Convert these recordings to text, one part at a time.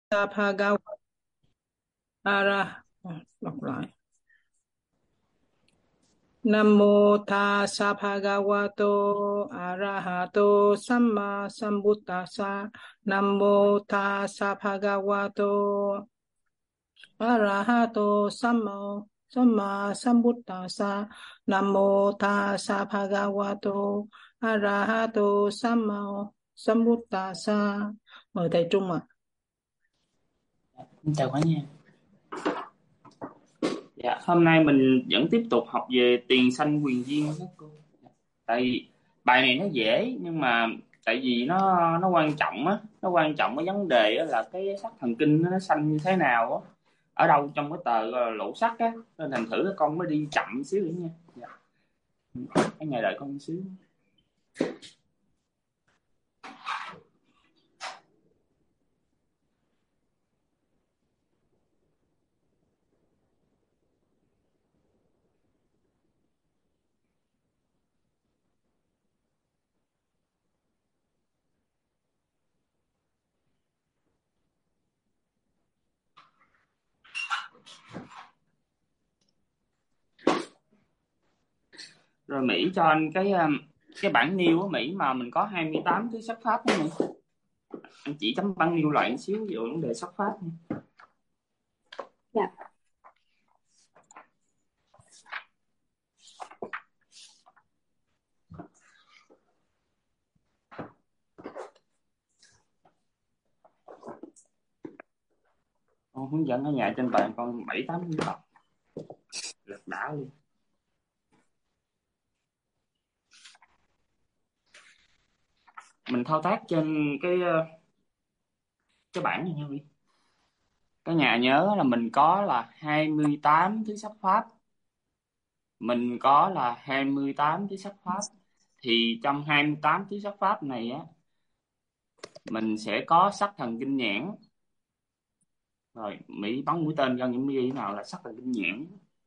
Sa Bhagava Ara đọc lại. Nam mô Tassa Bhagavato Arahato Samma Sambuddhassa. Nam mô Tassa Bhagavato Arahato Samma Sambuddhassa. Nam mô Tassa Bhagavato Arahato Samma Sambuddhassa. Mời thầy Trung ạ. Chào cả nhà. Dạ, hôm nay mình vẫn tiếp tục học về tiền sanh quyền duyên các cô. Tại bài này nó dễ nhưng mà tại vì nó quan trọng á, nó quan trọng cái vấn đề á là cái sắc thần kinh nó sanh như thế nào á, ở đâu trong cái tờ gọi là lỗ sắc á, nên thành thử các con mới đi chậm xíu nữa nha. Dạ. Cái ngày đợi con xíu. Rồi Mỹ cho anh cái bảng nêu của Mỹ mà mình có 28 thứ sắc pháp đó Mỹ. Anh chỉ chấm bảng nêu lại một xíu về vấn đề sắc pháp nha. Dạ. Con hướng dẫn ở nhà trên bàn con 7-8 cuốn tập lật đảo luôn. Mình thao tác trên cái bảng này nha quý. Cả nhà nhớ là mình có là 28 thứ sắc pháp. Mình có là 28 thứ sắc pháp. Thì trong 28 thứ sắc pháp này á, mình sẽ có sắc thần kinh nhãn. Rồi Mỹ bắn mũi tên ra những cái nào là sắc thần kinh nhãn.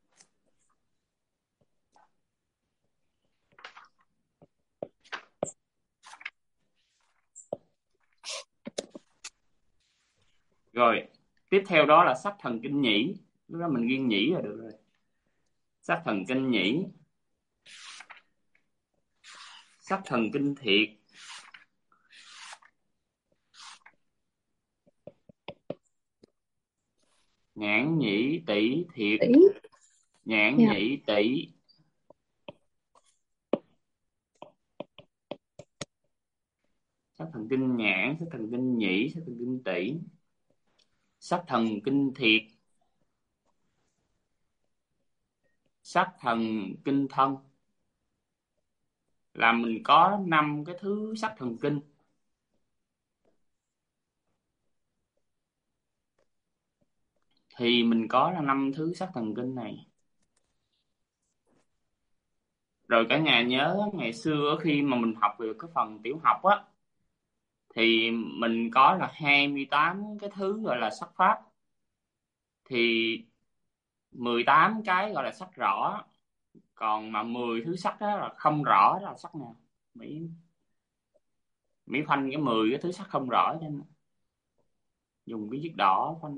Rồi tiếp theo đó là sắc thần kinh nhĩ. Lúc đó mình ghi nhĩ là được rồi. Sắc thần kinh nhĩ, sắc thần kinh thiệt, nhãn nhĩ tỷ thiệt, nhãn Dạ. nhĩ tỷ, sắc thần kinh nhãn, sắc thần kinh nhĩ, sắc thần kinh tỷ, sắc thần kinh thiệt, sắc thần kinh thân. Là mình có 5 cái thứ sắc thần kinh. Thì mình có là 5 thứ sắc thần kinh này. Rồi cả nhà nhớ ngày xưa khi mà mình học về cái phần tiểu học á, thì mình có là 28 cái thứ gọi là sắc pháp. Thì 18 cái gọi là sắc rõ. Còn mà 10 thứ sắc đó là không rõ, đó là sắc nào? Mỹ khoanh cái 10 cái thứ sắc không rõ cho nên dùng cái viết đỏ khoanh.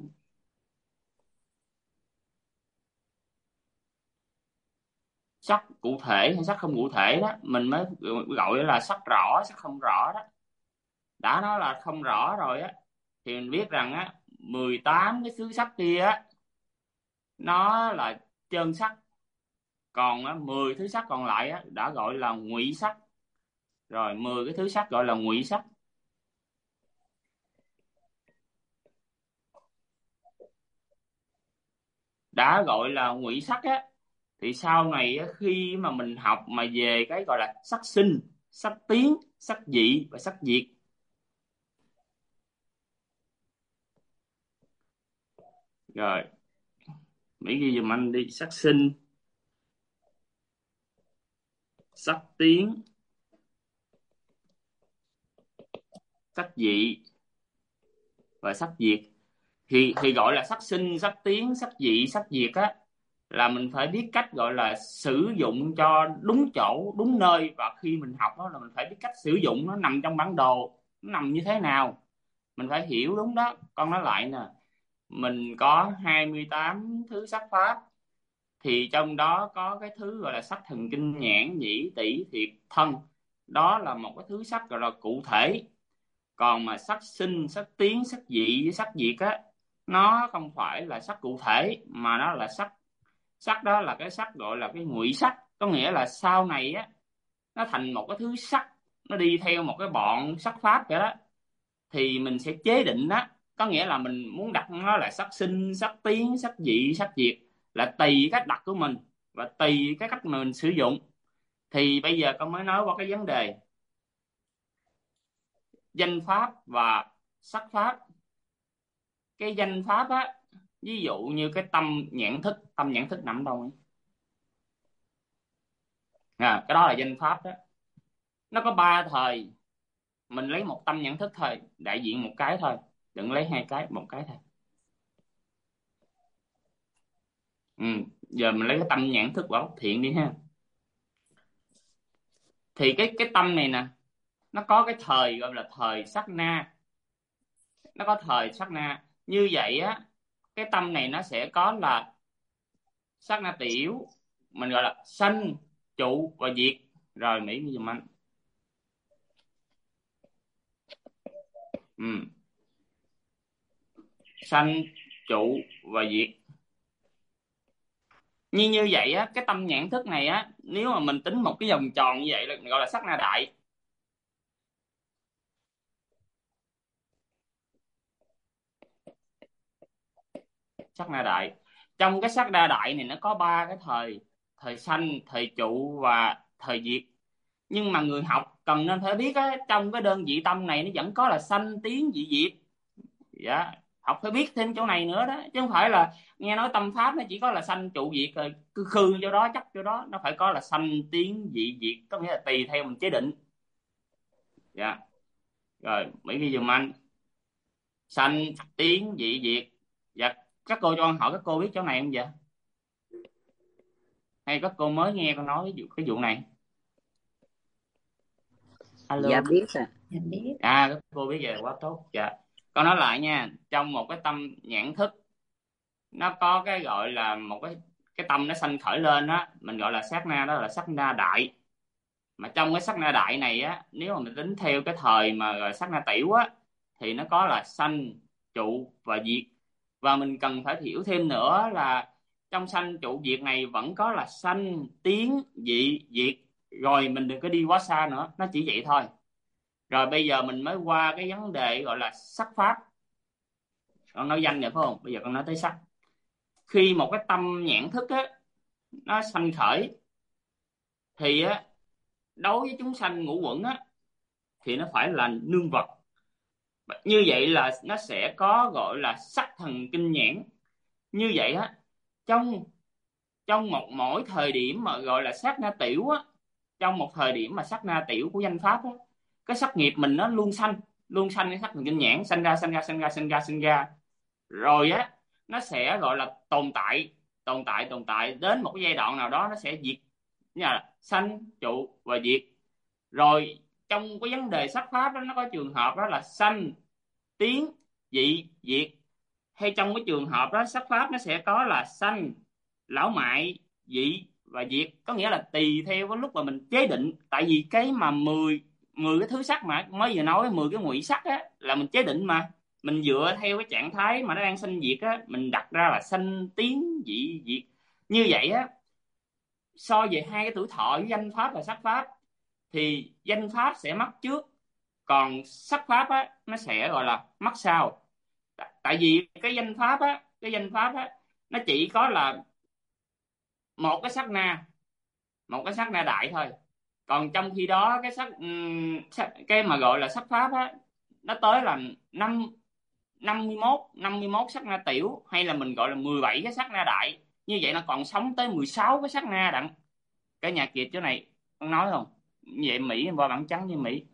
Sắc cụ thể hay sắc không cụ thể đó mình mới gọi là sắc rõ, sắc không rõ đó. Đã nói là không rõ rồi á, thì mình biết rằng á 18 cái thứ sắc kia á nó là chân sắc. Còn á 10 thứ sắc còn lại á đã gọi là ngụy sắc. Rồi 10 cái thứ sắc gọi là ngụy sắc. Đã gọi là ngụy sắc á, thì sau này á, khi mà mình học mà về cái gọi là sắc sinh, sắc tiến, sắc dị và sắc diệt. Rồi Mỹ ghi dùm anh đi: sắc sinh, sắc tiến, sắc dị và sắc diệt. Thì gọi là sắc sinh, sắc tiến, sắc dị, sắc diệt á, là mình phải biết cách gọi là sử dụng cho đúng chỗ, đúng nơi. Và khi mình học đó là mình phải biết cách sử dụng nó nằm trong bản đồ, nó nằm như thế nào. Mình phải hiểu đúng đó. Con nói lại nè, mình có 28 thứ sắc pháp, thì trong đó có cái thứ gọi là sắc thần kinh nhãn nhĩ tỷ thiệt thân, đó là một cái thứ sắc gọi là cụ thể. Còn mà sắc sinh, sắc tiến, sắc dị với sắc diệt á, nó không phải là sắc cụ thể, mà nó là sắc. Sắc đó là cái sắc gọi là cái ngụy sắc, có nghĩa là sau này á nó thành một cái thứ sắc, nó đi theo một cái bọn sắc pháp vậy đó, thì mình sẽ chế định đó. Có nghĩa là mình muốn đặt nó là sắc sinh, sắc tiến, sắc dị, sắc diệt, là tùy cách đặt của mình và tùy cái cách mà mình sử dụng. Thì bây giờ con mới nói qua cái vấn đề danh pháp và sắc pháp. Cái danh pháp á, ví dụ như cái tâm nhãn thức. Tâm nhãn thức nằm đâu ấy? Cái đó là danh pháp đó. Nó có ba thời, mình lấy một tâm nhãn thức thôi, đại diện một cái thôi, đừng lấy hai cái, một cái thôi. Giờ mình lấy cái tâm nhãn thức của ốc thiện đi ha. Thì cái tâm này nè, nó có cái thời gọi là thời sát na. Nó có thời sát na như vậy á. Cái tâm này nó sẽ có là sát na tiểu, mình gọi là sanh, trụ và diệt. Rồi Mỹ như dùm anh. Sanh, trụ và diệt. Như vậy á, cái tâm nhãn thức này á, nếu mà mình tính một cái vòng tròn như vậy là gọi là sát na đại. Sát na đại. Trong cái sát na đại này nó có ba cái thời: thời sanh, thời trụ và thời diệt. Nhưng mà người học cần nên phải biết á, trong cái đơn vị tâm này nó vẫn có là sanh, tiến, dị, diệt. Dạ, học phải biết thêm chỗ này nữa đó, chứ không phải là nghe nói tâm pháp nó chỉ có là sanh, trụ, diệt rồi cứ khư chỗ đó, chắc chỗ đó. Nó phải có là sanh, tiến, dị, diệt, có nghĩa là tùy theo mình chế định. Dạ. Rồi Mỹ ghi dùm anh sanh, tiến, dị, diệt. Dạ, các cô cho con hỏi, các cô biết chỗ này không vậy? Hay các cô mới nghe con nói cái vụ này? Alo. Dạ biết rồi. Dạ biết. Các cô biết vậy quá tốt. Dạ. Con nói lại nha, trong một cái tâm nhãn thức nó có cái gọi là một cái tâm nó sanh khởi lên đó, mình gọi là sát na, đó là sát na đại. Mà trong cái sát na đại này á, nếu mà mình tính theo cái thời mà gọi là sát na tiểu á, thì nó có là sanh, trụ và diệt. Và mình cần phải hiểu thêm nữa là trong sanh, trụ, diệt này vẫn có là sanh, tiến, dị, diệt. Rồi mình đừng có đi quá xa nữa, nó chỉ vậy thôi. Rồi bây giờ mình mới qua cái vấn đề gọi là sắc pháp. Con nói danh rồi phải không? Bây giờ con nói tới sắc. Khi một cái tâm nhãn thức á, nó sanh khởi, thì á, đối với chúng sanh ngũ uẩn á, thì nó phải là nương vật. Như vậy là nó sẽ có gọi là sắc thần kinh nhãn. Như vậy á, trong trong mỗi thời điểm mà gọi là sát na tiểu á, trong một thời điểm mà sát na tiểu của danh pháp á, cái sắc nghiệp mình nó luôn sanh cái sắc thần kinh nhãn, sanh ra, sanh ra, sanh ra, sanh ra, sanh ra. Rồi á, nó sẽ gọi là tồn tại đến một cái giai đoạn nào đó nó sẽ diệt, như là sanh, trụ và diệt. Rồi trong cái vấn đề sắc pháp đó, nó có trường hợp đó là sanh, tiến, dị, diệt. Hay trong cái trường hợp đó sắc pháp nó sẽ có là sanh, lão mại, dị và diệt. Có nghĩa là tùy theo cái lúc mà mình chế định. Tại vì cái mà 10 cái thứ sắc mà mới vừa nói, 10 cái ngụy sắc á, là mình chế định mà. Mình dựa theo cái trạng thái mà nó đang sanh diệt á, mình đặt ra là sanh, tiến, dị, diệt. Như vậy á, so về hai cái tuổi thọ với danh pháp và sắc pháp, thì danh pháp sẽ mất trước, còn sắc pháp á nó sẽ gọi là mất sau. Tại vì cái danh pháp á nó chỉ có là một cái sát na đại thôi. Còn trong khi đó cái mà gọi là sắc pháp á, nó tới là 51 sát na tiểu, hay là mình gọi là 17 cái sát na đại. Như vậy nó còn sống tới 16 cái sát na đặng. Cái nhà Kiệt chỗ này con nói không? Như vậy Mỹ qua bảng trắng như Mỹ.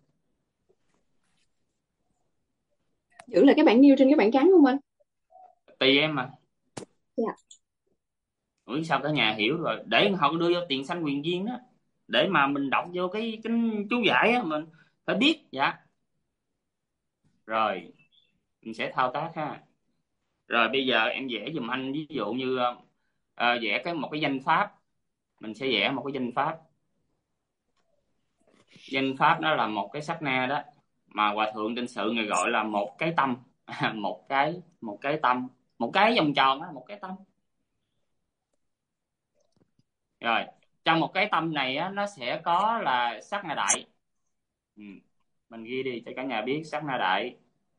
Giữ là cái bảng nêu trên cái bảng trắng không anh? Tùy em mà. Dạ. Ủa sao cả nhà hiểu rồi, để họ đưa vô tiền sanh quyền duyên đó, để mà mình đọc vô cái chú giải á, mình phải biết. Dạ. Rồi Mình sẽ thao tác ha. Rồi bây giờ em vẽ giùm anh, ví dụ như vẽ một cái danh pháp. Mình sẽ vẽ một cái danh pháp. Danh pháp đó là một cái sát na đó mà Hòa thượng trên sự người gọi là một cái tâm. một cái tâm, một cái vòng tròn đó, một cái tâm. Rồi trong một cái tâm này á, nó sẽ có là sát na đại. Mình ghi đi cho cả nhà biết sát na đại.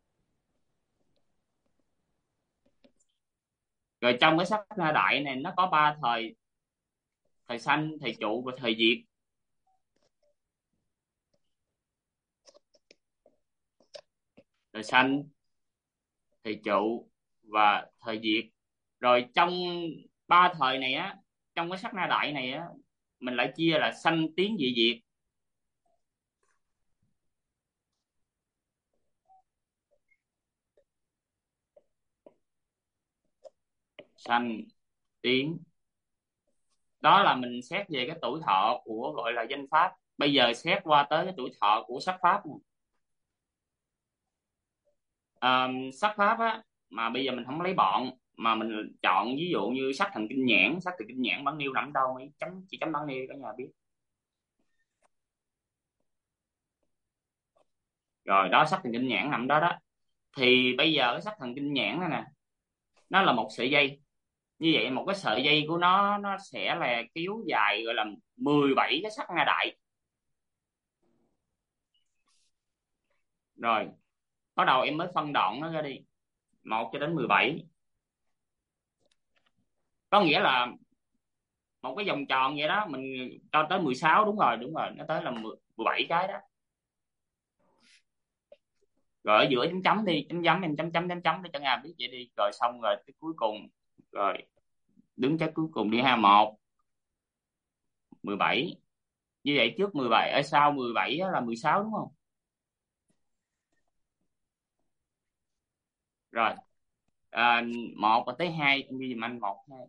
Rồi trong cái sát na đại này nó có ba thời: thời sanh, thời trụ và thời diệt. Thời sanh, thời trụ và thời diệt. Rồi trong ba thời này á, trong cái sát na đại này á, mình lại chia là sanh, tiến, dị, diệt. Sanh, tiến, đó là mình xét về cái tuổi thọ của gọi là danh pháp. Bây giờ xét qua tới cái tuổi thọ của sắc pháp này. Sắc pháp á, mà bây giờ mình không lấy bọn mà mình chọn ví dụ như sắc thần kinh nhãn. Sắc thần kinh nhãn bản nêu nằm đâu ấy, chỉ chấm bản nêu cả nhà biết. Rồi đó, sắc thần kinh nhãn nằm đó đó. Thì bây giờ cái sắc thần kinh nhãn này nè, nó là một sợi dây. Như vậy một cái sợi dây của nó sẽ là kéo dài gọi là 17 cái sắc na đại. Rồi bắt đầu em mới phân đoạn nó ra đi, 1 cho đến 17. Có nghĩa là một cái vòng tròn vậy đó, mình cho tới 16. Đúng rồi, nó tới là 17 cái đó. Rồi ở giữa chấm chấm đi, chấm chấm em chấm để cho nhà biết vậy đi. Rồi xong rồi cái cuối cùng, rồi đứng cái cuối cùng đi ha. 1, 17. Như vậy trước 17 ở sau 17 là 16 đúng không? Rồi 1 và tới 2 em ghi giùm anh 1, 2.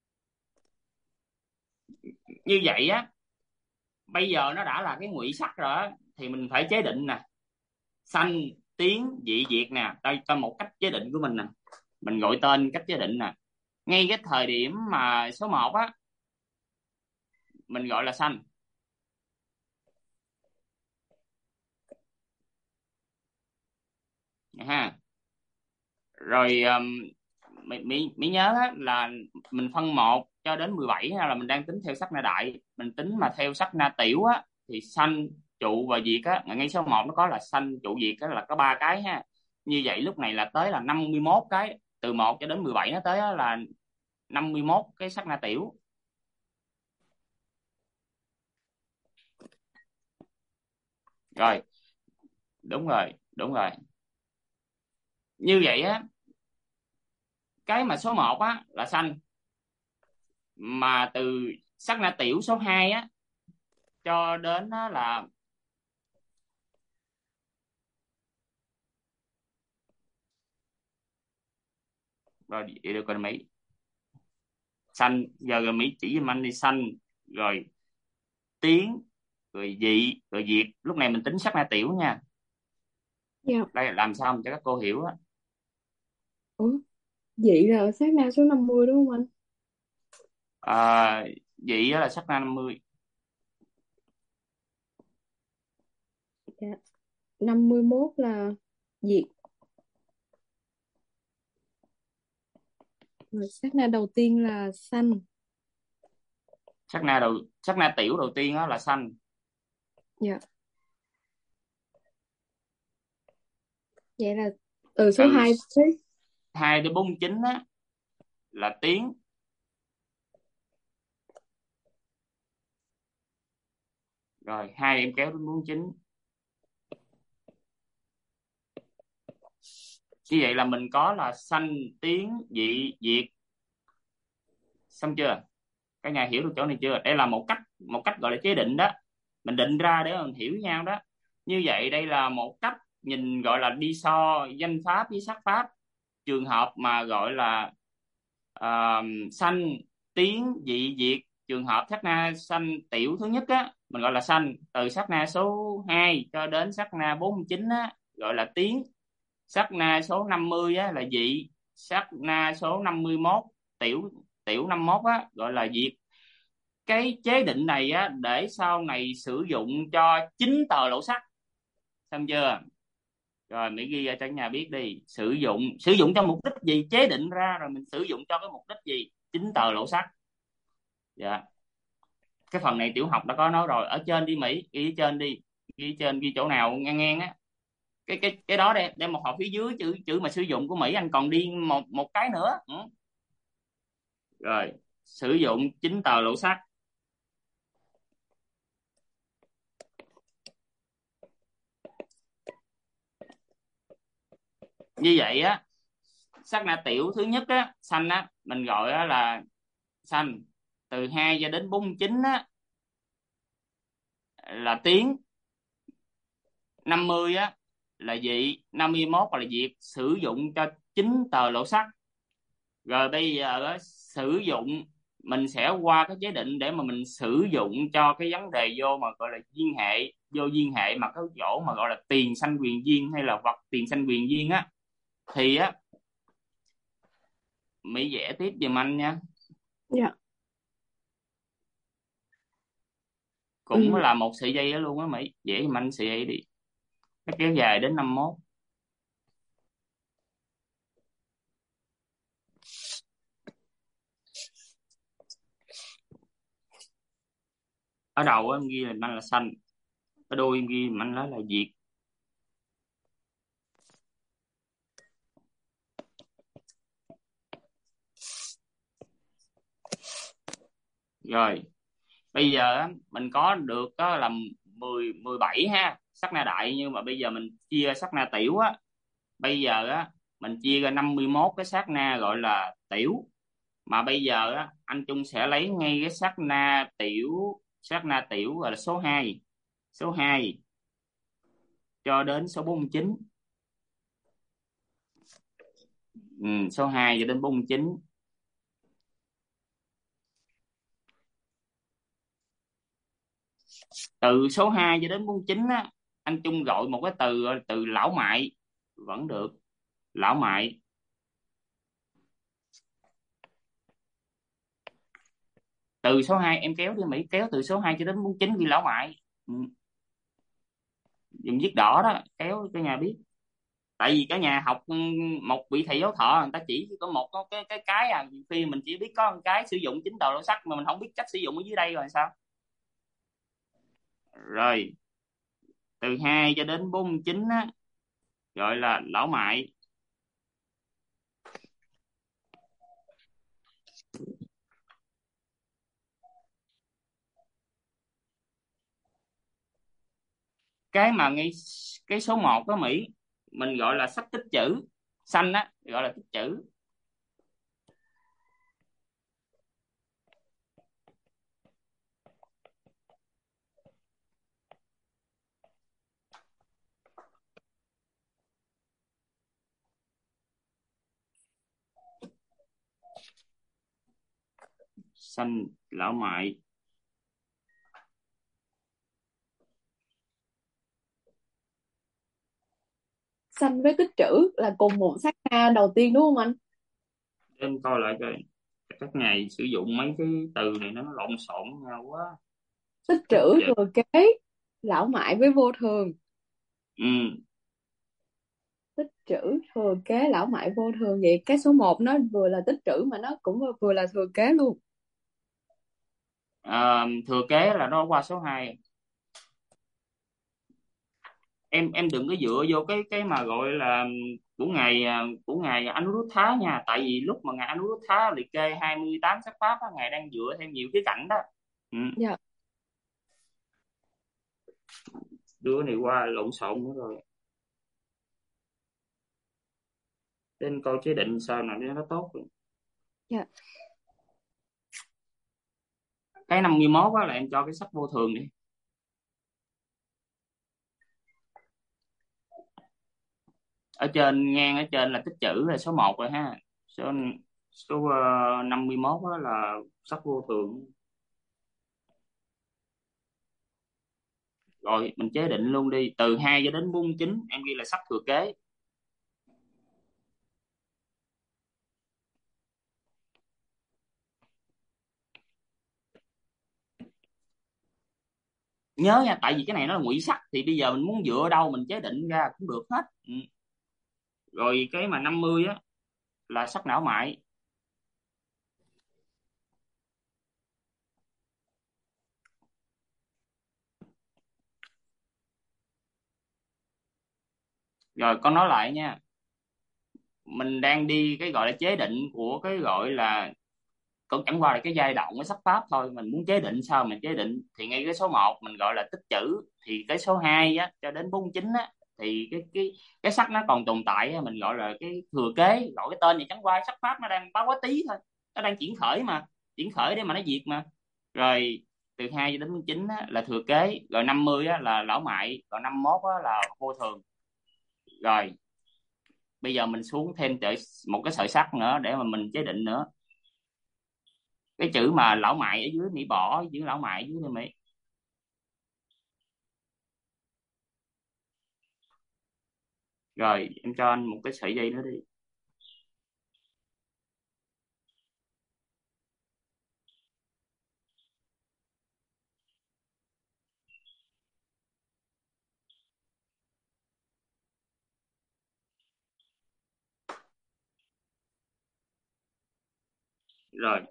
Như vậy á, bây giờ nó đã là cái ngụy sắc rồi á, thì mình phải chế định nè. Sanh, tiến, dị, diệt nè. Đây cho một cách chế định của mình nè. Mình gọi tên cách chế định nè. Ngay cái thời điểm mà số 1 á, mình gọi là sanh ha. Rồi Mỹ nhớ á, là mình phân 1 cho đến 17 là mình đang tính theo sắc na đại. Mình tính mà theo sắc na tiểu á, thì sanh, trụ và diệt á, ngay số 1 nó có là sanh, trụ, diệt á, là có 3 cái ha. Như vậy lúc này là tới là 51 cái. Từ 1 cho đến 17 nó tới á, là 51 cái sắc na tiểu. Rồi đúng rồi. Như vậy á, cái mà số 1 á là sanh, mà từ sắc na tiểu số 2 á cho đến á là rồi được rồi Mỹ. Sanh giờ rồi Mỹ chỉ giùm anh đi. Sanh, rồi tiến, rồi dị, rồi diệt. Lúc này mình tính sắc na tiểu nha. Dạ. Đây làm sao cho các cô hiểu á. Ủa, vậy là sát na số 50 đúng không anh? Dị là sắc na 50. Dạ. 51 là diệt. Rồi sát na đầu tiên là sanh. Sắc na tiểu đầu tiên á là sanh. Dạ. Vậy là từ số Từ 2 tới 2 đến 49 á là tiến. Rồi 2 em kéo đến 49. Như vậy là mình có là sanh, tiến, dị, diệt. Xong chưa? Cả nhà hiểu được chỗ này chưa? Đây là một cách gọi là chế định đó. Mình định ra để mình hiểu nhau đó. Như vậy đây là một cách nhìn gọi là đi so danh pháp với sắc pháp. Trường hợp mà gọi là sanh, tiến, dị, diệt. Trường hợp sát na sanh tiểu thứ nhất á, mình gọi là sanh. Từ sát na số 2 cho đến sát na 49 á, gọi là tiến. Sắc na số 50 á là dị, sắc na số 51 tiểu tiểu 51 á gọi là diệt. Cái chế định này á để sau này sử dụng cho 9 tờ lỗ sắc, xong chưa? Rồi Mỹ ghi ở trong nhà biết đi, sử dụng cho mục đích gì, chế định ra rồi mình sử dụng cho cái mục đích gì, 9 tờ lỗ sắc. Dạ, cái phần này tiểu học đã có nói rồi, ở trên đi Mỹ, ghi ở trên đi, ghi trên, ghi chỗ nào ngang ngang á, cái đó đem một hộp phía dưới chữ chữ mà sử dụng của Mỹ, anh còn đi một một cái nữa. Ừ. Rồi sử dụng 9 tờ lỗ sắc. Như vậy á, sắc na tiểu thứ nhất á, xanh á, mình gọi á là xanh. Từ 2 cho đến 49 á là tiến. 50 á là dị, 51 là diệt, sử dụng cho 9 tờ lỗ sắc. Rồi bây giờ á, sử dụng mình sẽ qua cái chế định để mà mình sử dụng cho cái vấn đề vô mà gọi là duyên hệ, vô duyên hệ mà cái chỗ mà gọi là tiền sanh quyền duyên hay là vật tiền sanh quyền duyên á, thì á Mỹ vẽ tiếp giùm anh nha. Dạ. Cũng là một sợi dây đó luôn á Mỹ, vẽ giùm anh sợi dây đi, nó kéo dài đến 51. Ở đầu á em ghi là anh là xanh, ở đuôi em ghi anh nói là diệt. Rồi bây giờ á, mình có được đó là 17 ha, sắc na đại, nhưng mà bây giờ mình chia sắc na tiểu á, bây giờ á mình chia ra 51 cái sát na gọi là tiểu. Mà bây giờ á anh Trung sẽ lấy ngay cái sát na tiểu gọi là số 2, số 2 cho đến số 49. Số 2 cho đến 49. Từ số 2 cho đến 49 á, anh Trung gọi một cái từ gọi là từ lão mại vẫn được. Lão mại. Từ số 2 em kéo đi Mỹ, kéo từ số 2 cho đến 49 ghi lão mại. Dùng viết đỏ đó, kéo cả nhà biết. Tại vì cả nhà học một vị thầy giáo thọ, người ta chỉ có một cái nhiều khi mình chỉ biết có một cái sử dụng 9 tờ lỗ sắc mà mình không biết cách sử dụng ở dưới đây rồi sao. Rồi từ 2 cho đến 49 á gọi là lão mại. Cái mà ngay cái số 1 đó Mỹ, mình gọi là sắc tích chữ, xanh á gọi là tích chữ. Xanh lão mại. Xanh với tích trữ là cùng một sát na đầu tiên đúng không anh? Em coi lại coi các ngày sử dụng mấy cái từ này nó lộn xộn nhau quá. Tích Tích trữ chữ. thừa kế, lão mại với vô thường. Ừ. Tích trữ thừa kế lão mại vô thường, vậy cái số 1 nó vừa là tích trữ mà nó cũng vừa là thừa kế luôn. Thừa kế là nó qua số 2. Em đừng có dựa vô cái mà gọi là của ngài Anuruddha nha, tại vì lúc mà ngài Anuruddha liệt kê 28 sắc pháp á, ngài đang dựa theo nhiều khía cạnh đó. Ừ. Dạ. Đưa cái này qua lộn xộn nữa rồi, nên coi chế định sao nào cho nó tốt. Dạ. Cái 51 á là em cho cái sắc vô thường đi. Ở trên ngang ở trên là tích chữ là số 1 rồi ha. Số 51 á là sắc vô thường. Rồi mình chế định luôn đi, từ 2 cho đến 49 em ghi là sắc thừa kế. nhớ nha, tại vì cái này nó là ngụy sắc thì bây giờ mình muốn dựa đâu mình chế định ra cũng được hết. Rồi cái mà 50 á là sắc não mại. Rồi con nói lại nha, mình đang đi cái gọi là chế định của cái gọi là, cũng chẳng qua là cái giai đoạn của sắc pháp thôi. Mình muốn chế định sao mình chế định, thì ngay cái số 1 mình gọi là tích trữ, thì cái số 2 á cho đến 49 á thì cái sắc nó còn tồn tại á, mình gọi là cái thừa kế. Gọi cái tên thì chẳng qua sắc pháp nó đang báo quá tí thôi, nó đang chuyển khởi mà, chuyển khởi để mà nó diệt mà. Rồi từ 2 cho đến 49 á, là thừa kế. Rồi 50 á, là lão mại. Còn 51 á, là vô thường. Rồi bây giờ mình xuống thêm một cái sợi sắc nữa để mà mình chế định nữa. Cái chữ mà lão mại ở dưới Mỹ bỏ chữ lão mại ở dưới đây Mỹ. Rồi em cho anh một cái sợi dây nữa đi. Rồi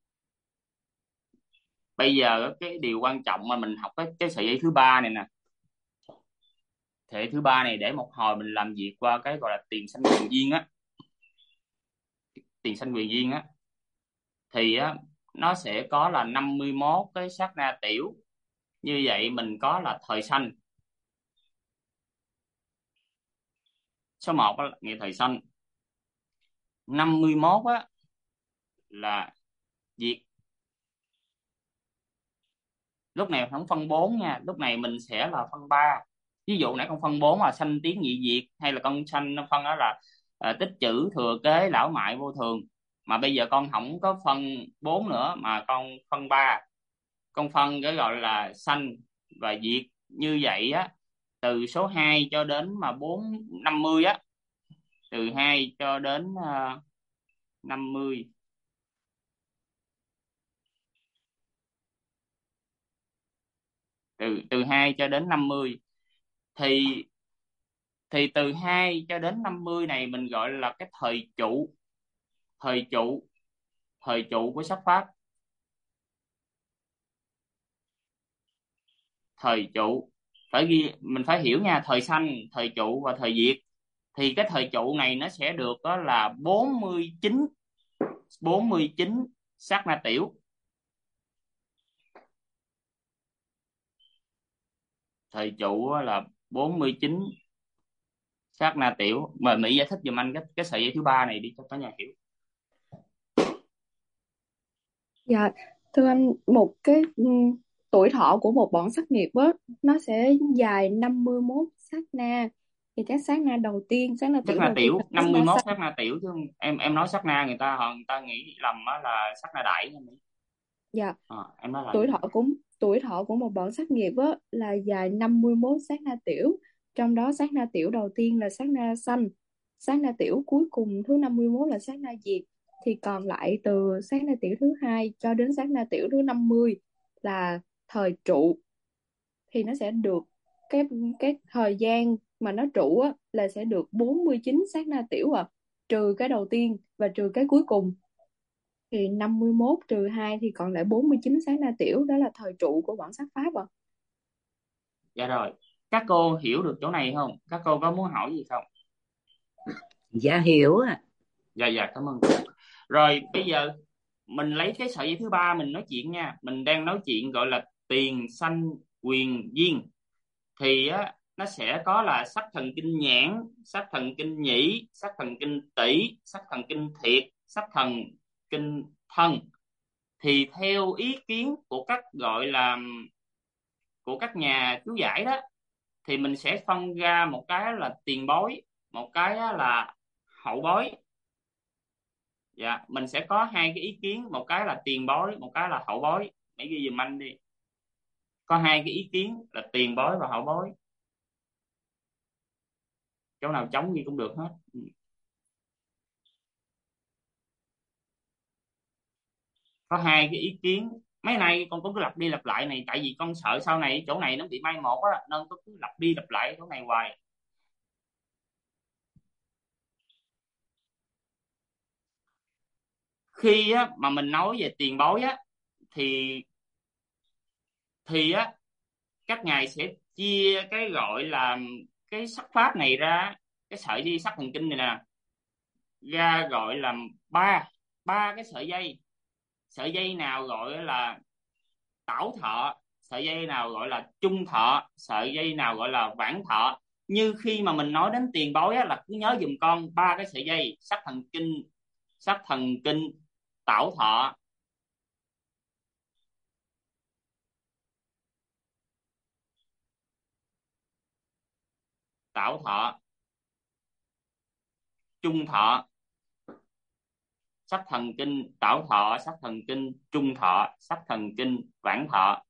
bây giờ cái điều quan trọng mà mình học cái sợi dây thứ ba này nè. Thể thứ ba này để một hồi mình làm việc qua cái gọi là tiền sanh quyền duyên á. Tiền sanh quyền duyên á thì á nó sẽ có là 51 cái sát na tiểu. Như vậy mình có là thời sanh. Số 1 á, nghĩa thời sanh. 51 á là diệt. Lúc này không phân 4 nha, lúc này mình sẽ là phân 3. Ví dụ nãy con phân 4 là sanh tiến nhị diệt, hay là con sanh nó phân đó là tích trữ thừa kế lão mại vô thường. Mà bây giờ con không có phân 4 nữa mà con phân 3. Con phân cái gọi là sanh và diệt. Như vậy á, từ số 2 cho đến mà 50 á, từ 2 cho đến 50, từ từ 2 cho đến 50 thì từ 2 cho đến 50 này mình gọi là cái thời trụ. Thời trụ, thời trụ của sắc pháp. Thời trụ phải ghi, mình phải hiểu nha, thời sanh, thời trụ và thời diệt. Thì cái thời trụ này nó sẽ được đó là 49 sát na tiểu. Thời trụ là 49 sát na tiểu. Mời Mỹ giải thích giùm anh cái sợi dây thứ ba này đi cho cả nhà hiểu. Dạ, thưa anh, một cái tuổi thọ của một bọn sát nghiệp á, nó sẽ dài 51 sát na. Thì các sát na đầu tiên, sát na Sát tiểu na đầu tiên là tiểu sát na 51 sanh. sát na tiểu chứ em nói sát na, người ta nghĩ lầm á là sát na đại nha Mỹ. Dạ, Em nói lại tuổi đi. thọ của tuổi thọ của một bọn sát nghiệp á là dài 51 sát na tiểu. Trong đó sát na tiểu đầu tiên là sát na sanh, sát na tiểu cuối cùng thứ 51 là sát na diệt. Thì còn lại từ sát na tiểu thứ hai cho đến sát na tiểu thứ 50 là thời trụ. Thì nó sẽ được cái thời gian mà nó trụ á là sẽ được 49 sát na tiểu, trừ cái đầu tiên và trừ cái cuối cùng. Thì 51 trừ 2 thì còn lại 49 sát na tiểu, đó là thời trụ của bọn sát pháp ạ. Dạ rồi, các cô hiểu được chỗ này không? Các cô có muốn hỏi gì không? Dạ hiểu à. Dạ dạ, cảm ơn cô. Rồi bây giờ mình lấy cái sợi dây thứ ba mình nói chuyện nha. Mình đang nói chuyện gọi là tiền sanh quyền duyên. Thì á nó sẽ có là sắc thần kinh nhãn, sắc thần kinh nhĩ, sắc thần kinh tỷ, sắc thần kinh thiệt, sắc thần kinh thân. Thì theo ý kiến của các gọi là của các nhà chú giải đó, thì mình sẽ phân ra một cái là tiền bối, một cái là hậu bối. Dạ mình sẽ có hai cái ý kiến, một cái là tiền bối, một cái là hậu bối. Mấy ghi giùm anh đi. Có hai cái ý kiến là tiền bối và hậu bối. Chỗ nào trống gì cũng được hết. Có hai cái ý kiến Mấy này con cũng cứ lặp đi lặp lại này, tại vì con sợ sau này chỗ này nó bị mai một á, nên con cứ lặp đi lặp lại chỗ này hoài. Khi á, mà mình nói về tiền bối á, thì á các ngài sẽ chia cái gọi là cái sắc pháp này ra, cái sợi dây sắc thần kinh này nè, ra gọi là ba ba cái sợi dây. Sợi dây nào gọi là tảo thọ, sợi dây nào gọi là trung thọ, sợi dây nào gọi là vãng thọ. Như khi mà mình nói đến tiền bối á, là cứ nhớ giùm con ba cái sợi dây: sắc thần kinh, tảo thọ, tảo thọ, trung thọ. Sắc thần kinh tảo thọ, sắc thần kinh trung thọ, sắc thần kinh vãng thọ.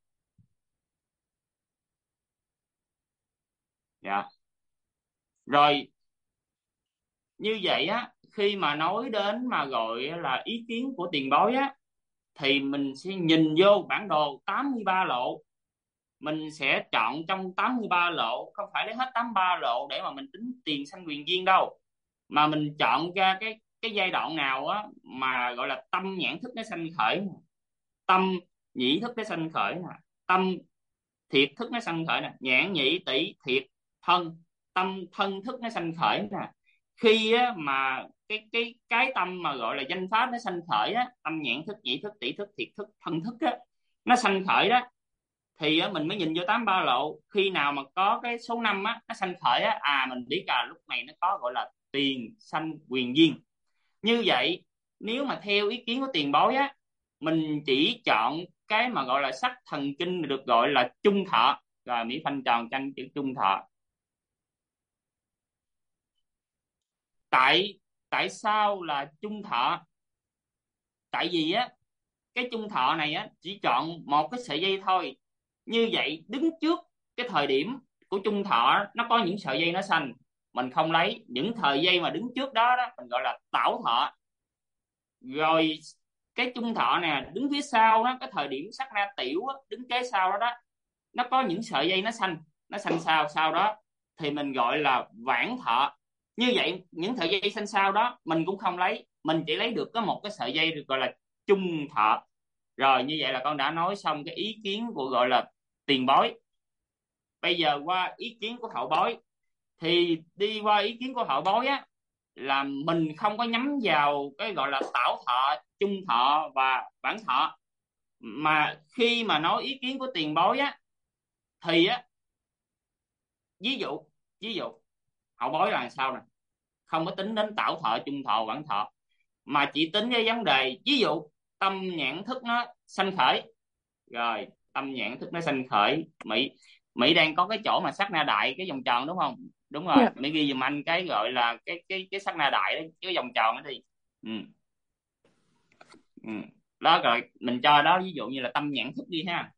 Dạ. Rồi, như vậy á, khi mà nói đến mà gọi là ý kiến của tiền bối á, thì mình sẽ nhìn vô bản đồ 83 lộ. Mình sẽ chọn trong 83 lộ, không phải lấy hết 83 lộ để mà mình tính tiền sanh quyền duyên đâu, mà mình chọn ra cái giai đoạn nào á mà gọi là tâm nhãn thức nó sanh khởi, tâm nhĩ thức nó sanh khởi nè, tâm thiệt thức nó sanh khởi nè, nhãn nhĩ tỷ thiệt thân, tâm thân thức nó sanh khởi nè. Khi á, mà cái tâm mà gọi là danh pháp nó sanh khởi á, tâm nhãn thức, nhĩ thức, tỷ thức, thiệt thức, thân thức á, nó sanh khởi đó, thì á, mình mới nhìn vô 83 lộ. Khi nào mà có cái số 5 á nó sanh khởi á, mình biết lúc này nó có gọi là tiền sanh quyền duyên. Như vậy nếu mà theo ý kiến của tiền bối á, mình chỉ chọn cái mà gọi là sắc thần kinh được gọi là trung thọ. Rồi Mỹ phanh tròn tranh chữ trung thọ. Tại sao là trung thọ? Tại vì á, cái trung thọ này á chỉ chọn một cái sợi dây thôi. Như vậy đứng trước cái thời điểm của trung thọ nó có những sợi dây nó xanh, mình không lấy những thời dây mà đứng trước đó, mình gọi là tảo thọ. Rồi cái trung thọ nè, đứng phía sau đó, cái thời điểm sát na tiểu á, đứng kế sau đó nó có những sợi dây nó xanh sau đó, thì mình gọi là vãng thọ. Như vậy những sợi dây xanh sau đó mình cũng không lấy, mình chỉ lấy được có một cái sợi dây được gọi là trung thọ. Rồi như vậy là con đã nói xong cái ý kiến của gọi là tiền bối. Bây giờ qua ý kiến của hậu bối. Thì đi qua ý kiến của hậu bối á, là mình không có nhắm vào cái gọi là tảo thọ, trung thọ và vãng thọ, mà khi mà nói ý kiến của tiền bối á, thì á, ví dụ hậu bối là sao nè, không có tính đến tảo thọ, trung thọ, vãng thọ, mà chỉ tính cái vấn đề ví dụ tâm nhãn thức nó sanh khởi. Rồi tâm nhãn thức nó sanh khởi, Mỹ đang có cái chỗ mà sát na đại, cái vòng tròn đúng không? Đúng rồi. Dạ. Mỹ ghi giùm anh cái gọi là cái sát na đại đó, cái vòng tròn đó đi. Ừ. Ừ. Đó, rồi mình cho đó ví dụ như là tâm nhãn thức đi ha.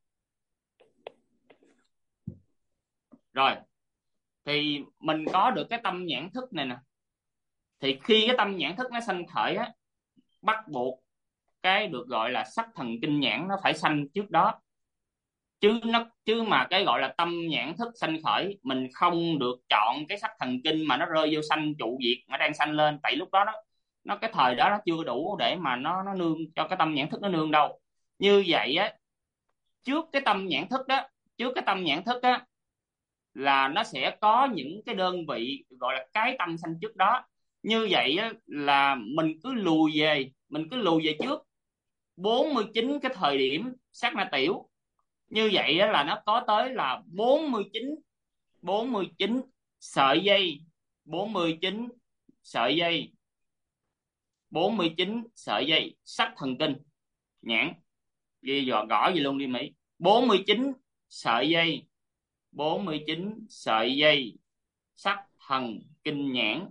Rồi thì mình có được cái tâm nhãn thức này nè, thì khi cái tâm nhãn thức nó sanh khởi á, bắt buộc cái được gọi là sắc thần kinh nhãn nó phải sanh trước đó. Chứ mà cái gọi là tâm nhãn thức sanh khởi, mình không được chọn cái sắc thần kinh mà nó rơi vô sanh trụ diệt nó đang sanh lên, tại lúc đó nó cái thời đó nó chưa đủ để mà nó nương cho cái tâm nhãn thức nó nương đâu. Như vậy á, trước cái tâm nhãn thức á là nó sẽ có những cái đơn vị gọi là cái tâm sanh trước đó. Như vậy á, là mình cứ lùi về trước 49 cái thời điểm sát na tiểu. Như vậy á, là nó có tới là 49 sợi dây, 49 sợi dây, 49 sợi dây sắc thần kinh nhãn. Ghi dò gõ gì luôn đi Mỹ. 49 sợi dây, 49 sợi dây sắc thần kinh nhãn,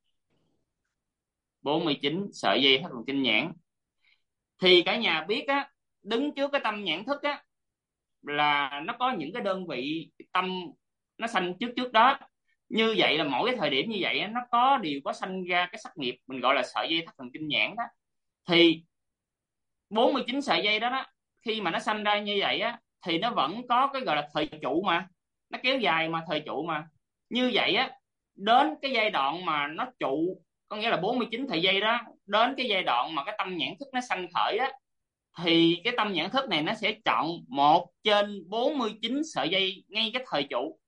49 sợi dây sắc thần kinh nhãn. Thì cả nhà biết á, đứng trước cái tâm nhãn thức á là nó có những cái đơn vị tâm nó sanh trước đó. Như vậy là mỗi cái thời điểm như vậy á, nó có sanh ra cái sắc nghiệp mình gọi là sợi dây thắt thần kinh nhãn đó. Thì 49 sợi dây đó khi mà nó sanh ra như vậy á thì nó vẫn có cái gọi là thời trụ mà, nó kéo dài mà, thời trụ mà. Như vậy á, đến cái giai đoạn mà nó trụ, có nghĩa là 49 thời giây đó, đến cái giai đoạn mà cái tâm nhãn thức nó sanh khởi á, thì cái tâm nhãn thức này nó sẽ chọn 1/49 sợi dây ngay cái thời trụ.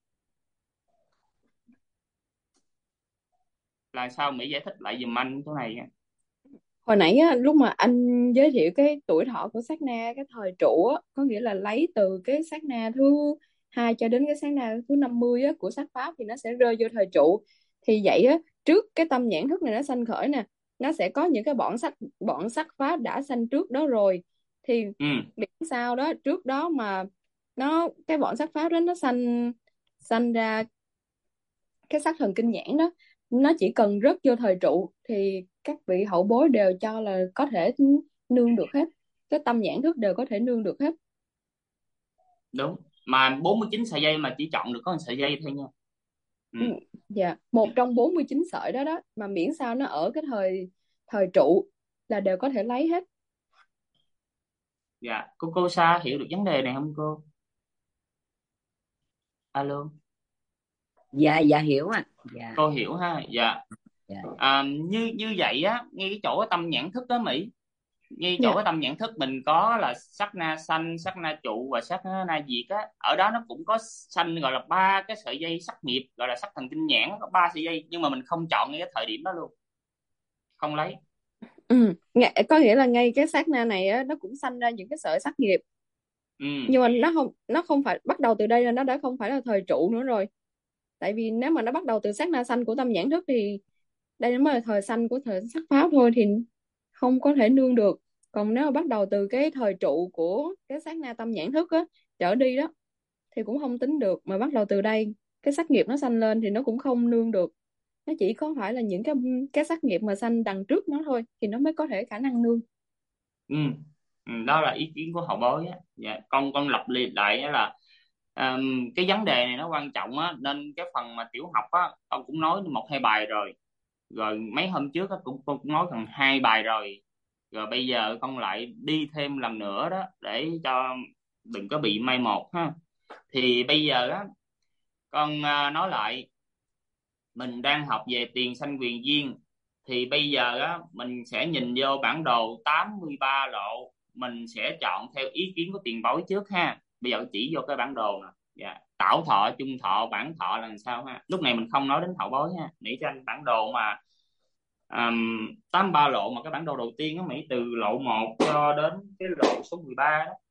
Là sao Mỹ giải thích lại giùm anh chỗ này nha. Hồi nãy á, lúc mà anh giới thiệu cái tuổi thọ của sát na, cái thời trụ á, có nghĩa là lấy từ cái sát na thứ 2 cho đến cái sát na thứ 50 á, của sát pháp thì nó sẽ rơi vô thời trụ. Thì vậy á, trước cái tâm nhãn thức này nó sanh khởi nè, nó sẽ có những cái bọn sắc pháp đã sanh trước đó rồi. Thì Ừ. miễn sao đó trước đó mà cái bọn sắc pháp đó nó sanh ra cái sắc thần kinh nhãn đó, nó chỉ cần rớt vô thời trụ thì các vị hậu bối đều cho là có thể nương được hết, cái tâm nhãn thức đều có thể nương được hết. Đúng, mà 49 sợi dây mà chỉ chọn được có 1 sợi dây thôi nha. Dạ, một trong 49 sợi đó đó, mà miễn sao nó ở cái thời trụ là đều có thể lấy hết. Dạ, cô Sa hiểu được vấn đề này không cô? Alo. Dạ dạ hiểu ạ. Dạ Cô hiểu ha. Dạ. dạ Như vậy á, ngay cái chỗ tâm nhãn thức đó Mỹ, ngay chỗ Dạ. cái tâm nhãn thức mình có là sắc na sanh, sắc na trụ và sắc na diệt á, ở đó nó cũng có sanh gọi là 3 cái sợi dây sắc nghiệp, gọi là sắc thần kinh nhãn, có 3 sợi dây, nhưng mà mình không chọn ngay cái thời điểm đó luôn, không lấy. Có nghĩa là ngay cái sát na này á, nó cũng sanh ra những cái sợi sắc nghiệp, nhưng mà nó không phải bắt đầu từ đây, là nó đã không phải là thời trụ nữa rồi. Tại vì nếu mà nó bắt đầu từ sát na sanh của tâm nhãn thức thì đây mới là thời sanh của thời sắc pháp thôi, thì không có thể nương được. Còn nếu mà bắt đầu từ cái thời trụ của cái sát na tâm nhãn thức á trở đi đó thì cũng không tính được, mà bắt đầu từ đây cái sắc nghiệp nó sanh lên thì nó cũng không nương được. Nó chỉ có phải là những cái sắc nghiệp mà sanh đằng trước nó thôi thì nó mới có thể khả năng nương. Ừ. Đó là ý kiến của hậu bối á. Dạ. Con lặp lại á là cái vấn đề này nó quan trọng á, nên cái phần mà tiểu học á con cũng nói 1-2 bài rồi, rồi mấy hôm trước á con cũng nói gần 2 bài rồi, rồi bây giờ con lại đi thêm lần nữa đó để cho đừng có bị mai một ha. Thì bây giờ á, con nói lại, mình đang học về tiền sanh quyền duyên, thì bây giờ á mình sẽ nhìn vô bản đồ 83 lộ, mình sẽ chọn theo ý kiến của tiền bối trước ha. Bây giờ chỉ vô cái bản đồ nè. Dạ. Tảo thọ, chung thọ, bản thọ là làm sao ha. Lúc này mình không nói đến hậu bối ha, nghĩ cho anh bản đồ mà 83 lộ, mà cái bản đồ đầu tiên á Mỹ, từ lộ 1 cho đến cái lộ số 13 đó.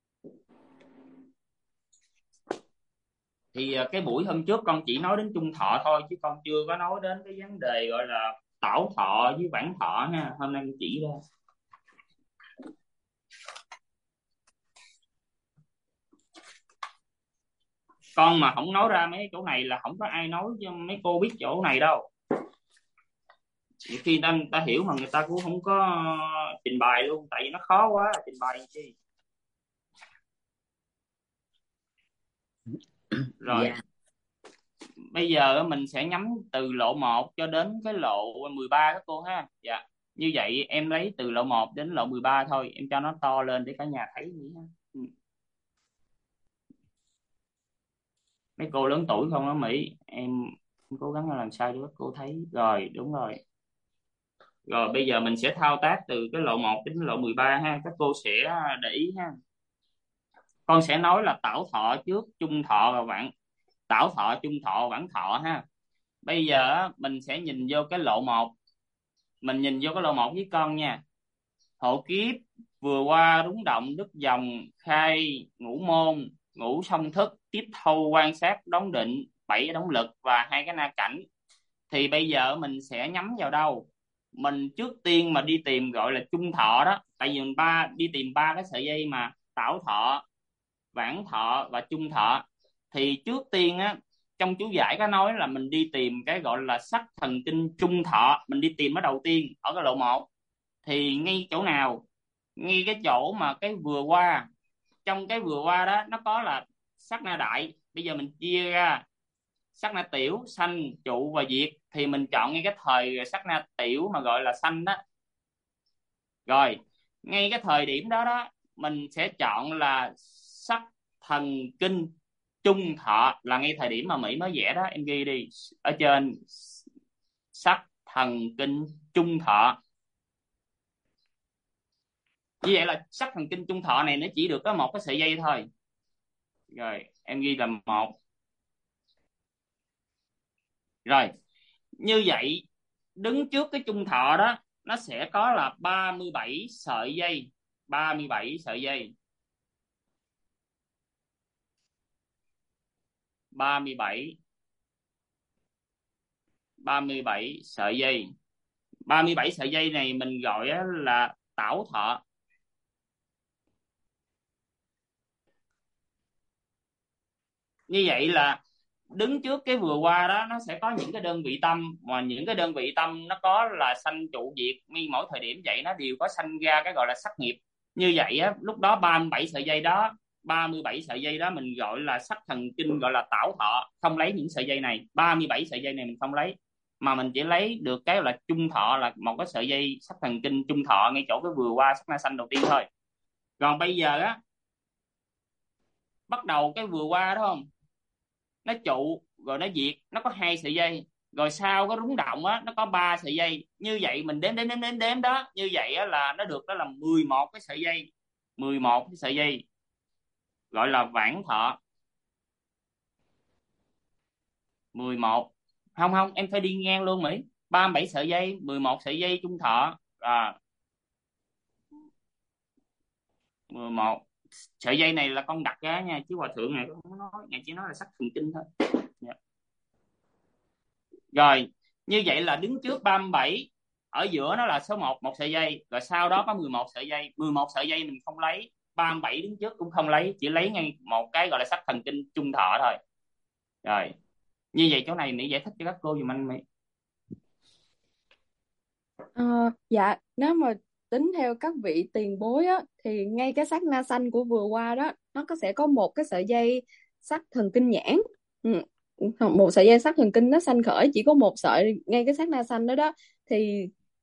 Thì cái buổi hôm trước con chỉ nói đến chung thọ thôi, chứ con chưa có nói đến cái vấn đề gọi là tảo thọ với bản thọ ha. Hôm nay con chỉ ra. Con mà không nói ra mấy chỗ này là không có ai nói cho mấy cô biết chỗ này đâu. Khi ta hiểu mà người ta cũng không có trình bày luôn, tại vì nó khó quá trình bày chi. Rồi. dạ Bây giờ mình sẽ nhắm từ lộ 1 cho đến cái lộ 13 các cô ha. Dạ. Như vậy em lấy từ lộ 1 đến lộ 13 thôi, em cho nó to lên để cả nhà thấy nhỉ ha. Mấy cô lớn tuổi không đó Mỹ, em cố gắng làm sao cho các cô thấy. Rồi, đúng rồi. Rồi bây giờ mình sẽ thao tác từ cái lộ 1 đến lộ 13 ha, các cô sẽ để ý ha. Con sẽ nói là tảo thọ trước, chung thọ và vãng. Tảo thọ, chung thọ, vãng thọ ha. Bây giờ mình sẽ nhìn vô cái lộ 1. Mình nhìn vô cái lộ 1 với con nha. Hộ kiếp vừa qua rúng động đứt dòng, khai ngũ môn, ngũ song thức, tiếp thâu quan sát đóng định, 7 đóng lực và 2 cái na cảnh. Thì bây giờ mình sẽ nhắm vào đâu? Mình trước tiên mà đi tìm gọi là chung thọ đó, tại vì mình đi tìm 3 cái sợi dây mà, tảo thọ, vãng thọ và chung thọ. Thì trước tiên á, trong chú giải có nói là mình đi tìm cái gọi là sắc thần kinh chung thọ, mình đi tìm ở đầu tiên ở cái lộ 1. Thì ngay chỗ nào? Ngay cái chỗ mà cái vừa qua, trong cái vừa qua đó nó có là sắc na đại. Bây giờ mình chia ra sắc na tiểu, sanh, trụ và diệt, thì mình chọn ngay cái thời sắc na tiểu mà gọi là sanh đó. Rồi ngay cái thời điểm đó đó, mình sẽ chọn là sắc thần kinh trung thọ, là ngay thời điểm mà Mỹ mới vẽ đó, em ghi đi ở trên, sắc thần kinh trung thọ. Như vậy là sắc thần kinh trung thọ này nó chỉ được có một cái sợi dây thôi. Rồi em ghi là 1. Rồi như vậy đứng trước cái trung thọ đó nó sẽ có là 37 sợi dây. 37 sợi dây. 37 sợi dây. 37 sợi dây này mình gọi là tảo thọ. Như vậy là đứng trước cái vừa qua đó nó sẽ có những cái đơn vị tâm, mà những cái đơn vị tâm nó có là sanh trụ diệt, mỗi thời điểm vậy nó đều có sanh ra cái gọi là sắc nghiệp. Như vậy á, lúc đó 37 sợi dây đó, 37 sợi dây đó mình gọi là sắc thần kinh, gọi là tảo thọ. Không lấy những sợi dây này, 37 sợi dây này mình không lấy, mà mình chỉ lấy được cái là trung thọ, là một cái sợi dây sắc thần kinh trung thọ ngay chỗ cái vừa qua sắc na sanh đầu tiên thôi. Còn bây giờ á, bắt đầu cái vừa qua đó không, nó trụ rồi nó diệt, nó có 2 sợi dây, rồi sau cái rung động á nó có 3 sợi dây. Như vậy mình đếm đó, như vậy á là nó được đó là 11 cái sợi dây. 11 cái sợi dây gọi là vãng thọ. 11. Không em phải đi ngang luôn Mỹ. 37 sợi dây, 11 sợi dây trung thọ. 11 sợi dây này là con đặt ra nha, chứ hòa thượng này không nói, ngài chỉ nói là sắc thần kinh thôi. Rồi như vậy là đứng trước 37, ở giữa nó là số 1, một sợi dây, rồi sau đó có 11 sợi dây. 11 sợi dây mình không lấy, 37 đứng trước cũng không lấy, chỉ lấy ngay một cái gọi là sắc thần kinh trung thọ thôi. Rồi như vậy chỗ này Mỹ giải thích cho các cô dùm anh Mỹ. Dạ, nếu mà tính theo các vị tiền bối á, thì ngay cái sát na sanh của vừa qua đó nó sẽ có một cái sợi dây sắc thần kinh nhãn. Một sợi dây sắc thần kinh nó sanh khởi chỉ có một sợi ngay cái sát na sanh đó đó, thì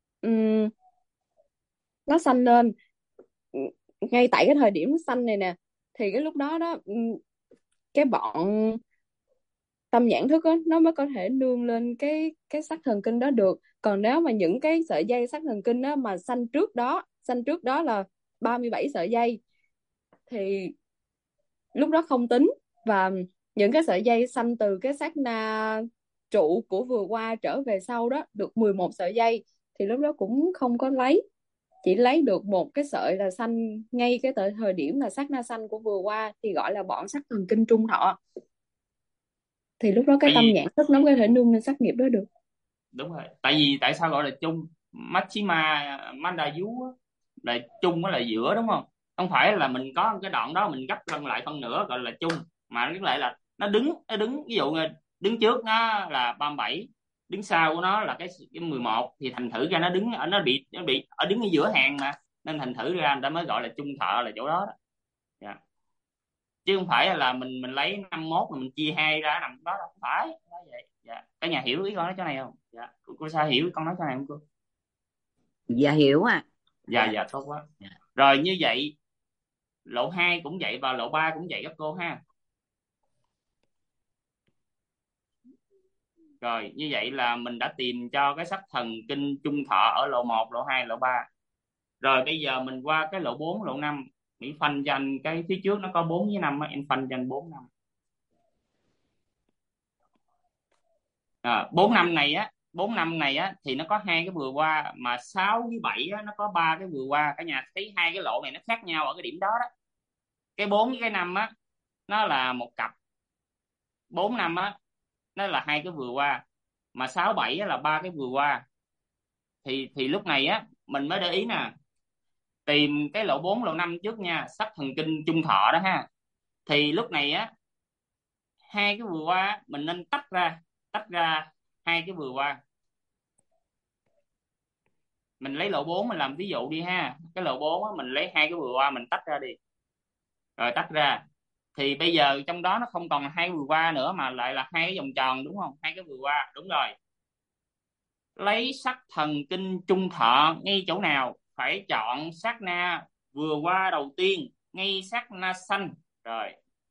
nó sanh lên ngay tại cái thời điểm nó sanh này nè, thì cái lúc đó đó cái bọn tâm nhãn thức á, nó mới có thể nương lên cái sắc thần kinh đó được. Còn nếu mà những cái sợi dây sắc thần kinh á, mà sanh trước đó là 37 sợi dây thì lúc đó không tính. Và những cái sợi dây sanh từ cái sát na trụ của vừa qua trở về sau đó được 11 sợi dây thì lúc đó cũng không có lấy, chỉ lấy được một cái sợi là sanh ngay cái thời điểm là sát na sanh của vừa qua thì gọi là bọn sắc thần kinh trung thọ. Thì lúc đó cái tâm nhãn thức nó có thể nương lên sắc nghiệp đó được. Đúng rồi, tại sao gọi là chung? Machima Mandayu là chung, đó là giữa, đúng không? Không phải là mình có cái đoạn đó mình gấp lần lại phân nửa gọi là chung, mà nó lại là nó đứng ví dụ như đứng trước nó là 37, đứng sau của nó là cái 11, thì thành thử ra nó đứng nó bị ở đứng ở giữa hàng mà, nên thành thử ra người ta mới gọi là chung thọ là chỗ đó. Dạ. Chứ không phải là mình lấy 51 mà mình chia 2 ra nằm đó, đâu, không phải đó vậy. Dạ. Cả nhà hiểu ý con nói chỗ này không? Dạ. Cô sao hiểu con nói chỗ này không cô? Dạ hiểu à. Dạ tốt quá. Rồi như vậy lộ 2 cũng vậy và lộ 3 cũng vậy các cô ha. Rồi như vậy là mình đã tìm cho cái sắc thần kinh trung thọ ở lộ 1, lộ 2, lộ 3. Rồi bây giờ mình qua cái lộ 4, lộ 5. Mỹ phanh cho anh cái phía trước nó có 4 với 5 á, em phanh cho anh 4 5. 4 năm này á thì nó có 2 cái vừa qua, mà 6 với 7 á, nó có 3 cái vừa qua. Cả nhà thấy 2 cái lộ này nó khác nhau ở cái điểm đó đó. Cái 4 với cái 5 á nó là một cặp. 4 5 á nó là 2 cái vừa qua, mà 6 7 á là 3 cái vừa qua. Thì lúc này á mình mới để ý nè, tìm cái lộ 4, lộ 5 trước nha, sắc thần kinh trung thọ đó ha. Thì lúc này á 2 cái vừa qua mình nên tách ra 2 cái vừa qua. Mình lấy lộ 4 mình làm ví dụ đi ha. Cái lộ 4 á, mình lấy 2 cái vừa qua mình tách ra đi. Rồi tách ra thì bây giờ trong đó nó không còn là 2 vừa qua nữa mà lại là 2 cái vòng tròn, đúng không? 2 cái vừa qua, đúng rồi. Lấy sắc thần kinh trung thọ ngay chỗ nào? Phải chọn sát na vừa qua đầu tiên ngay sát na xanh. Rồi,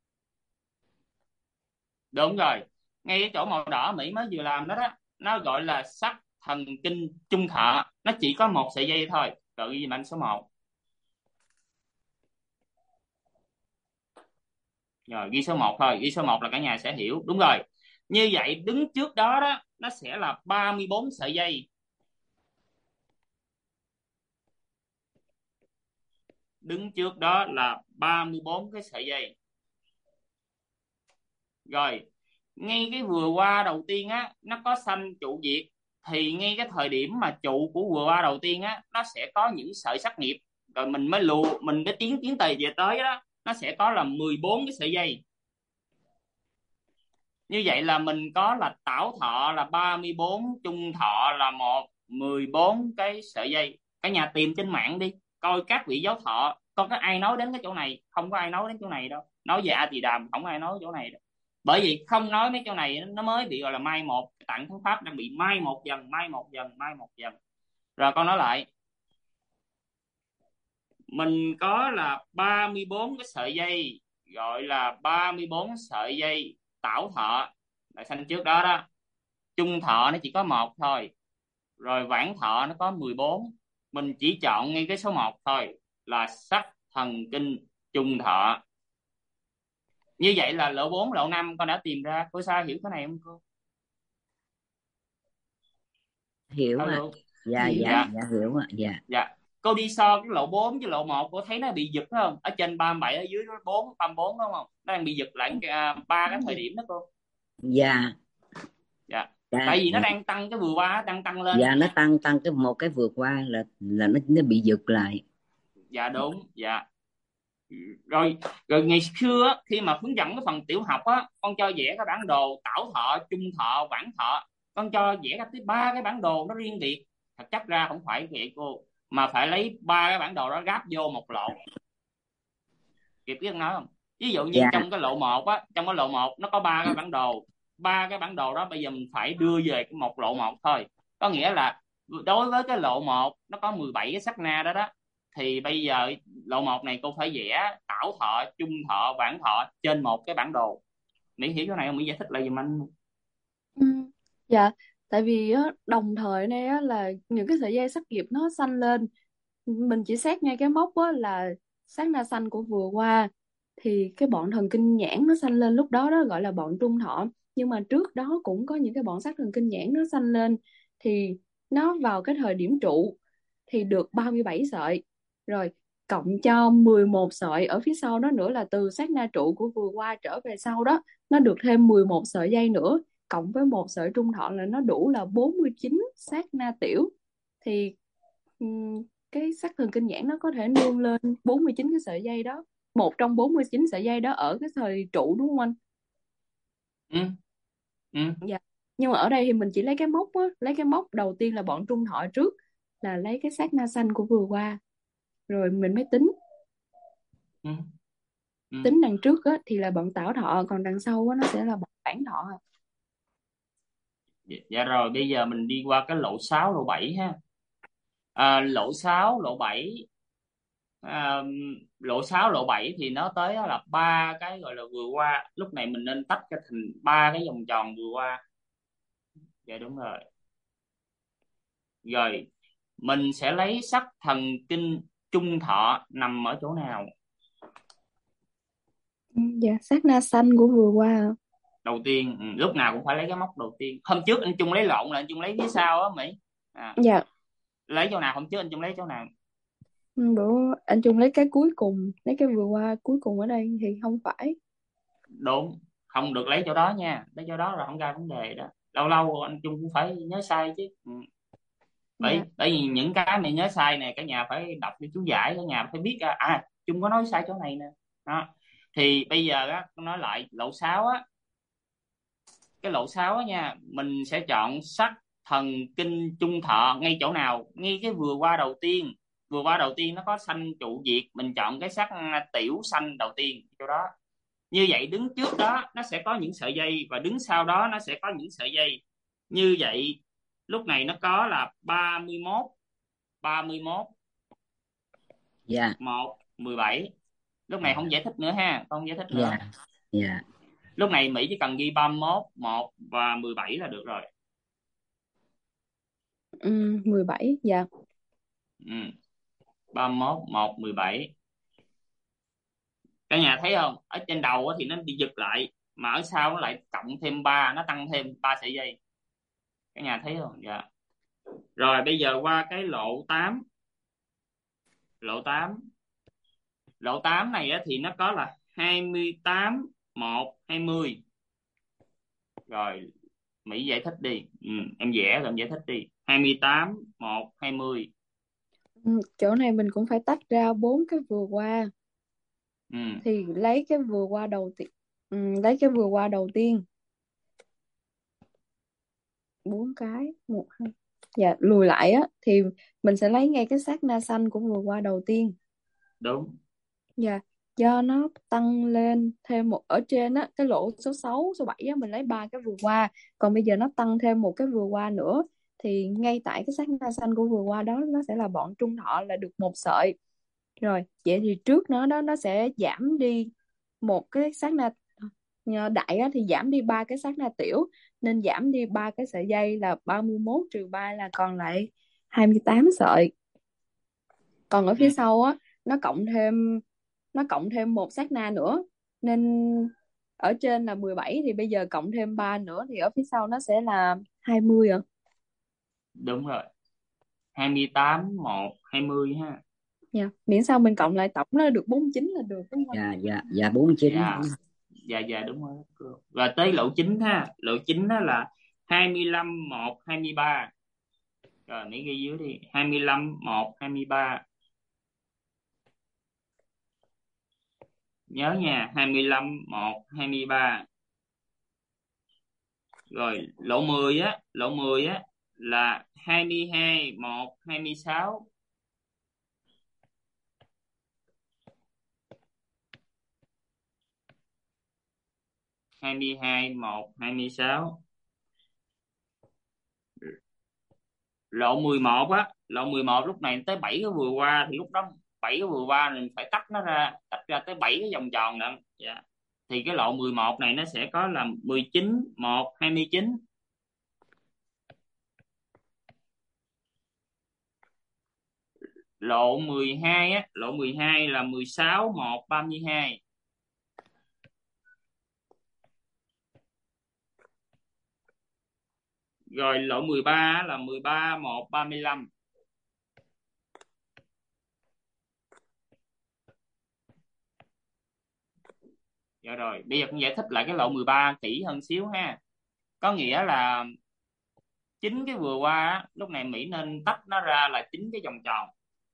đúng rồi, ngay cái chỗ màu đỏ Mỹ mới vừa làm đó đó, nó gọi là sắc thần kinh trung thọ, nó chỉ có một sợi dây thôi. Rồi ghi mạnh số 1. Rồi ghi số 1 thôi, ghi số 1 là cả nhà sẽ hiểu. Đúng rồi, như vậy đứng trước đó đó nó sẽ là 34 sợi dây. Đứng trước đó là 34 cái sợi dây. Rồi, ngay cái vừa qua đầu tiên á nó có xanh trụ diệt, thì ngay cái thời điểm mà trụ của vừa qua đầu tiên á nó sẽ có những sợi sắc nghiệp. Rồi mình mới mình mới tiến tề về tới đó, nó sẽ có là 14 cái sợi dây. Như vậy là mình có là tảo thọ là 34, trung thọ là 14 cái sợi dây. Cả nhà tìm trên mạng đi, coi các vị giáo thọ có ai nói đến cái chỗ này. Không có ai nói đến chỗ này đâu. Nói về A Tỳ Đàm không ai nói chỗ này đâu. Bởi vì không nói mấy chỗ này nó mới bị gọi là mai một. Tạng Thánh Pháp đang bị mai một dần, mai một dần, mai một dần. Rồi con nói lại, mình có là 34 cái sợi dây, gọi là 34 sợi dây tảo thọ là sanh trước đó đó. Trung thọ nó chỉ có 1 thôi, rồi vãng thọ nó có 14. Mình chỉ chọn ngay cái số 1 thôi là sắc thần kinh trung thọ. Như vậy là lộ 4, lộ 5 con đã tìm ra. Cô Sa hiểu cái này không cô? Hiểu ạ. Alo. Dạ Hiểu. dạ dạ hiểu ạ. Dạ. Dạ. Cô đi so cái lộ 4 với lộ 1, cô thấy nó bị giật không? Ở trên 37, ở dưới 4, 34 đúng không? Nó đang bị giật lại ba cái thời điểm đó cô. Dạ Dạ. dạ Tại vì nó dạ. đang tăng, cái vừa qua đang tăng lên. Dạ nó tăng cái một cái vừa qua là nó bị giật lại. Dạ đúng. Dạ. Rồi ngày xưa á, khi mà hướng dẫn cái phần tiểu học á, con cho vẽ cái bản đồ tảo thọ, trung thọ, vãng thọ. Con cho vẽ ra tới 3 cái bản đồ nó riêng biệt. Thật chất ra không phải vậy cô, mà phải lấy 3 cái bản đồ đó gáp vô một lộ. Kịp biết nói không? Ví dụ như Dạ trong cái lộ 1 á, trong cái lộ 1 nó có 3 cái bản đồ. 3 cái bản đồ đó bây giờ mình phải đưa về cái một lộ 1 thôi. Có nghĩa là đối với cái lộ 1 nó có 17 cái sắc na đó đó, thì bây giờ lộ 1 này cô phải vẽ tảo thọ, trung thọ, vãng thọ trên một cái bản đồ. Mỹ hiểu cái này không? Mỹ giải thích lại giùm anh. Ừ. Dạ, tại vì á, đồng thời này á, là những cái sợi dây sắc nghiệp nó xanh lên, mình chỉ xét ngay cái mốc á, là sát na xanh của vừa qua, thì cái bọn thần kinh nhãn nó xanh lên lúc đó đó gọi là bọn trung thọ. Nhưng mà trước đó cũng có những cái bọn sát thần kinh nhãn nó xanh lên, thì nó vào cái thời điểm trụ thì được 37 sợi, rồi cộng cho 11 sợi ở phía sau đó nữa, là từ sát na trụ của vừa qua trở về sau đó nó được thêm 11 sợi dây nữa, cộng với một sợi trung thọ là nó đủ là 49 sát na tiểu. Thì cái sắc thần kinh nhãn nó có thể nương lên 49 cái sợi dây đó, một trong 49 sợi dây đó ở cái thời trụ, đúng không anh? Ừ. Ừ. Dạ. Nhưng mà ở đây thì mình chỉ lấy cái mốc á, lấy cái mốc đầu tiên là bọn trung thọ trước, là lấy cái sát na xanh của vừa qua, rồi mình mới tính. Ừ. Ừ. Tính đằng trước á thì là bọn tảo thọ, còn đằng sau á nó sẽ là bọn phản thọ. Dạ rồi, bây giờ mình đi qua cái lộ 6, lộ 7 ha. Lộ 6, lộ 7. à, Lộ 6, lộ 7 thì nó tới là 3 cái gọi là vừa qua. Lúc này mình nên tách ra thành 3 cái vòng tròn vừa qua. Dạ đúng rồi. Rồi mình sẽ lấy sắc thần kinh trung thọ nằm ở chỗ nào? Dạ, sát na xanh của vừa qua. Đầu tiên, lúc nào cũng phải lấy cái mốc đầu tiên. Hôm trước anh Trung lấy lộn, là anh Trung lấy phía sau á Mỹ. Dạ. Lấy chỗ nào? Hôm trước anh Trung lấy chỗ nào? Bữa anh Trung lấy cái cuối cùng, lấy cái vừa qua cuối cùng ở đây thì không phải. Đúng, không được lấy chỗ đó nha, lấy chỗ đó là không ra vấn đề đó. Lâu lâu anh Trung cũng phải nhớ sai chứ. Dạ. Bởi vì những cái này nhớ sai này cả nhà phải đọc cho chú giải, cả nhà phải biết Trung có nói sai chỗ này nè đó. Thì bây giờ á con nói lại lộ 6 á, cái lộ 6 á nha, mình sẽ chọn sắc thần kinh trung thọ ngay chỗ nào? Ngay cái vừa qua đầu tiên. Vừa qua đầu tiên nó có xanh trụ diệt, mình chọn cái sắc tiểu xanh đầu tiên chỗ đó. Như vậy đứng trước đó nó sẽ có những sợi dây, và đứng sau đó nó sẽ có những sợi dây. Như vậy lúc này nó có là 31. Dạ. 1, 17. Lúc này không giải thích nữa ha, không giải thích nữa. Dạ. Dạ. Lúc này Mỹ chỉ cần ghi 31, 1 và 17 là được rồi. 17. Dạ. 31, 1, 17. Cả nhà thấy không? Ở trên đầu thì nó bị giật lại, mà ở sau nó lại cộng thêm 3, nó tăng thêm 3 sợi dây. Cả nhà thấy không? Dạ. Rồi bây giờ qua cái lộ 8. Lộ 8 này thì nó có là 28, 1, 20. Rồi Mỹ giải thích đi. Em vẽ rồi em giải thích đi. 28, 1, 20. Chỗ này mình cũng phải tách ra 4 cái vừa qua. Thì lấy cái vừa qua đầu tiên. Lấy cái vừa qua đầu tiên. 4 cái. 1, 2. Dạ, lùi lại á thì mình sẽ lấy ngay cái sát na xanh của vừa qua đầu tiên. Đúng. Dạ, do nó tăng lên thêm một ở trên á, cái lỗ số 6, số 7 á, mình lấy 3 cái vừa qua, còn bây giờ nó tăng thêm một cái vừa qua nữa, thì ngay tại cái sát na xanh của vừa qua đó nó sẽ là bọn trung thọ là được 1 sợi. Rồi, vậy thì trước nó sẽ giảm đi một cái sát na đại á, thì giảm đi 3 cái sát na tiểu, nên giảm đi 3 cái sợi dây là 31 trừ 3 là còn lại 28 sợi. Còn ở phía sau á, nó cộng thêm một sát na nữa, nên ở trên là 17 thì bây giờ cộng thêm 3 nữa thì ở phía sau nó sẽ là 20 ạ. Đúng rồi. 28, 1, 20 ha. Dạ, miễn sao mình cộng lại tổng nó được 49 là được, đúng không? Dạ 49. Dạ đúng rồi. Rồi tới lộ 9 ha. Lộ 9 đó là 25, 1, 23. Rồi Mỹ ghi dưới đi. 25, 1, 23. Nhớ nha, 25, 1, 23. Rồi lộ 10 là 22, 1, 26. 22, 1, 26. Lộ 11 lúc này tới 7 cái vừa qua, thì lúc đó 7 cái vừa qua mình phải tách ra tới 7 cái vòng tròn nữa. Dạ. Thì cái lộ 11 này nó sẽ có là 19, 1, 29. Lộ 12 là 16, 1, 32. Rồi lộ 13 là 13, 1, 35. Dạ rồi, bây giờ cũng giải thích lại cái lộ 13 kỹ hơn xíu ha. Có nghĩa là 9 cái vừa qua á, lúc này Mỹ nên tách nó ra là 9 cái vòng tròn.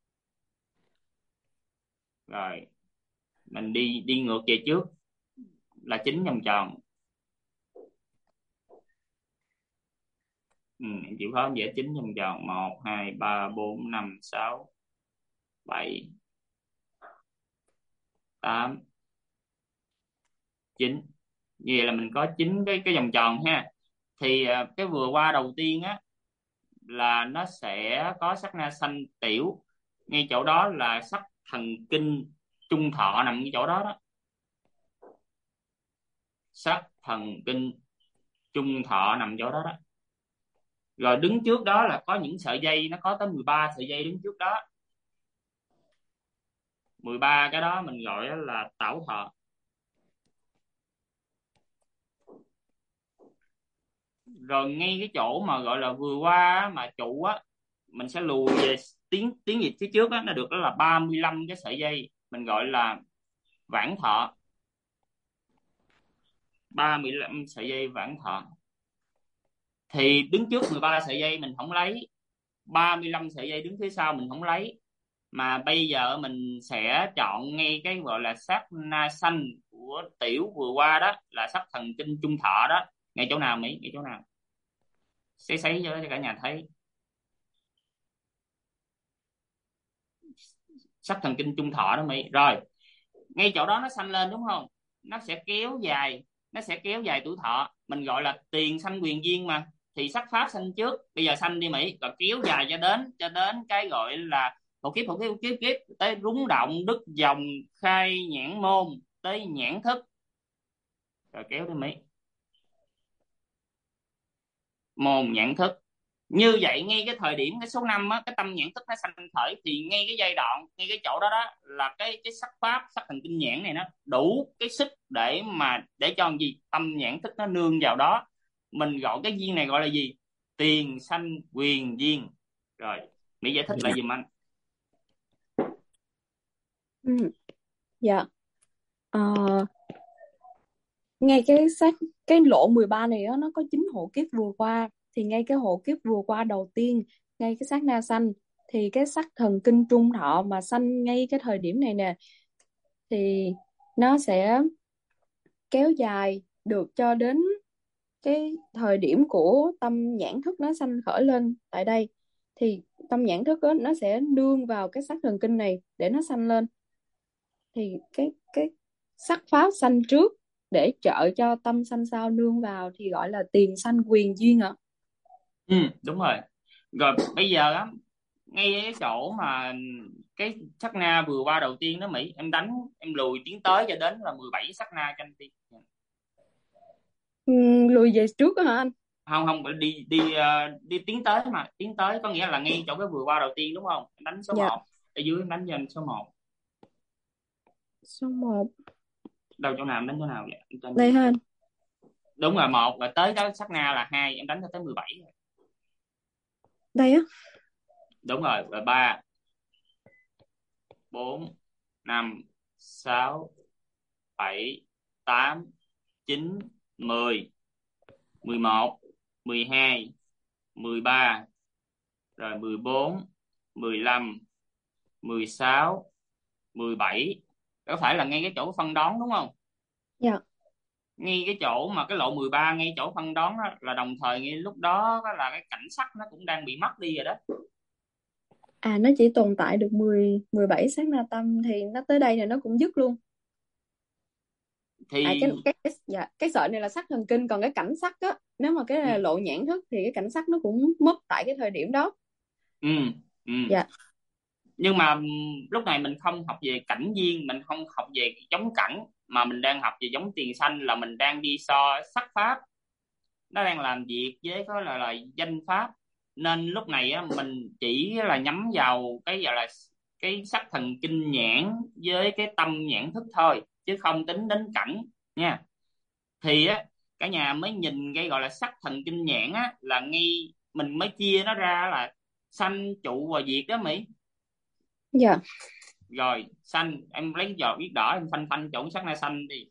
Rồi mình đi ngược về trước là 9 vòng tròn. Em chịu khó em vẽ 9 vòng tròn. 1, 2, 3, 4, 5, 6, 7, 8, 9. Như vậy là mình có 9 cái vòng tròn ha. Thì cái vừa qua đầu tiên á là nó sẽ có sắc na xanh tiểu, ngay chỗ đó là sắc thần kinh trung thọ nằm ngay chỗ đó đó. Sắc thần kinh trung thọ nằm chỗ đó đó. Rồi đứng trước đó là có những sợi dây, nó có tới 13 sợi dây đứng trước đó. 13 cái đó mình gọi là tảo thọ. Rồi ngay cái chỗ mà gọi là vừa qua mà trụ á, mình sẽ lùi về tiến dịch phía trước á, nó được đó là 35 cái sợi dây, mình gọi là vãng thọ. 35 sợi dây vãng thọ. Thì đứng trước 13 sợi dây mình không lấy, 35 sợi dây đứng phía sau mình không lấy, mà bây giờ mình sẽ chọn ngay cái gọi là sát na xanh của tiểu vừa qua đó, là sắc thần kinh trung thọ đó. Ngay chỗ nào Mỹ? Ngay chỗ nào? Sấy cho cả nhà thấy. Sắc thần kinh trung thọ đó Mỹ. Rồi ngay chỗ đó nó xanh lên đúng không? Nó sẽ kéo dài tuổi thọ. Mình gọi là tiền sanh quyền duyên mà. Thì sắc pháp sanh trước, bây giờ sanh đi Mỹ, rồi kéo dài cho đến cái gọi là Hộ kiếp tới rúng động đứt dòng khai nhãn môn tới nhãn thức. Rồi kéo tới Mỹ, môn nhãn thức. Như vậy ngay cái thời điểm cái số 5 á, cái tâm nhãn thức nó sanh khởi, thì ngay cái giai đoạn, ngay cái chỗ đó đó là cái sắc pháp, sắc thần kinh nhãn này nó đủ cái sức để cho gì tâm nhãn thức nó nương vào đó. Mình gọi cái duyên này gọi là gì? Tiền sanh quyền duyên. Rồi Mỹ giải thích lại giùm anh. Dạ. Ờ, ngay cái lộ 13 này đó, nó có 9 hộ kiếp vừa qua, thì ngay cái hộ kiếp vừa qua đầu tiên, ngay cái sát na sanh, thì cái sắc thần kinh trung thọ mà sanh ngay cái thời điểm này nè, thì nó sẽ kéo dài được cho đến cái thời điểm của tâm nhãn thức nó sanh khởi lên tại đây. Thì tâm nhãn thức đó, nó sẽ nương vào cái sắc thần kinh này để nó sanh lên. Thì cái sắc pháp sanh trước để trợ cho tâm sanh sau nương vào thì gọi là tiền sanh quyền duyên ạ. Đúng rồi. Rồi bây giờ á, ngay cái chỗ mà cái sát na vừa qua đầu tiên đó Mỹ, em lùi tiến tới cho đến là 17 sát na cho anh đi. Lùi về trước đó hả anh? Không không, đi tiến tới, mà tiến tới có nghĩa là ngay chỗ cái vừa qua đầu tiên đúng không? Em đánh số Dạ. 1 ở dưới, em đánh cho anh số 1. Số 1 Đâu, chỗ nào em đánh chỗ nào vậy? Em đây ha anh. Đúng rồi, 1 rồi tới đó sát na là 2, em đánh cho tới 17 rồi. Đây á. Đúng rồi, rồi 3 4 5 6 7 8 9 10 11 12 13 rồi 14 15 16 17. Có phải là ngay cái chỗ phân đón đúng không? Dạ. Ngay cái chỗ mà cái lộ 13, ngay chỗ phân đón đó, là đồng thời ngay lúc đó là cái cảnh sắc nó cũng đang bị mất đi rồi đó. Nó chỉ tồn tại được 17 sát na tâm, thì nó tới đây là nó cũng dứt luôn. Thì Cái sợi này là sắc thần kinh, còn cái cảnh sắc á, nếu mà cái này là lộ nhãn thức thì cái cảnh sắc nó cũng mất tại cái thời điểm đó. ừ ừ Dạ. Nhưng mà lúc này mình không học về cảnh duyên, mình không học về giống cảnh, mà mình đang học về giống tiền sanh, là mình đang đi so sắc pháp, nó đang làm việc với có là danh pháp. Nên lúc này á, mình chỉ là nhắm vào cái gọi là cái sắc thần kinh nhãn với cái tâm nhãn thức thôi, chứ không tính đến cảnh nha. Thì á, cả nhà mới nhìn cái gọi là sắc thần kinh nhãn á, là ngay mình mới chia nó ra là sanh trụ và diệt đó Mỹ. Dạ. Rồi sanh, em lấy giọt viết đỏ em phanh phanh chỗ sắc na sanh đi.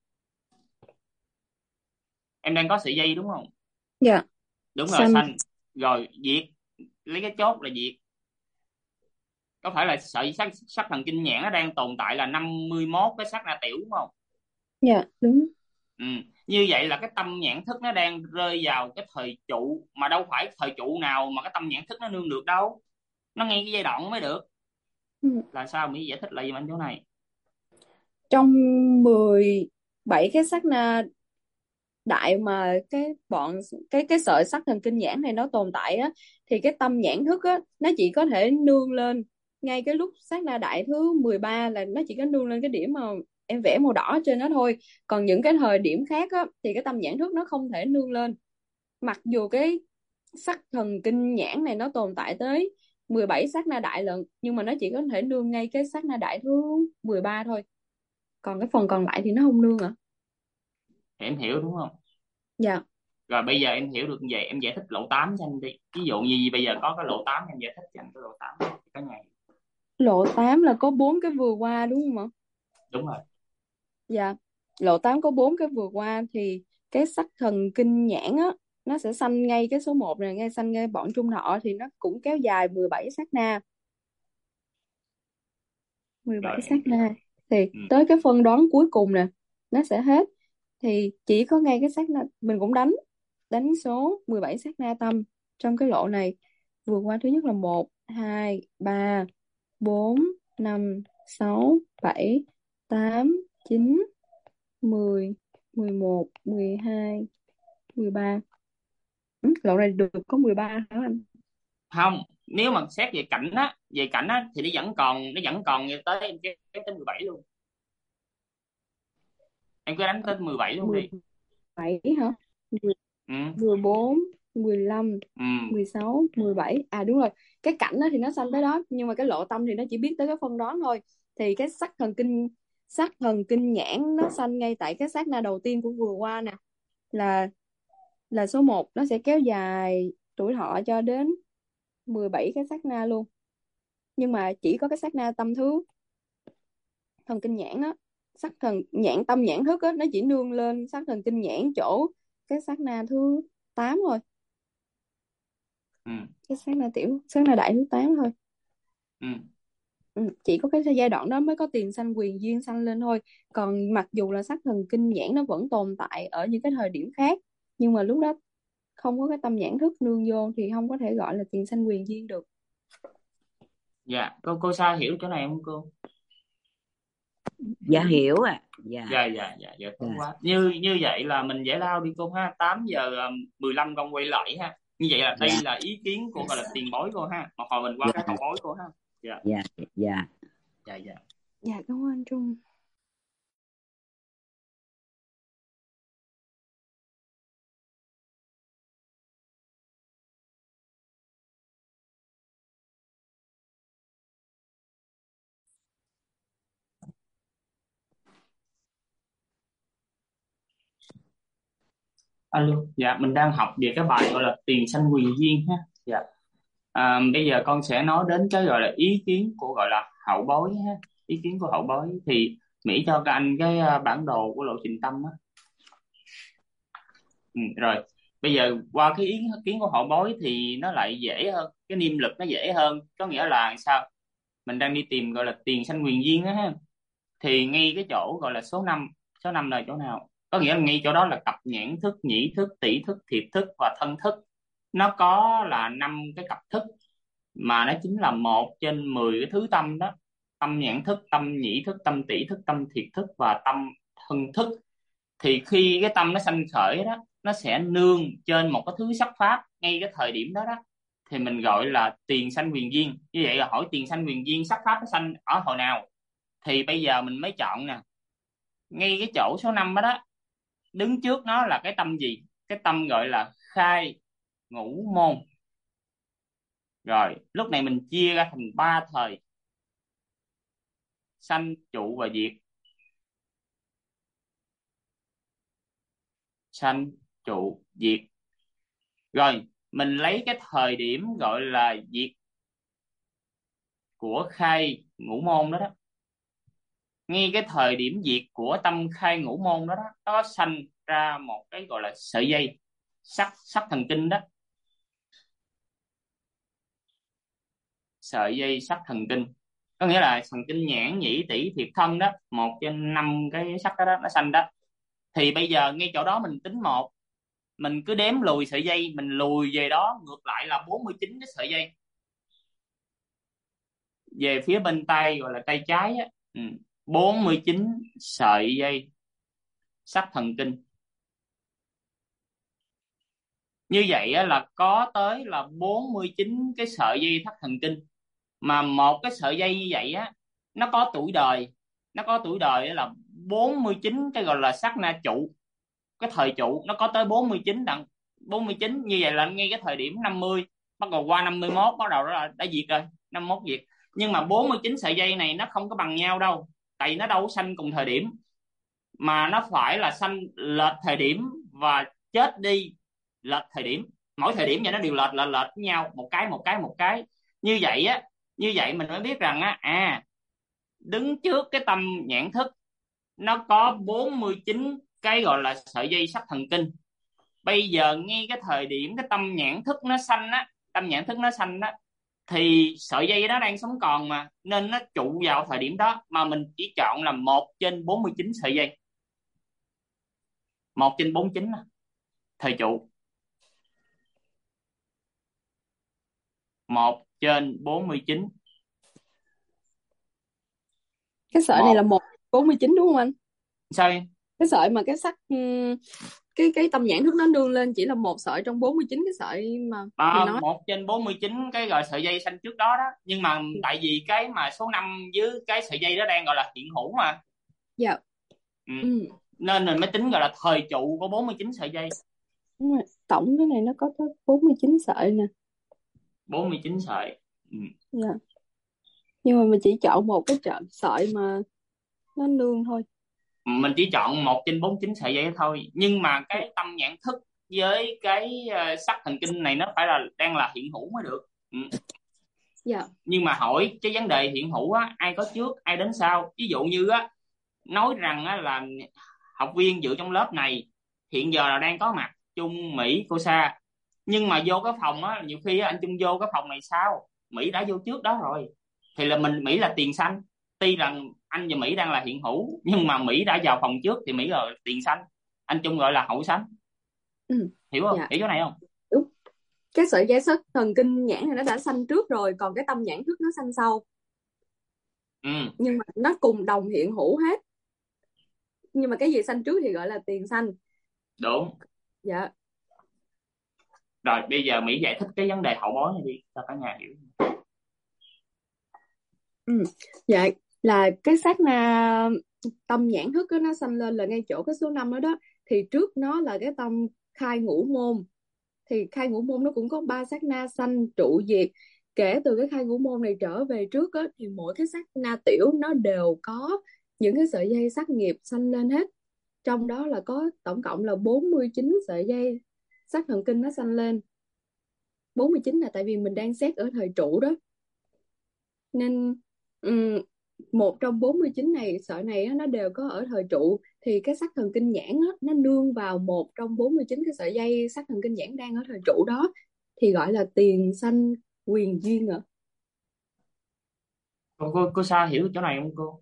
Em đang có sợi dây đúng không? Dạ. Đúng rồi, Sanh. sanh. Rồi diệt, lấy cái chốt là diệt. Có phải là sợi sắc thần kinh nhãn nó đang tồn tại là 51 cái sắc na tiểu đúng không? Dạ đúng. Như vậy là cái tâm nhãn thức nó đang rơi vào cái thời trụ, mà đâu phải thời trụ nào mà cái tâm nhãn thức nó nương được đâu, nó ngay cái giai đoạn mới được. Là sao Mỹ giải thích lại giùm anh chỗ này. Trong 17 cái sát na đại mà cái sợi sắc thần kinh nhãn này nó tồn tại á, thì cái tâm nhãn thức á, nó chỉ có thể nương lên ngay cái lúc sát na đại thứ 13, là nó chỉ có nương lên cái điểm mà em vẽ màu đỏ trên đó thôi. Còn những cái thời điểm khác á, thì cái tâm nhãn thức nó không thể nương lên, mặc dù cái sắc thần kinh nhãn này nó tồn tại tới 17 sát na đại lận, nhưng mà nó chỉ có thể nương ngay cái sát na đại thứ 13 thôi, còn cái phần còn lại thì nó không nương ạ. Thì em hiểu đúng không? Dạ. Rồi bây giờ em hiểu được như vậy, em giải thích lộ 8 cho anh đi. Ví dụ như bây giờ có cái lộ 8, em giải thích cho anh cái lộ 8 có ngày. Lộ 8 là có 4 cái vừa qua đúng không ạ? Đúng rồi. Dạ. Lộ 8 có 4 cái vừa qua, thì cái sắc thần kinh nhãn á, nó sẽ sanh ngay cái số 1 này, ngay sanh ngay bọn trung thọ, thì nó cũng kéo dài 17 sát na. 17 Rồi. sát na thì tới cái phân đoán cuối cùng nè, nó sẽ hết. Thì chỉ có ngay cái sát na mình cũng đánh số 17 sát na tâm trong cái lộ này. Vừa qua thứ nhất là 1 2 3 4 5 6 7 8 9 10 11 12 13. Lộ này được có 13 hả anh? Không, nếu mà xét về cảnh á, về cảnh á thì nó vẫn còn tới em kéo tới 17 luôn. Em cứ đánh tới 17 luôn đi. 17 hả? Ừ. 14, 15, Ừ. 16, 17. À đúng rồi. Cái cảnh đó thì nó xanh tới đó, nhưng mà cái lộ tâm thì nó chỉ biết tới cái phân đó thôi. Thì cái sắc thần kinh nhãn nó xanh ngay tại cái sát na đầu tiên của vừa qua nè, là số 1, nó sẽ kéo dài tuổi thọ cho đến 17 cái sát na luôn. Nhưng mà chỉ có cái sát na tâm thứ thần kinh nhãn á, sắc thần nhãn tâm nhãn thức á, nó chỉ nương lên sắc thần kinh nhãn chỗ cái sát na thứ 8 thôi. Ừ. Cái sát na đại thứ 8 thôi. Ừ. Chỉ có cái giai đoạn đó mới có tiền sanh quyền duyên sanh lên thôi. Còn mặc dù là sắc thần kinh nhãn nó vẫn tồn tại ở những cái thời điểm khác, nhưng mà lúc đó không có cái tâm nhãn thức nương vô thì không có thể gọi là tiền sanh quyền duyên được. Dạ, cô Sa hiểu chỗ này không cô? Dạ hiểu à. Dạ. Dạ tốt quá. Như vậy là mình giải lao đi cô ha. 8:15 con quay lại ha. Như vậy là đây Dạ. là ý kiến của gọi là tiền bối cô ha. Một hồi mình qua Dạ. cái hậu bối cô ha. Dạ. Dạ. Dạ. Dạ. Dạ. Dạ cảm ơn anh Trung. Alo, dạ mình đang học về cái bài gọi là tiền sanh quyền duyên ha. Dạ. Bây giờ con sẽ nói đến cái gọi là ý kiến của gọi là hậu bối ha. Ý kiến của hậu bối thì Mỹ cho các anh cái bản đồ của lộ trình tâm á. Rồi bây giờ qua cái ý kiến của hậu bối thì nó lại dễ hơn, cái niệm lực nó dễ hơn, có nghĩa là sao, mình đang đi tìm gọi là tiền sanh quyền duyên á ha, thì ngay cái chỗ gọi là số 5 là chỗ nào, có nghĩa là ngay chỗ đó là cặp nhãn thức, nhĩ thức, tỷ thức, thiệt thức và thân thức. Nó có là 5 cái cặp thức, mà nó chính là 1/10 cái thứ tâm đó: tâm nhãn thức, tâm nhĩ thức, tâm tỷ thức, tâm thiệt thức và tâm thân thức. Thì khi cái tâm nó sanh khởi đó, nó sẽ nương trên một cái thứ sắc pháp ngay cái thời điểm đó đó, thì mình gọi là tiền sanh quyền duyên. Như vậy là hỏi tiền sanh quyền duyên sắc pháp nó sanh ở hồi nào, thì bây giờ mình mới chọn nè, ngay cái chỗ số 5 đó, đó đứng trước nó là cái tâm gì? Cái tâm gọi là khai ngũ môn. Rồi lúc này mình chia ra thành 3 thời: sanh, trụ và diệt. Sanh, trụ, diệt. Rồi mình lấy cái thời điểm gọi là diệt của khai ngũ môn đó đó, ngay cái thời điểm diệt của tâm khai ngũ môn đó đó, nó sanh ra một cái gọi là sợi dây sắc thần kinh đó. Sợi dây sắc thần kinh có nghĩa là thần kinh nhãn, nhĩ, tỷ, thiệt, thân đó, 1/5 cái sắc đó, đó nó sanh đó. Thì bây giờ ngay chỗ đó mình tính một, mình cứ đếm lùi sợi dây, mình lùi về đó ngược lại là 49 cái sợi dây về phía bên tay gọi là tay trái á. 49 sợi dây sắc thần kinh. Như vậy á, là có tới là 49 cái sợi dây thắt thần kinh. Mà một cái sợi dây như vậy á, nó có tuổi đời. Nó có tuổi đời á là 49 cái gọi là sát na trụ. Cái thời trụ nó có tới 49 đặng. 49 như vậy là ngay cái thời điểm 50, bắt đầu qua 51 bắt đầu đó là đã diệt rồi, 51 diệt. Nhưng mà 49 sợi dây này nó không có bằng nhau đâu, tại nó đâu có sanh cùng thời điểm, mà nó phải là sanh lệch thời điểm và chết đi lệch thời điểm. Mỗi thời điểm nhà nó đều lệch với nhau, một cái. Như vậy á, như vậy mình mới biết rằng á, đứng trước cái tâm nhãn thức nó có 49 cái gọi là sợi dây sắc thần kinh. Bây giờ ngay cái thời điểm cái tâm nhãn thức nó sanh á, tâm nhãn thức nó sanh đó, thì sợi dây đó đang sống còn mà, nên nó trụ vào thời điểm đó, mà mình chỉ chọn là 1/49 sợi dây. 1/49 thời trụ. 1/49. Cái sợi này là 1/49 đúng không anh? Sao em? Cái sợi mà cái sắc cái tâm nhãn thức nó nương lên chỉ là một sợi trong 49 cái sợi mà mình nói. 1 trên 49 cái gọi sợi dây xanh trước đó đó, nhưng mà tại vì cái mà số 5 với cái sợi dây đó đang gọi là hiện hữu mà. Dạ. Nên mình mới tính gọi là thời trụ của 49 sợi dây. Đúng rồi. Tổng cái này nó có tới 49 sợi nè. 49 sợi. Dạ. Nhưng mà mình chỉ chọn một cái sợi mà nó nương thôi. Mình chỉ chọn 1 trên 49 sợi dây thôi, nhưng mà cái tâm nhãn thức với cái sắc thần kinh này nó phải là đang là hiện hữu mới được. Dạ. Nhưng mà hỏi cái vấn đề hiện hữu á, ai có trước ai đến sau. Ví dụ như á, nói rằng á, là học viên dự trong lớp này hiện giờ là đang có mặt Trung, Mỹ, cô Sa, nhưng mà vô cái phòng á, nhiều khi á, anh Trung vô cái phòng này sau, Mỹ đã vô trước đó rồi, thì là Mỹ là tiền xanh. Tuy rằng anh và Mỹ đang là hiện hữu, nhưng mà Mỹ đã vào phòng trước thì Mỹ là tiền xanh, anh Trung gọi là hậu xanh. Hiểu không? Dạ. Hiểu chỗ này không? Đúng. Cái sợi dây sắc thần kinh nhãn này nó đã xanh trước rồi, còn cái tâm nhãn thức nó xanh sau. Nhưng mà nó cùng đồng hiện hữu hết, nhưng mà cái gì xanh trước thì gọi là tiền xanh. Đúng. Dạ. Rồi bây giờ Mỹ giải thích cái vấn đề hậu bối này đi cho cả nhà hiểu. Dạ, là cái sát na tâm nhãn thức đó, nó xanh lên là ngay chỗ cái số 5 đó đó, thì trước nó là cái tâm khai ngũ môn. Thì khai ngũ môn nó cũng có 3 sát na sanh trụ diệt. Kể từ cái khai ngũ môn này trở về trước á, thì mỗi cái sát na tiểu nó đều có những cái sợi dây sắc nghiệp sanh lên hết. Trong đó là có tổng cộng là 49 sợi dây sắc thần kinh nó sanh lên. 49 là tại vì mình đang xét ở thời trụ đó, nên một trong 49 này sợi này nó đều có ở thời trụ, thì cái sắc thần kinh nhãn nó nương vào một trong 49 cái sợi dây sắc thần kinh nhãn đang ở thời trụ đó, thì gọi là tiền sanh quyền duyên ạ. Cô Sa hiểu chỗ này không cô?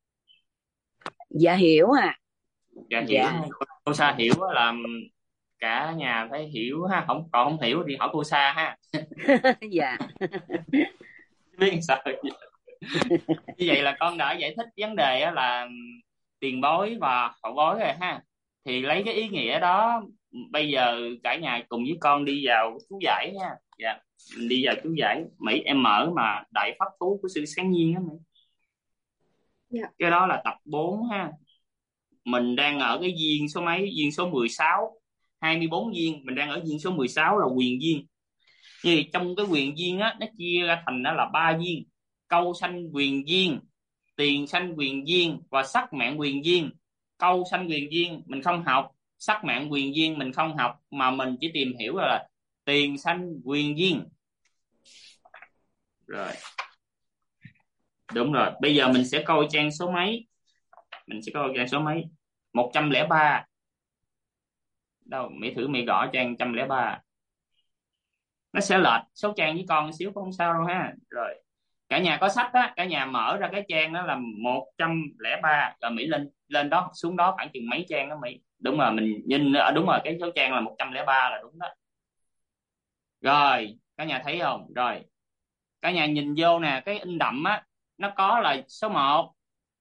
Dạ hiểu à. Dạ hiểu. Cô Sa hiểu là cả nhà phải hiểu ha, còn không hiểu thì hỏi cô Sa ha. Dạ. Biết sao như vậy là con đã giải thích vấn đề là tiền bối và hậu bối rồi ha. Thì lấy cái ý nghĩa đó, bây giờ cả nhà cùng với con đi vào chú giải nha. Dạ, mình đi vào chú giải. Mỹ em mở mà Đại Pháp Thú của Sư Sáng Nhiên á Mỹ. Dạ. Cái đó là tập 4 ha. Mình đang ở cái duyên số mấy? Duyên số 16. 24 duyên, mình đang ở duyên số 16 là quyền duyên. Thì trong cái quyền duyên á, nó chia ra thành đó là 3 duyên: câu sanh quyền duyên, tiền sanh quyền duyên và sắc mạng quyền duyên. Câu sanh quyền duyên mình không học, sắc mạng quyền duyên mình không học, mà mình chỉ tìm hiểu là tiền sanh quyền duyên. Rồi, đúng rồi. Bây giờ mình sẽ coi trang số mấy? Mình sẽ coi trang số mấy? 103. Đâu, Mỹ thử Mỹ gõ trang 103. Nó sẽ lệch số trang với con xíu, không sao đâu ha. Rồi cả nhà có sách á, cả nhà mở ra cái trang đó là 103, rồi Mỹ lên đó xuống đó khoảng chừng mấy trang đó Mỹ. Đúng rồi, mình nhìn đúng rồi, cái số trang là 103 là đúng đó. Rồi cả nhà thấy không? Rồi cả nhà nhìn vô nè, cái in đậm á, nó có là số 1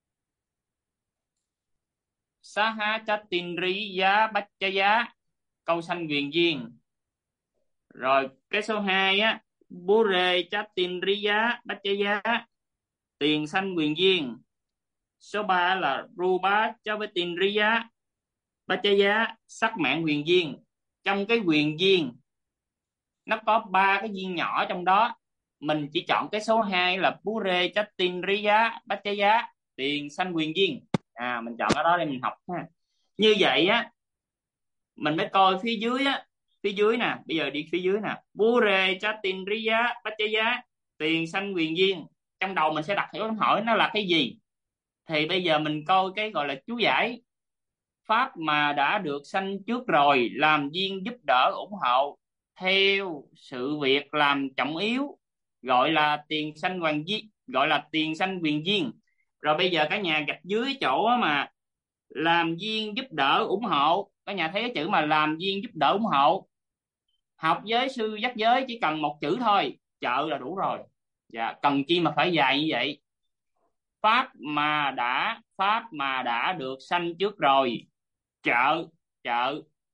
Sahachatinriya Bachaya, câu sanh quyền duyên. Rồi cái số 2 á, Bure Chatinriya Bachaya, tiền sanh quyền duyên. Số 3 là Rupa Chavetinriya Bachaya, sắc mạng quyền duyên. Trong cái quyền duyên nó có 3 cái duyên nhỏ trong đó, mình chỉ chọn cái số 2 là Pure Chatinriya Bachaya, tiền sanh quyền duyên. Mình chọn cái đó để mình học ha. Như vậy á, mình mới coi phía dưới á, phía dưới nè, bây giờ đi phía dưới nè, Pure Chatinriya Bachaya, tiền sanh quyền duyên. Trong đầu mình sẽ đặt câu hỏi nó là cái gì. Thì bây giờ mình coi cái gọi là chú giải: pháp mà đã được sanh trước rồi, làm duyên giúp đỡ ủng hộ theo sự việc làm trọng yếu, gọi là tiền sanh quyền duyên, gọi là tiền sanh quyền duyên. Rồi bây giờ cả nhà gạch dưới chỗ mà làm duyên giúp đỡ ủng hộ, cả nhà thấy cái chữ mà làm duyên giúp đỡ ủng hộ, học với sư dắt giới chỉ cần một chữ thôi, chợ là đủ rồi. Dạ, cần chi mà phải dài như vậy. Pháp mà đã được sanh trước rồi, chợ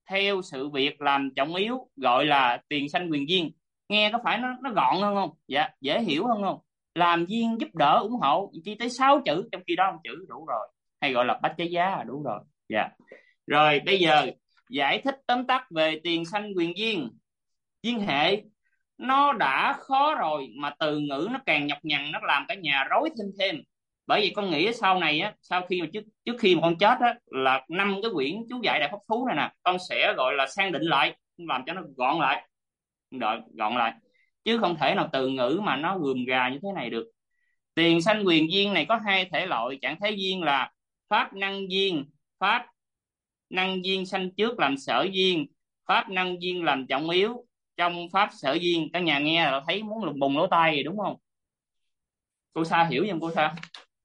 theo sự việc làm trọng yếu gọi là tiền sanh quyền duyên. Nghe có phải nó gọn hơn không? Dạ, dễ hiểu hơn không? Làm duyên giúp đỡ ủng hộ chỉ tới 6 chữ, trong khi đó một chữ đủ rồi, hay gọi là bách giá giá đủ rồi. Dạ. Rồi bây giờ giải thích tóm tắt về tiền sanh quyền duyên. Duyên hệ nó đã khó rồi mà từ ngữ nó càng nhọc nhằn, nó làm cả nhà rối thêm. Bởi vì con nghĩ sau này á, sau khi mà trước khi mà con chết á, là 5 cái quyển chú giải Đại Pháp Thú này nè, con sẽ gọi là sang định lại, làm cho nó gọn lại, gọn lại, chứ không thể nào từ ngữ mà nó gườm gà như thế này được. Tiền sanh quyền duyên này có hai thể loại trạng thái duyên là pháp năng duyên. Pháp năng duyên sanh trước làm sở duyên, pháp năng duyên làm trọng yếu. Trong pháp sở duyên, các nhà nghe là thấy muốn lùng bùng lỗ tai rồi đúng không? Cô Sa hiểu không cô Sa?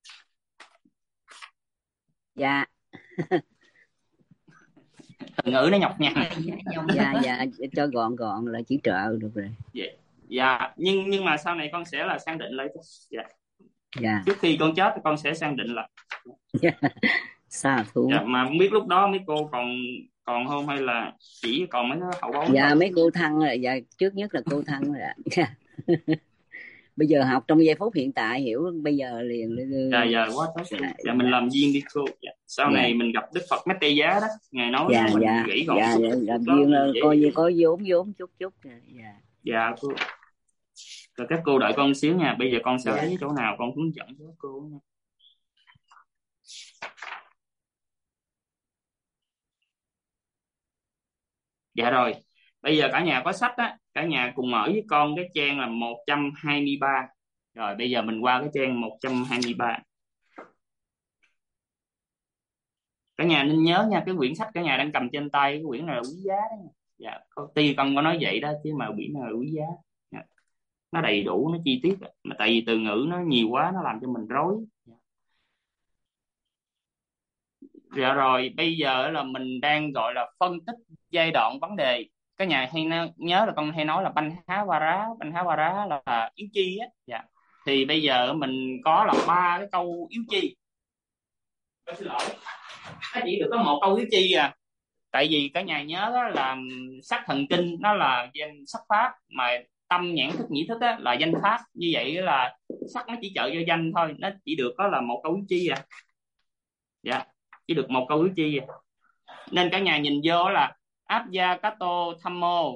Dạ. Từ ngữ nó nhọc nhằn. Dạ cho gọn là chỉ trợ được rồi. Dạ, nhưng mà sau này con sẽ là sang định lại. Dạ. Trước khi con chết con sẽ sang định lại. Sa thú. Dạ, mà không biết lúc đó mấy cô còn không, hay là chỉ còn mấy hậu bối? Dạ mấy cô Thăng rồi. Dạ trước nhất là cô Thăng rồi. Dạ. Bây giờ học trong giây phút hiện tại, hiểu bây giờ liền. Dạ quá tốt. Dạ mình làm duyên đi cô. Dạ. Sau này mình gặp Đức Phật Mét Tây Giá đó, ngài nói mình gãy gọn. Làm duyên coi như có vốn chút. Dạ cô. Rồi các cô đợi con xíu nha, bây giờ con sẽ lấy chỗ nào con hướng dẫn cho các cô nha. Dạ rồi, bây giờ cả nhà có sách á, cả nhà cùng mở với con cái trang là 123. Rồi bây giờ mình qua cái trang 123. Cả nhà nên nhớ nha, cái quyển sách cả nhà đang cầm trên tay, cái quyển này là quý giá đó. Dạ, tuy con có nói vậy đó, chứ mà quyển này là quý giá. Dạ. Nó đầy đủ, nó chi tiết, mà tại vì từ ngữ nó nhiều quá, nó làm cho mình rối. Dạ rồi, bây giờ là mình đang gọi là phân tích giai đoạn vấn đề. Các nhà hay nhớ là con hay nói là banh há wa rá là yếu chi á. Dạ. Thì bây giờ mình có là 3 cái câu yếu chi. Xin lỗi, nó chỉ được có một câu yếu chi à. Tại vì cả nhà nhớ đó là sắc thần kinh nó là danh sắc pháp, mà tâm nhãn thức nhĩ thức là danh pháp. Như vậy là sắc nó chỉ trợ cho danh thôi, nó chỉ được có là một câu yếu chi à. Dạ, chỉ được một câu yếu chi à. Nên cả nhà nhìn vô là Abhyakato Thammo,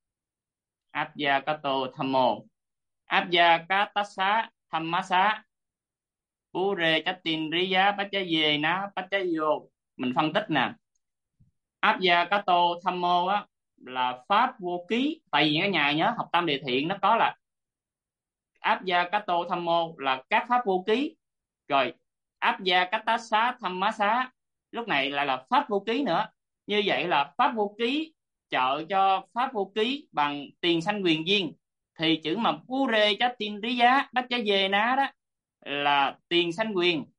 Abhyakatassa Thammasa, Pure Chattinriya Pachaye Ná Pachayo. Mình phân tích nè. Abhyakato Thammo á là pháp vô ký. Tại vì cả nhà nhớ học tam đề thiện nó có là Abhyakato Thammo là các pháp vô ký. Rồi Abhyakatassa Thammasa lúc này lại là pháp vô ký nữa. Như vậy là pháp vô ký trợ cho pháp vô ký bằng tiền sanh quyền duyên. Thì chữ mà Pure Chattinriya Pachaye Ná đó là tiền sanh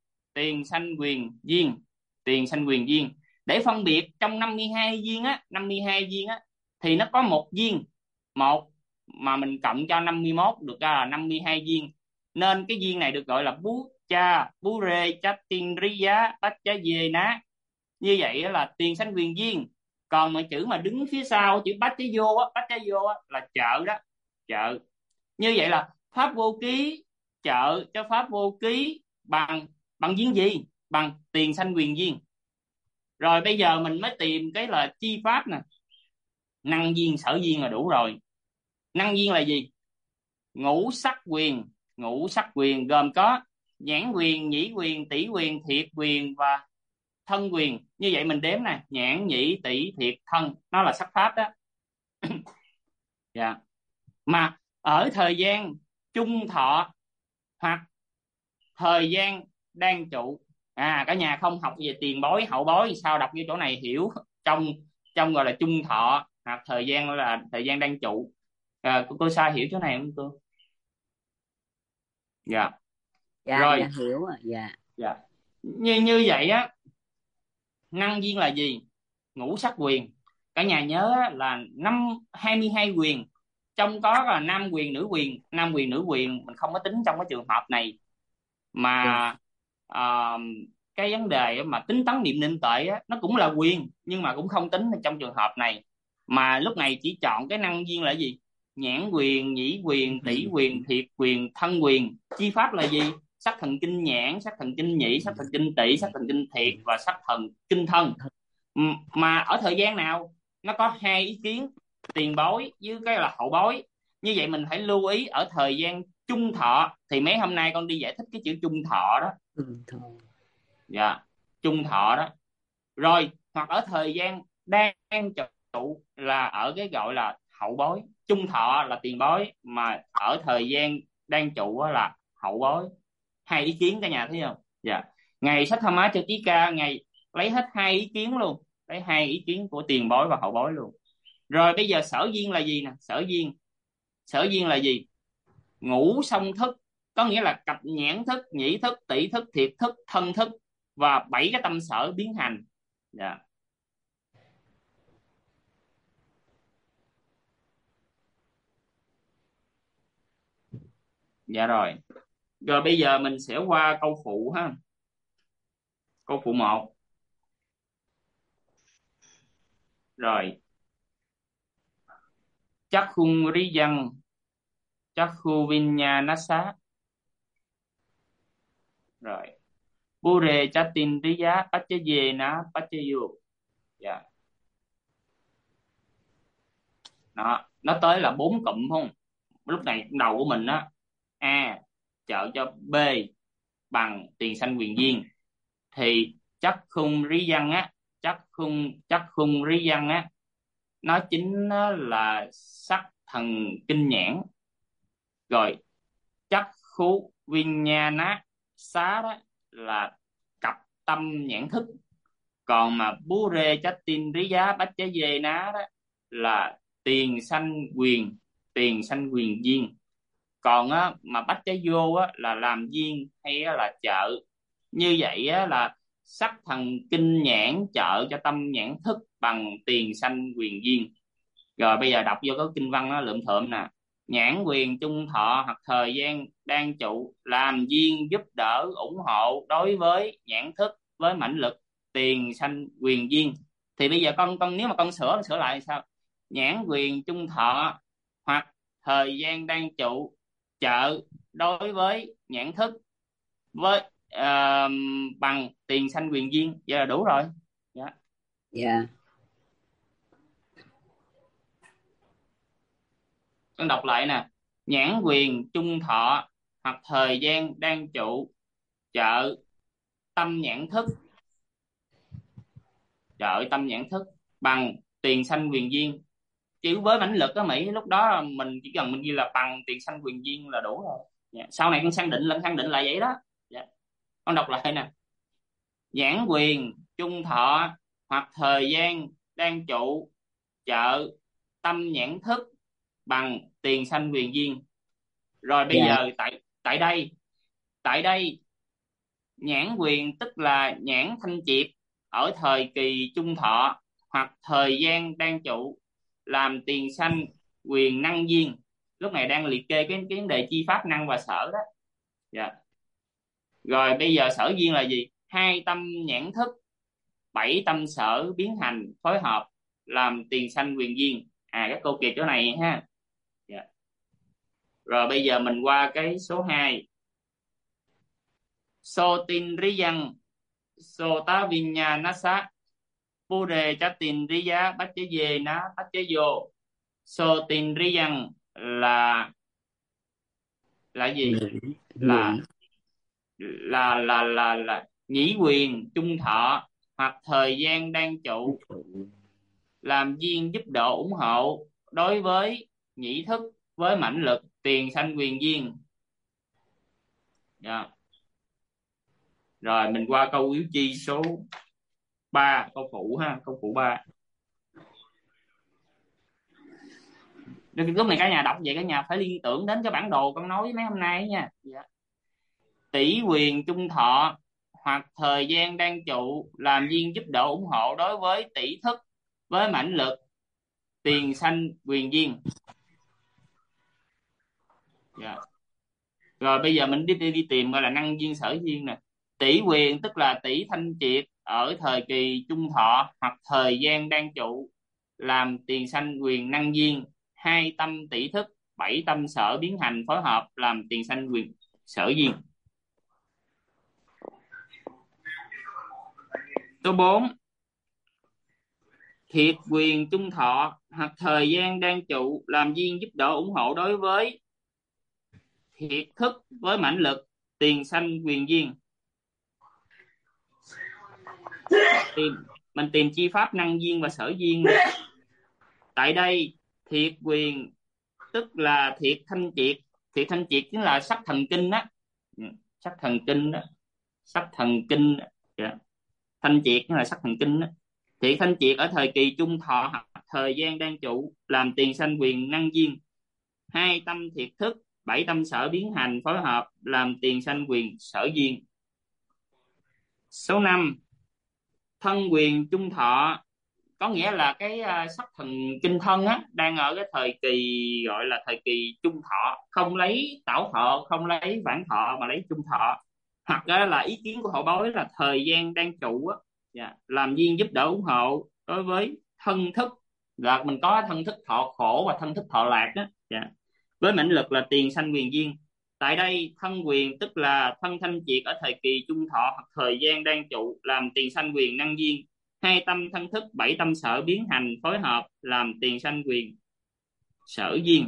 quyền duyên. Để phân biệt trong 52 duyên á thì nó có một duyên, một mà mình cộng cho 51 được ra là 52 duyên. Nên cái duyên này được gọi là Pure Chattinriya Pachaye Ná. Như vậy là tiền sanh quyền duyên. Còn mà chữ mà đứng phía sau chữ Pachayo là trợ đó, trợ. Như vậy là pháp vô ký trợ cho pháp vô ký bằng duyên gì? Bằng tiền sanh quyền duyên. Rồi bây giờ mình mới tìm cái là chi pháp nè. Năng duyên sở duyên là đủ rồi. Năng duyên là gì? Ngũ sắc quyền gồm có nhãn quyền, nhĩ quyền, tỷ quyền, thiệt quyền và thân quyền. Như vậy mình đếm nè, nhãn, nhĩ, tỷ, thiệt, thân, nó là sắc pháp đó. Dạ. Mà ở thời gian trung thọ hoặc thời gian đang trụ, cả nhà không học về tiền bối hậu bối sao đọc như chỗ này hiểu. Trong gọi là trung thọ hoặc thời gian là thời gian đang trụ. Cô Sa hiểu chỗ này không cô? Dạ. Rồi. Dạ hiểu rồi. Dạ. Như vậy á, năng duyên là gì? Ngũ sắc quyền. Cả nhà nhớ là 22 quyền, trong có là nam quyền nữ quyền mình không có tính trong cái trường hợp này, mà cái vấn đề mà tính tấn niệm định tuệ á, nó cũng là quyền nhưng mà cũng không tính trong trường hợp này, mà lúc này chỉ chọn cái năng duyên là gì? Nhãn quyền, nhĩ quyền, tỷ quyền, thiệt quyền, thân quyền. Chi pháp là gì? Sắc thần kinh nhãn, sắc thần kinh nhĩ, sắc thần kinh tỷ, sắc thần kinh thiệt và sắc thần kinh thân. Mà ở thời gian nào nó có hai ý kiến, tiền bối với cái là hậu bối. Như vậy mình phải lưu ý ở thời gian trung thọ, thì mấy hôm nay con đi giải thích cái chữ trung thọ đó. Dạ, trung thọ đó. Rồi hoặc ở thời gian đang trụ là ở cái gọi là hậu bối. Trung thọ là tiền bối, mà ở thời gian đang trụ là hậu bối. Hai ý kiến cả nhà thấy không? Dạ. Ngày sách tham á cho chí ca, ngày lấy hết hai ý kiến luôn, lấy hai ý kiến của tiền bối và hậu bối luôn. Rồi bây giờ sở duyên là gì nè? Sở duyên là gì? Ngũ song thức, có nghĩa là cặp nhãn thức, nhĩ thức, tỷ thức, thiệt thức, thân thức và 7 cái tâm sở biến hành. Dạ. Dạ rồi. Rồi bây giờ mình sẽ qua câu phụ ha. Câu phụ 1. Rồi. Chắc khung rí dân, chắc khu vinh nha nát xá. Rồi. Bù rê chắc tin rí giá, bách chế dê ná, bách chế vô. Dạ. Nó tới là 4 cụm không? Lúc này đầu của mình á, A trợ cho B bằng tiền sanh quyền duyên, thì chắc khung rí dân á, chắc khung rí dân á, nó chính là sắc thần kinh nhãn. Rồi chắc khú viên nha ná xá đó là cặp tâm nhãn thức. Còn mà bú rê chắc tin rí giá bách chế dê ná đó là tiền sanh quyền duyên. Còn á mà bách chế vô á là làm duyên hay là trợ. Như vậy á là sắc thần kinh nhãn trợ cho tâm nhãn thức bằng tiền sanh quyền duyên. Rồi bây giờ đọc vô cái kinh văn nó lượm thượm nè. Nhãn quyền trung thọ hoặc thời gian đang trụ làm duyên giúp đỡ ủng hộ đối với nhãn thức với mãnh lực tiền sanh quyền duyên. Thì bây giờ con nếu mà con sửa lại sao? Nhãn quyền trung thọ hoặc thời gian đang trụ trợ đối với nhãn thức với bằng tiền sanh quyền duyên. Vậy là đủ rồi. Dạ. Dạ. Con đọc lại nè. Nhãn quyền trung thọ hoặc thời gian đang trụ trợ tâm nhãn thức bằng tiền sanh quyền duyên. Chữ với mãnh lực á Mỹ, lúc đó mình chỉ cần mình ghi là bằng tiền sanh quyền duyên là đủ rồi. Dạ. Sau này con khẳng định lại vậy đó. Dạ. Con đọc lại nè. Nhãn quyền trung thọ hoặc thời gian đang trụ trợ tâm nhãn thức bằng tiền sanh quyền duyên. Rồi bây giờ tại đây nhãn quyền tức là nhãn thanh triệt ở thời kỳ trung thọ hoặc thời gian đang trụ làm tiền sanh quyền năng duyên. Lúc này đang liệt kê cái vấn đề chi pháp năng và sở đó. Dạ. Rồi bây giờ sở duyên là gì? 2 tâm nhãn thức, 7 tâm sở biến hành phối hợp làm tiền sanh quyền duyên. Các cô kịp chỗ này ha. Dạ. Rồi bây giờ mình qua cái số 2. So tin rí dân, so tá vinh nha ná sát, bù đề chá tin rí giá bách chế dê ná bách chế vô. So tin rí dân là gì? Là nhĩ quyền trung thọ hoặc thời gian đang trụ làm duyên giúp đỡ ủng hộ đối với nhĩ thức với mãnh lực tiền sanh quyền duyên. Dạ. Rồi mình qua câu yếu chi số 3, câu phụ ha, câu phụ 3. Lúc này cả nhà đọc vậy cả nhà phải liên tưởng đến cái bản đồ con nói với mấy hôm nay nha. Dạ. Tỷ quyền trung thọ hoặc thời gian đang trụ làm duyên giúp đỡ ủng hộ đối với tỷ thức với mãnh lực tiền sanh quyền duyên. Dạ. Rồi bây giờ mình đi tìm gọi là năng duyên sở duyên nè. Tỷ quyền tức là tỷ thanh triệt ở thời kỳ trung thọ hoặc thời gian đang trụ, làm tiền sanh quyền năng duyên. Hai tâm tỷ thức, bảy tâm sở biến hành phối hợp, làm tiền sanh quyền sở duyên. Số 4. Thiệt quyền trung thọ hoặc thời gian đang trụ, làm duyên giúp đỡ ủng hộ đối với thiệt thức với mãnh lực, tiền sanh quyền duyên. Mình tìm chi pháp năng duyên và sở duyên. Tại đây thiệt quyền tức là thiệt thanh triệt. Thiệt thanh triệt chính là sắc thần kinh đó. Sắc thần kinh đó. Sắc thần kinh đó. Yeah. Thanh triệt chính là sắc thần kinh đó. Thiệt thanh triệt ở thời kỳ trung thọ hoặc thời gian đang trụ, làm tiền sanh quyền năng duyên. Hai tâm thiệt thức, bảy tâm sở biến hành phối hợp, làm tiền sanh quyền sở duyên. Số 5. Thân quyền trung thọ có nghĩa là cái sắc thần kinh thân á, đang ở cái thời kỳ gọi là thời kỳ trung thọ, không lấy tảo thọ, không lấy vãng thọ mà lấy trung thọ. Hoặc là ý kiến của hậu bối là thời gian đang trụ á, làm duyên giúp đỡ ủng hộ đối với thân thức, là mình có thân thức thọ khổ và thân thức thọ lạc á, với mãnh lực là tiền sanh quyền duyên. Tại đây thân quyền tức là thân thanh triệt ở thời kỳ trung thọ hoặc thời gian đang trụ, làm tiền sanh quyền năng duyên. Hai tâm thân thức, bảy tâm sở biến hành phối hợp, làm tiền sanh quyền sở duyên.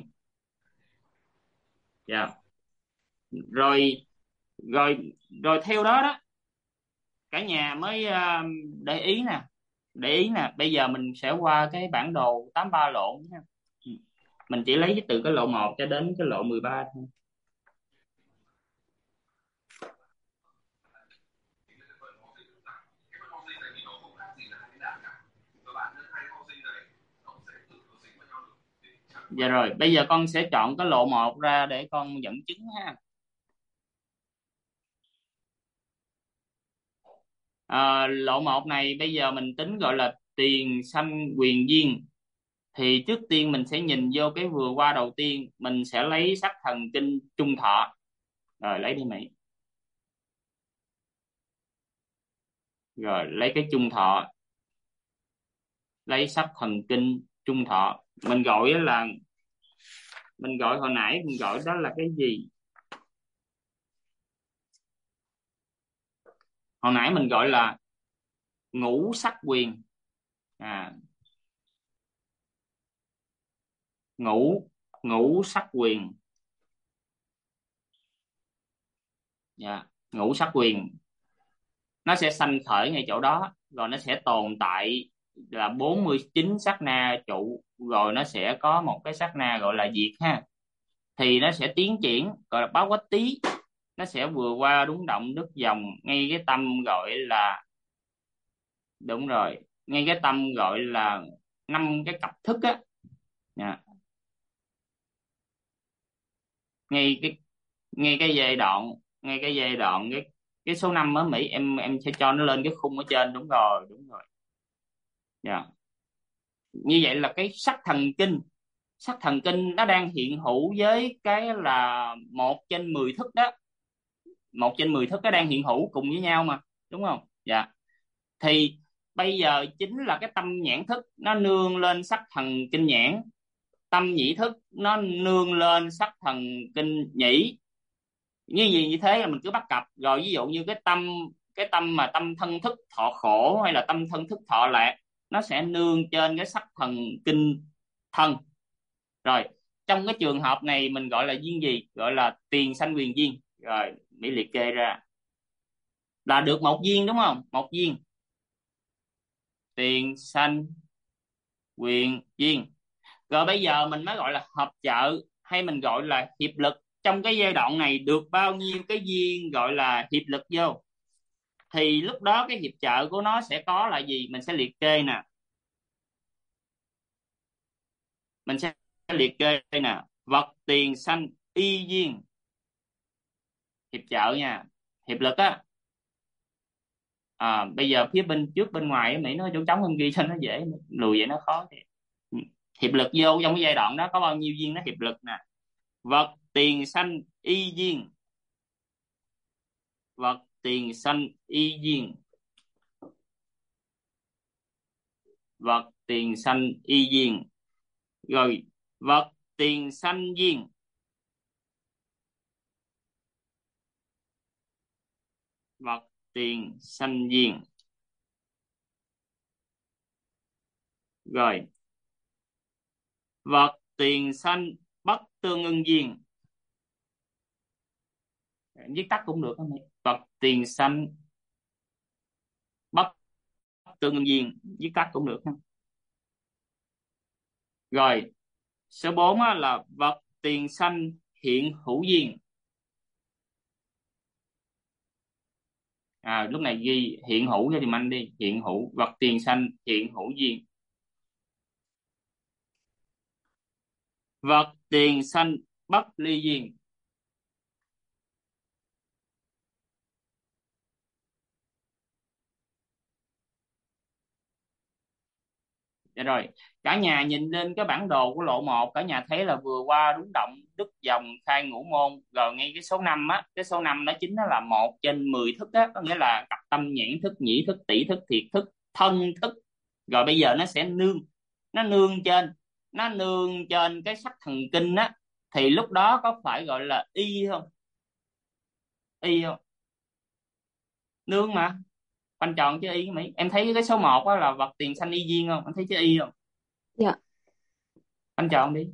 Yeah. Rồi rồi theo đó đó cả nhà mới để ý nè. Bây giờ mình sẽ qua cái bản đồ 83 lộ nha. Mình chỉ lấy từ cái lộ 1 cho đến cái lộ 13 thôi. Dạ rồi, bây giờ con sẽ chọn cái lộ 1 ra để con dẫn chứng ha. Lộ 1 này bây giờ mình tính gọi là tiền sanh quyền duyên. Thì trước tiên mình sẽ nhìn vô cái vừa qua đầu tiên, mình sẽ lấy sắc thần kinh trung thọ. Rồi lấy đi Mỹ. Rồi lấy cái trung thọ. Lấy sắc thần kinh trung thọ. Mình gọi hồi nãy mình gọi đó là cái gì? Hồi nãy mình gọi là ngũ sắc quyền. Ngũ sắc quyền. Ngũ sắc quyền nó sẽ sanh khởi ngay chỗ đó, rồi nó sẽ tồn tại là 49 sát na trụ, rồi nó sẽ có một cái sát na gọi là diệt ha. Thì nó sẽ tiến triển gọi là báo quách tí, nó sẽ vừa qua đúng động đức dòng ngay cái tâm gọi là, đúng rồi, ngay cái tâm gọi là 5 cái cặp thức á. Ngay cái giai đoạn cái số 5 ở Mỹ, em sẽ cho nó lên cái khung ở trên. Đúng rồi. Như vậy là cái sắc thần kinh nó đang hiện hữu với cái là 1/10 thức đó. 1/10 thức nó đang hiện hữu cùng với nhau mà, đúng không? Thì bây giờ chính là cái tâm nhãn thức nó nương lên sắc thần kinh nhãn, tâm nhĩ thức nó nương lên sắc thần kinh nhĩ. Như thế là mình cứ bắt cặp. Rồi ví dụ như cái tâm mà tâm thân thức thọ khổ hay là tâm thân thức thọ lạc, nó sẽ nương trên cái sắc thần kinh thân. Rồi trong cái trường hợp này mình gọi là duyên gì? Gọi là tiền sanh quyền duyên. Rồi Mỹ liệt kê ra là được một duyên, đúng không? Một duyên tiền sanh quyền duyên. Rồi bây giờ mình mới gọi là hợp trợ hay mình gọi là hiệp lực. Trong cái giai đoạn này được bao nhiêu cái duyên gọi là hiệp lực vô, thì lúc đó cái hiệp trợ của nó sẽ có là gì? Mình sẽ liệt kê nè. Vật tiền sanh y duyên. Hiệp trợ nha, hiệp lực á. Bây giờ phía bên trước bên ngoài Mỹ nó chỗ trống hơn ghi cho nó dễ, lùi vậy nó khó thì. Hiệp lực vô trong cái giai đoạn đó có bao nhiêu duyên nó hiệp lực nè. Vật tiền sanh y duyên. Vật tiền sanh y duyên. Vật tiền sanh y duyên. Rồi vật tiền sanh duyên. Vật tiền sanh duyên. Rồi vật tiền sanh bất tương ưng duyên. Viết tắt cũng được không? Vật tiền sanh bất tương ưng duyên, viết tắt cũng được không? Rồi số 4 là vật tiền sanh hiện hữu duyên. Lúc này ghi hiện hữu cho giùm anh đi. Hiện hữu, vật tiền sanh hiện hữu duyên. Vật tiền sanh bất ly duyên. Dạ rồi, cả nhà nhìn lên cái bản đồ của lộ 1, cả nhà thấy là vừa qua đúng động, đứt dòng, khai ngũ môn, rồi ngay cái số 5 á, cái số 5 đó chính là 1/10 thức á, có nghĩa là cặp tâm, nhãn thức, nhĩ thức, tỷ thức, thiệt thức, thân thức. Rồi bây giờ nó sẽ nó nương trên cái sắc thần kinh á, thì lúc đó có phải gọi là y không? Y không? Nương mà. Khoanh tròn chứ y Mỹ. Em thấy cái số 1 á là vật tiền sanh y duyên không? Em thấy chứ y không? Dạ. Khoanh tròn đi.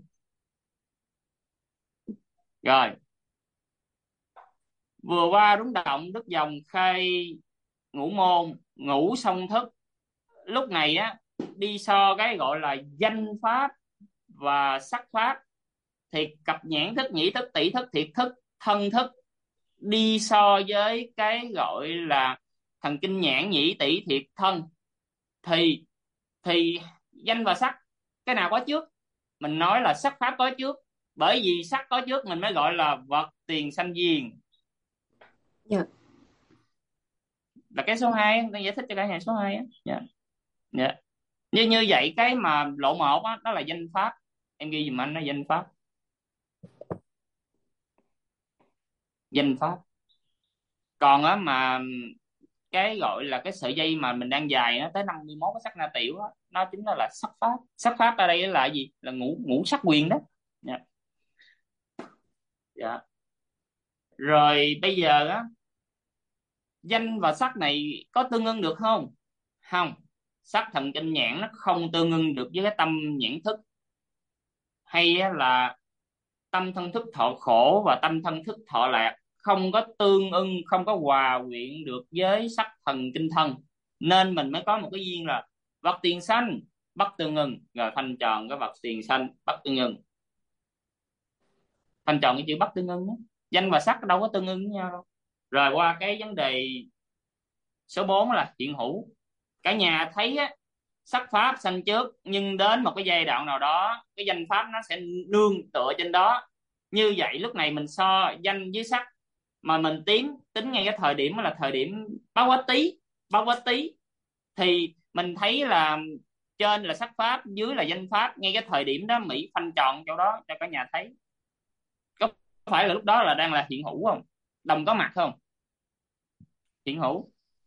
Rồi vừa qua đúng động, đứt dòng, khai ngũ môn, ngũ song thức. Lúc này á đi so cái gọi là danh pháp và sắc pháp, thì cặp nhãn thức, nhĩ thức, tỷ thức, thiệt thức, thân thức đi so với cái gọi là thần kinh nhãn, nhĩ, tỷ, thiệt, thân, thì danh và sắc cái nào có trước? Mình nói là sắc pháp có trước, bởi vì sắc có trước mình mới gọi là vật tiền sanh duyên. Dạ. Là cái số 2, đang giải thích cho cả nhà số 2 á. Dạ. Dạ. Như vậy cái mà lộ 1 á, đó là danh pháp. Em ghi giùm anh là danh pháp. Danh pháp. Còn á mà cái gọi là cái sợi dây mà mình đang dài nó tới 51 cái sắc na tiểu á, nó chính là sắc pháp. Sắc pháp ở đây là gì? Là ngũ sắc quyền đó. Dạ. Dạ. Rồi bây giờ á, danh và sắc này có tương ưng được không? Không. Sắc thần kinh nhãn nó không tương ưng được với cái tâm nhãn thức, hay là tâm thân thức thọ khổ và tâm thân thức thọ lạc, không có tương ưng, không có hòa quyện được với sắc thần kinh thân, nên mình mới có một cái duyên là vật tiền sanh bất tương ưng. Rồi thanh tròn cái vật tiền sanh bất tương ưng. Thanh tròn cái chữ bất tương ưng đó. Danh và sắc đâu có tương ưng với nhau đâu. Rồi qua cái vấn đề số 4 là hiện hữu. Cả nhà thấy á, sắc pháp sanh trước, nhưng đến một cái giai đoạn nào đó cái danh pháp nó sẽ nương tựa trên đó. Như vậy lúc này mình so danh với sắc, mà mình tính ngay cái thời điểm là thời điểm báo quá tý, thì mình thấy là trên là sắc pháp, dưới là danh pháp. Ngay cái thời điểm đó Mỹ phanh tròn chỗ đó cho cả nhà thấy. Có phải là lúc đó là đang là hiện hữu không? Đồng có mặt không? Hiện hữu.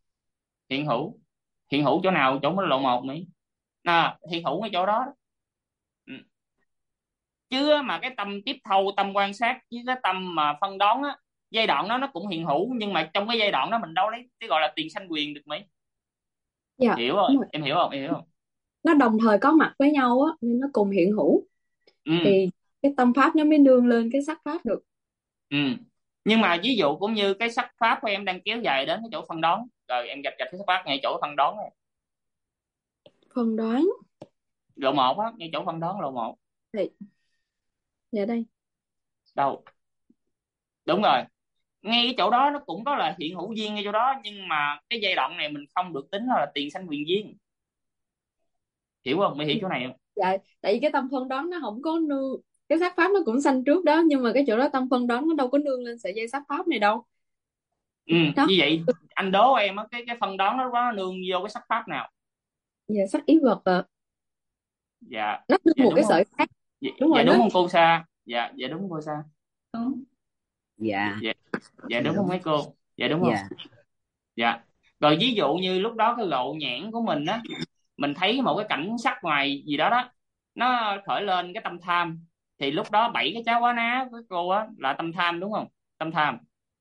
Hiện hữu chỗ nào? Chỗ lộ 1 Mỹ. Hiện hữu ngay chỗ đó. Ừ. Chứ mà cái tâm tiếp thâu, tâm quan sát với cái tâm mà phân đoán á, giai đoạn đó nó cũng hiện hữu, nhưng mà trong cái giai đoạn đó mình đâu lấy cái gọi là tiền sanh quyền được Mỹ. Dạ. Hiểu không? Em hiểu không? Em hiểu không? Nó đồng thời có mặt với nhau á, nên nó cùng hiện hữu. Thì cái tâm pháp nó mới nương lên cái sắc pháp được. Nhưng mà ví dụ cũng như cái sắc pháp của em đang kéo dài đến cái chỗ phân đoán, rồi em gạch cái sắc pháp ngay chỗ phân đoán này. Phân đoán lộ 1 á, ngay chỗ phân đoán lộ 1. Dạ đây. Đâu? Đúng rồi. Ngay cái chỗ đó nó cũng có là hiện hữu duyên ngay chỗ đó, nhưng mà cái giai đoạn này mình không được tính là tiền sanh quyền duyên. Hiểu không? Mới hiểu chỗ này không? Dạ, tại vì cái tâm phân đoán nó không có nương, cái sắc pháp nó cũng sanh trước đó, nhưng mà cái chỗ đó tâm phân đoán nó đâu có nương lên sợi dây sắc pháp này đâu. Như vậy anh đố em á, cái phân đoán đó có nương vô cái sắc pháp nào? Dạ, sắc ý vật ạ. Dạ. Nó nương một cái không? sợi khác. Đúng rồi, đúng nó không cô Sa? Dạ đúng cô Sa. Đúng. Dạ. Dạ đúng không mấy cô? Dạ đúng không? Dạ. Dạ. Rồi ví dụ như lúc đó cái lộ nhãn của mình á, mình thấy một cái cảnh sắc ngoài gì đó đó, nó khởi lên cái tâm tham, thì lúc đó 7 cái cháo quá ná với cô á là tâm tham, đúng không? Tâm tham.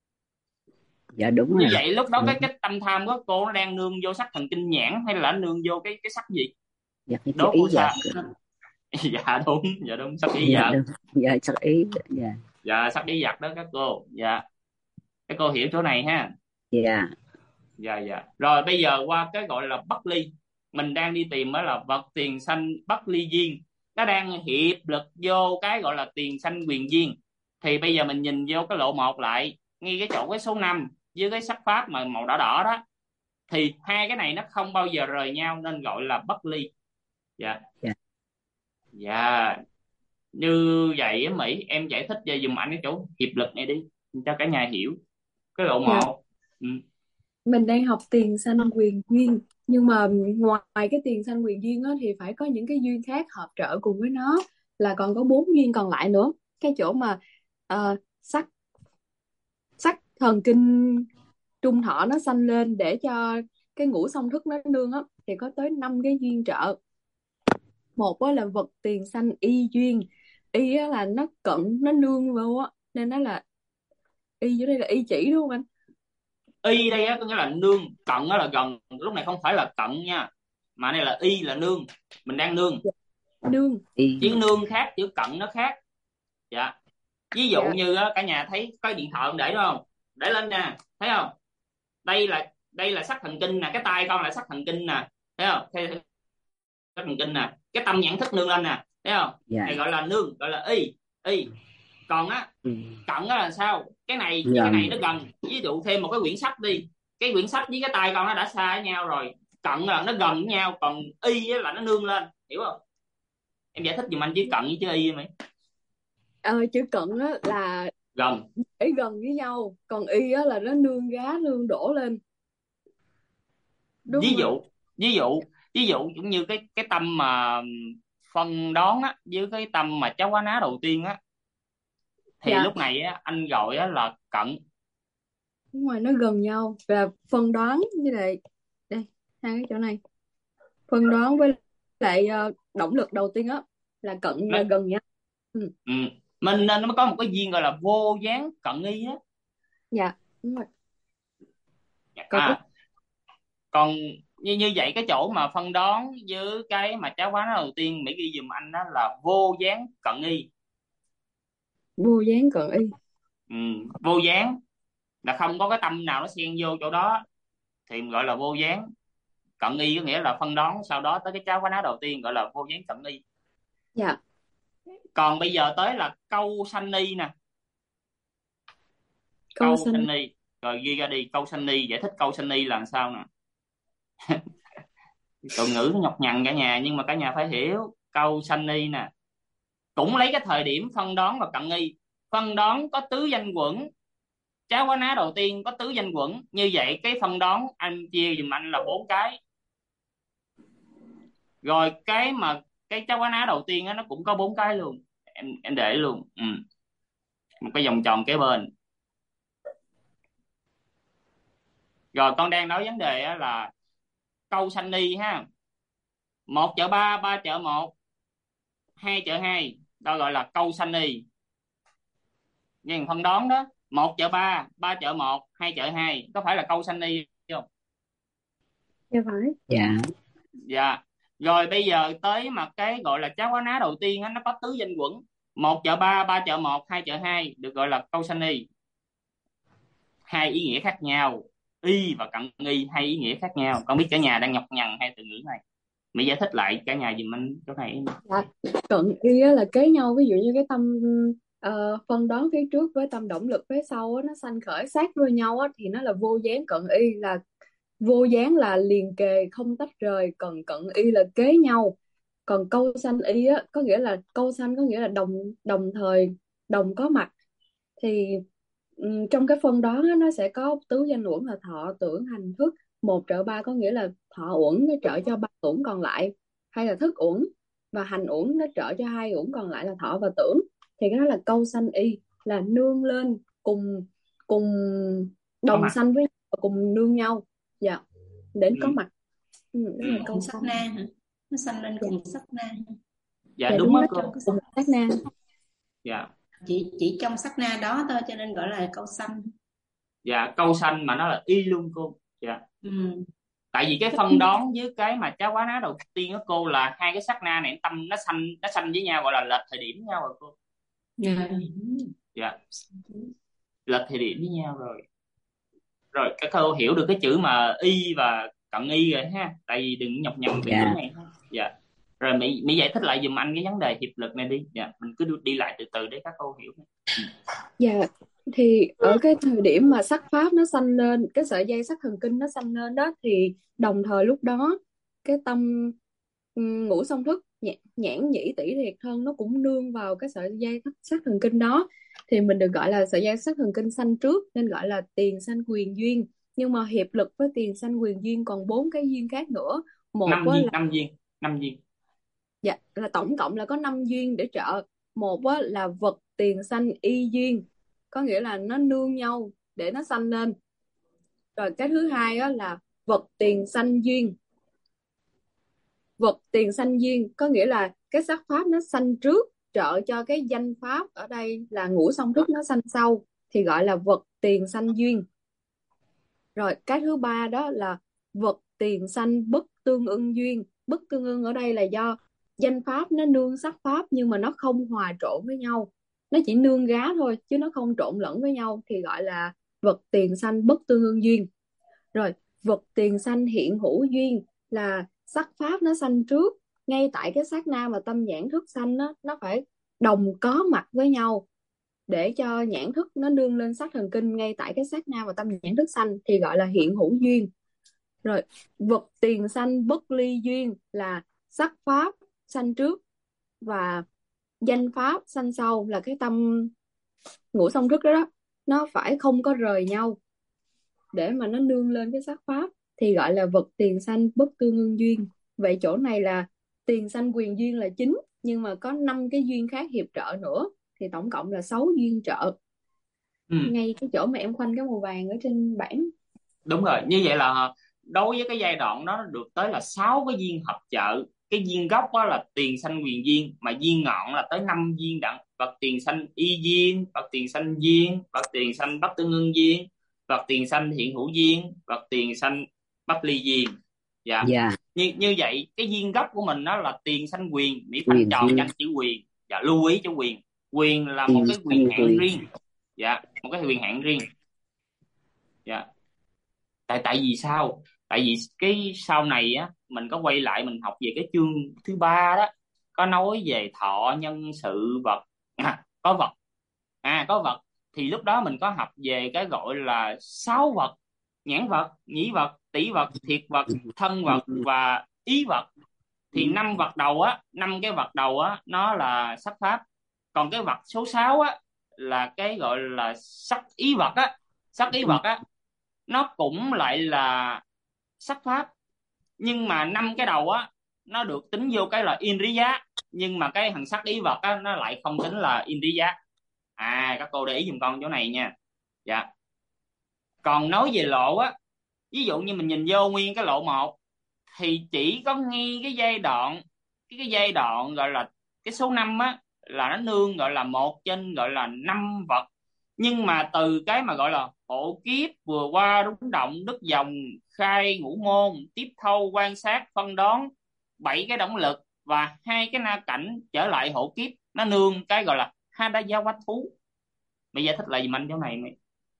Dạ đúng Như rồi. vậy lúc đó Đúng. cái tâm tham của cô nó đang nương vô sắc thần kinh nhãn hay là nương vô cái sắc gì? Dạ cái chữ Đố ý cô vật. sao? Dạ đúng, dạ đúng, sắc ý Dạ vật. đúng. Dạ sắc ý. Dạ. Dạ sắc ý vật đó các cô. Dạ, các cô hiểu chỗ này ha. Dạ. Dạ dạ. Rồi bây giờ qua cái gọi là bất ly. Mình đang đi tìm đó là vật tiền sanh bất ly duyên. Nó đang hiệp lực vô cái gọi là tiền sanh quyền duyên. Thì bây giờ mình nhìn vô cái lộ một lại, ngay cái chỗ cái số 5 với cái sắc pháp mà màu đỏ đỏ đó, thì hai cái này nó không bao giờ rời nhau nên gọi là bất ly. Dạ. Dạ. Dạ. Như vậy á Mỹ, em giải thích cho dùm anh cái chỗ hiệp lực này đi, cho cả nhà hiểu cái lộ Dạ, một. Ừ. mình đang học tiền sanh quyền duyên, nhưng mà ngoài cái tiền sanh quyền duyên á, thì phải có những cái duyên khác hợp trợ cùng với nó, là còn có 4 duyên còn lại nữa. Cái chỗ mà sắc sắc thần kinh trung thọ nó sanh lên để cho cái ngũ song thức nó nương á, thì có tới 5 cái duyên trợ. Một á là vật tiền sanh y duyên. Y á là nó cận, nó nương vô á, nên nó là y, dưới đây là y chỉ, đúng không anh? Y đây á có nghĩa là nương, cận á là gần, lúc này không phải là cận nha, mà đây là y là nương, mình đang nương. Nương. Ý. Chữ nương khác, chữ cận nó khác. Dạ. Ví dụ Dạ. như á, cả nhà thấy có điện thoại không để đúng không? Để lên nè, thấy không? Đây là sắc thần kinh nè, cái tay con là sắc thần kinh nè, thấy không? Sắc thần kinh nè, cái tâm nhãn thức nương lên nè, thấy không? Dạ. Này gọi là nương, gọi là y. Y. Còn á, Ừ. cận á là sao? Cái này với cái Gần. này nó gần. Ví dụ thêm một cái quyển sách đi, cái quyển sách với cái tay con nó đã xa với nhau rồi. Cận là nó gần với nhau, còn y là nó nương lên, hiểu không? Em giải thích giùm anh chữ cận với chữ y mày. Chữ cận á là Gần. để gần với nhau, còn y á là nó nương gá, nương đổ lên, đúng ví không anh? dụ ví dụ ví dụ cũng như cái tâm mà phân đoán á, với cái tâm mà cháo quá ná đầu tiên á, thì Dạ, lúc này á anh gọi á là cận. đúng rồi, nó gần nhau. Và phân đoán với lại đây, hai cái chỗ này, phân đoán với lại động lực đầu tiên á là cận, là Nó, gần nhau. Ừ. mình nên nó mới có một cái duyên gọi là vô gián cận y á. Dạ, đúng rồi. Còn cái Còn như như vậy cái chỗ mà phân đoán với cái mà cháo quá ná đầu tiên, Mỹ ghi giùm anh đó là vô gián cận y. vô dáng cận y. Vô gián là không có cái tâm nào nó xen vô chỗ đó, thì gọi là vô gián. Cận y có nghĩa là phân đoán sau đó tới cái cháo quá ná đầu tiên, gọi là vô gián cận y. Dạ. Còn bây giờ tới là câu sanh y nè. Câu Câu sanh. sanh y, rồi ghi ra đi, câu sanh y, giải thích câu sanh y là làm sao nè. Từ ngữ nó nhọc nhằn cả nhà, nhưng mà cả nhà phải hiểu. Câu sanh y nè, cũng lấy cái thời điểm phân đoán và cận y. Phân đoán có tứ danh quẩn, cháo quá ná đầu tiên có tứ danh quẩn, như vậy cái phân đoán anh chia giùm anh là 4 cái. Rồi cái mà cái cháo quá ná đầu tiên á nó cũng có 4 cái luôn, em để luôn. Một cái vòng tròn kế bên. Rồi con đang nói vấn đề á là câu sanh ni ha, 1 trợ 3, 3 trợ 1, 2 trợ 2, đó gọi là câu sanh ni. Nhưng phân đoán đó, 1 trợ 3, 3 trợ 1, 2 trợ 2, có phải là câu sanh ni không? Dạ phải. Dạ. Dạ. Rồi bây giờ tới mà cái gọi là cháo quá ná đầu tiên á, nó có tứ danh quẩn, 1 trợ 3, 3 trợ 1, 2 trợ 2, được gọi là câu sanh ni. Hai ý nghĩa khác nhau, y và cận y hai ý nghĩa khác nhau. Con biết cả nhà đang nhọc nhằn hai từ ngữ này, Mỹ giải thích lại cả nhà giùm anh chỗ này. Dạ. Cận y á là kế nhau, ví dụ như cái tâm phân đoán phía trước với tâm động lực phía sau á, nó sanh khởi sát với nhau á, thì nó là vô gián cận y. Là vô gián là liền kề không tách rời, còn cận y là kế nhau. Còn câu sanh y á có nghĩa là câu sanh có nghĩa là đồng đồng thời, đồng có mặt. Thì trong cái phân đó á, nó sẽ có tứ danh uẩn là thọ tưởng hành thức. 1 trợ 3 có nghĩa là thọ uẩn nó trợ cho 3 uẩn còn lại, hay là thức uẩn, và hành uẩn nó trợ cho 2 uẩn còn lại là thọ và tưởng. Thì cái đó là câu sanh y, là nương lên cùng cùng Có đồng mặt. sanh với cùng nương nhau. Dạ, để có Ừ. mặt. Đó là câu Cùng sát na hả? Nó sanh lên Dạ, cùng sát na hả? Dạ dạ đúng đúng á đó, cô. Trong cái cùng sát na. Dạ. chỉ trong sát na đó thôi cho nên gọi là câu sanh. Dạ câu sanh mà nó là y luôn cô. Dạ. Ừ. Tại vì cái phân đoán với cái mà cháo quá ná đầu tiên đó cô là hai cái sát na này tâm nó sanh với nhau, gọi là lệch thời điểm với nhau rồi cô. Dạ. Dạ lệch thời điểm với nhau rồi. Rồi các cô hiểu được cái chữ mà y và cận y rồi ha, tại vì đừng nhập nhầm cái chữ Dạ. này ha. Dạ. Rồi Mỹ giải thích lại giùm anh cái vấn đề hiệp lực này đi. Dạ mình cứ đi lại từ từ để các cô hiểu. Dạ, thì ở cái thời điểm mà sắc pháp nó sanh lên, cái sợi dây sắc thần kinh nó sanh lên đó, thì đồng thời lúc đó cái tâm ngũ song thức, nhãn nhĩ tỷ thiệt thân nó cũng nương vào cái sợi dây sắc thần kinh đó, thì mình được gọi là sợi dây sắc thần kinh sanh trước nên gọi là tiền sanh quyền duyên. Nhưng mà hiệp lực với tiền sanh quyền duyên còn 4 cái duyên khác nữa. Một Năm á duyên, là năm duyên. dạ, là tổng cộng là có 5 duyên để trợ. Một á là vật tiền sanh y duyên, có nghĩa là nó nương nhau để nó sanh lên. Rồi cái thứ hai á là vật tiền sanh duyên. Vật tiền sanh duyên có nghĩa là cái sắc pháp nó sanh trước trợ cho cái danh pháp, ở đây là ngũ song thức nó sanh sau, thì gọi là vật tiền sanh duyên. Rồi cái thứ ba đó là vật tiền sanh bất tương ưng duyên. Bất tương ưng ở đây là do danh pháp nó nương sắc pháp nhưng mà nó không hòa trộn với nhau, nó chỉ nương gá thôi chứ nó không trộn lẫn với nhau, thì gọi là vật tiền sanh bất tương ưng duyên. Rồi vật tiền sanh hiện hữu duyên là sắc pháp nó sanh trước, ngay tại cái sát na mà tâm nhãn thức sanh nó phải đồng có mặt với nhau để cho nhãn thức nó nương lên sắc thần kinh ngay tại cái sát na mà tâm nhãn thức sanh, thì gọi là hiện hữu duyên. Rồi vật tiền sanh bất ly duyên là sắc pháp sanh trước và danh pháp sanh sau, là cái tâm ngũ song thức đó, nó phải không có rời nhau để mà nó nương lên cái sắc pháp, thì gọi là vật tiền sanh bất tương ưng duyên. Vậy chỗ này là tiền sanh quyền duyên là chính, nhưng mà có 5 cái duyên khác hiệp trợ nữa, thì tổng cộng là 6 duyên trợ. Ngay cái chỗ mà em khoanh cái màu vàng ở trên bảng. Đúng rồi, như vậy là đối với cái giai đoạn đó nó được tới là 6 cái duyên hợp trợ. Cái duyên gốc đó là tiền sanh quyền duyên, mà duyên ngọn là tới 5 duyên đặng. Vật tiền sanh y duyên, vật tiền sanh duyên, vật tiền sanh bất tương ưng duyên, vật tiền sanh hiện hữu duyên, vật tiền sanh bất ly duyên. Dạ. Dạ. Như vậy cái duyên gốc của mình đó là tiền sanh quyền, Mỹ phanh Quyền tròn duyên. danh chữ quyền. Dạ, lưu ý cho quyền. Quyền là một Tiền cái quyền sanh hạn quyền. riêng. Dạ, một cái quyền hạn riêng. Dạ. Tại vì sao? Tại vì cái sau này á mình có quay lại mình học về cái chương thứ 3 đó, có nói về thọ nhân sự vật. Có vật. Có vật thì lúc đó mình có học về cái gọi là 6 vật: nhãn vật, nhĩ vật, tỷ vật, thiệt vật, thân vật và ý vật. Thì 5 vật đầu á, 5 cái vật đầu á nó là sắc pháp. Còn cái vật số 6 á là cái gọi là sắc ý vật á. Sắc ý vật á nó cũng lại là sắc pháp, nhưng mà 5 cái đầu á nó được tính vô cái là indriya, nhưng mà cái thằng sắc ý vật á nó lại không tính là indriya. Các cô để ý giùm con chỗ này nha. Dạ. Còn nói về lộ á, ví dụ như mình nhìn vô nguyên cái lộ 1 thì chỉ có ngay cái giai đoạn gọi là cái số 5 á là nó nương gọi là một trên gọi là 5 vật. Nhưng mà từ cái mà gọi là hộ kiếp, vừa qua rung động, đứt dòng, khai ngũ môn, tiếp thâu, quan sát, phân đoán, 7 cái động lực và 2 cái na cảnh trở lại hộ kiếp, nó nương cái gọi là hadaya quách thú. Mày giải thích lại giùm anh chỗ này mày.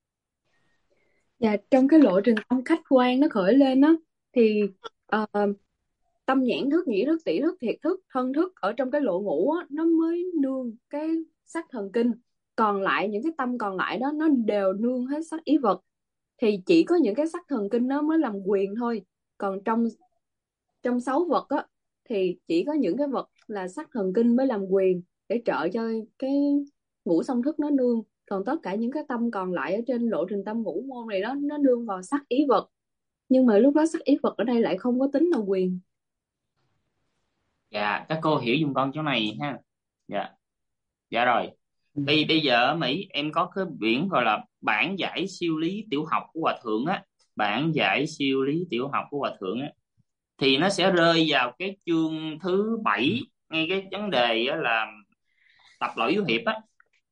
Dạ, trong cái lộ trình tâm khách quan nó khởi lên á, thì tâm nhãn thức, nhĩ thức, tỷ thức, thiệt thức, thân thức ở trong cái lộ ngũ á, nó mới nương cái sắc thần kinh. Còn lại những cái tâm còn lại đó nó đều nương hết sắc ý vật, thì chỉ có những cái sắc thần kinh nó mới làm quyền thôi. Còn trong 6 vật á thì chỉ có những cái vật là sắc thần kinh mới làm quyền để trợ cho cái ngũ song thức nó nương. Còn tất cả những cái tâm còn lại ở trên lộ trình tâm ngũ môn này đó, nó nương vào sắc ý vật, nhưng mà lúc đó sắc ý vật ở đây lại không có tính là quyền. Dạ, các cô hiểu giùm con chỗ này ha. Dạ. Dạ rồi. Bây giờ ở Mỹ em có cái quyển gọi là bản giải siêu lý tiểu học của Hòa Thượng á. bản giải siêu lý tiểu học của hòa thượng á, thì nó sẽ rơi vào cái chương thứ 7, ngay cái vấn đề á là tập loại yếu hiệp á,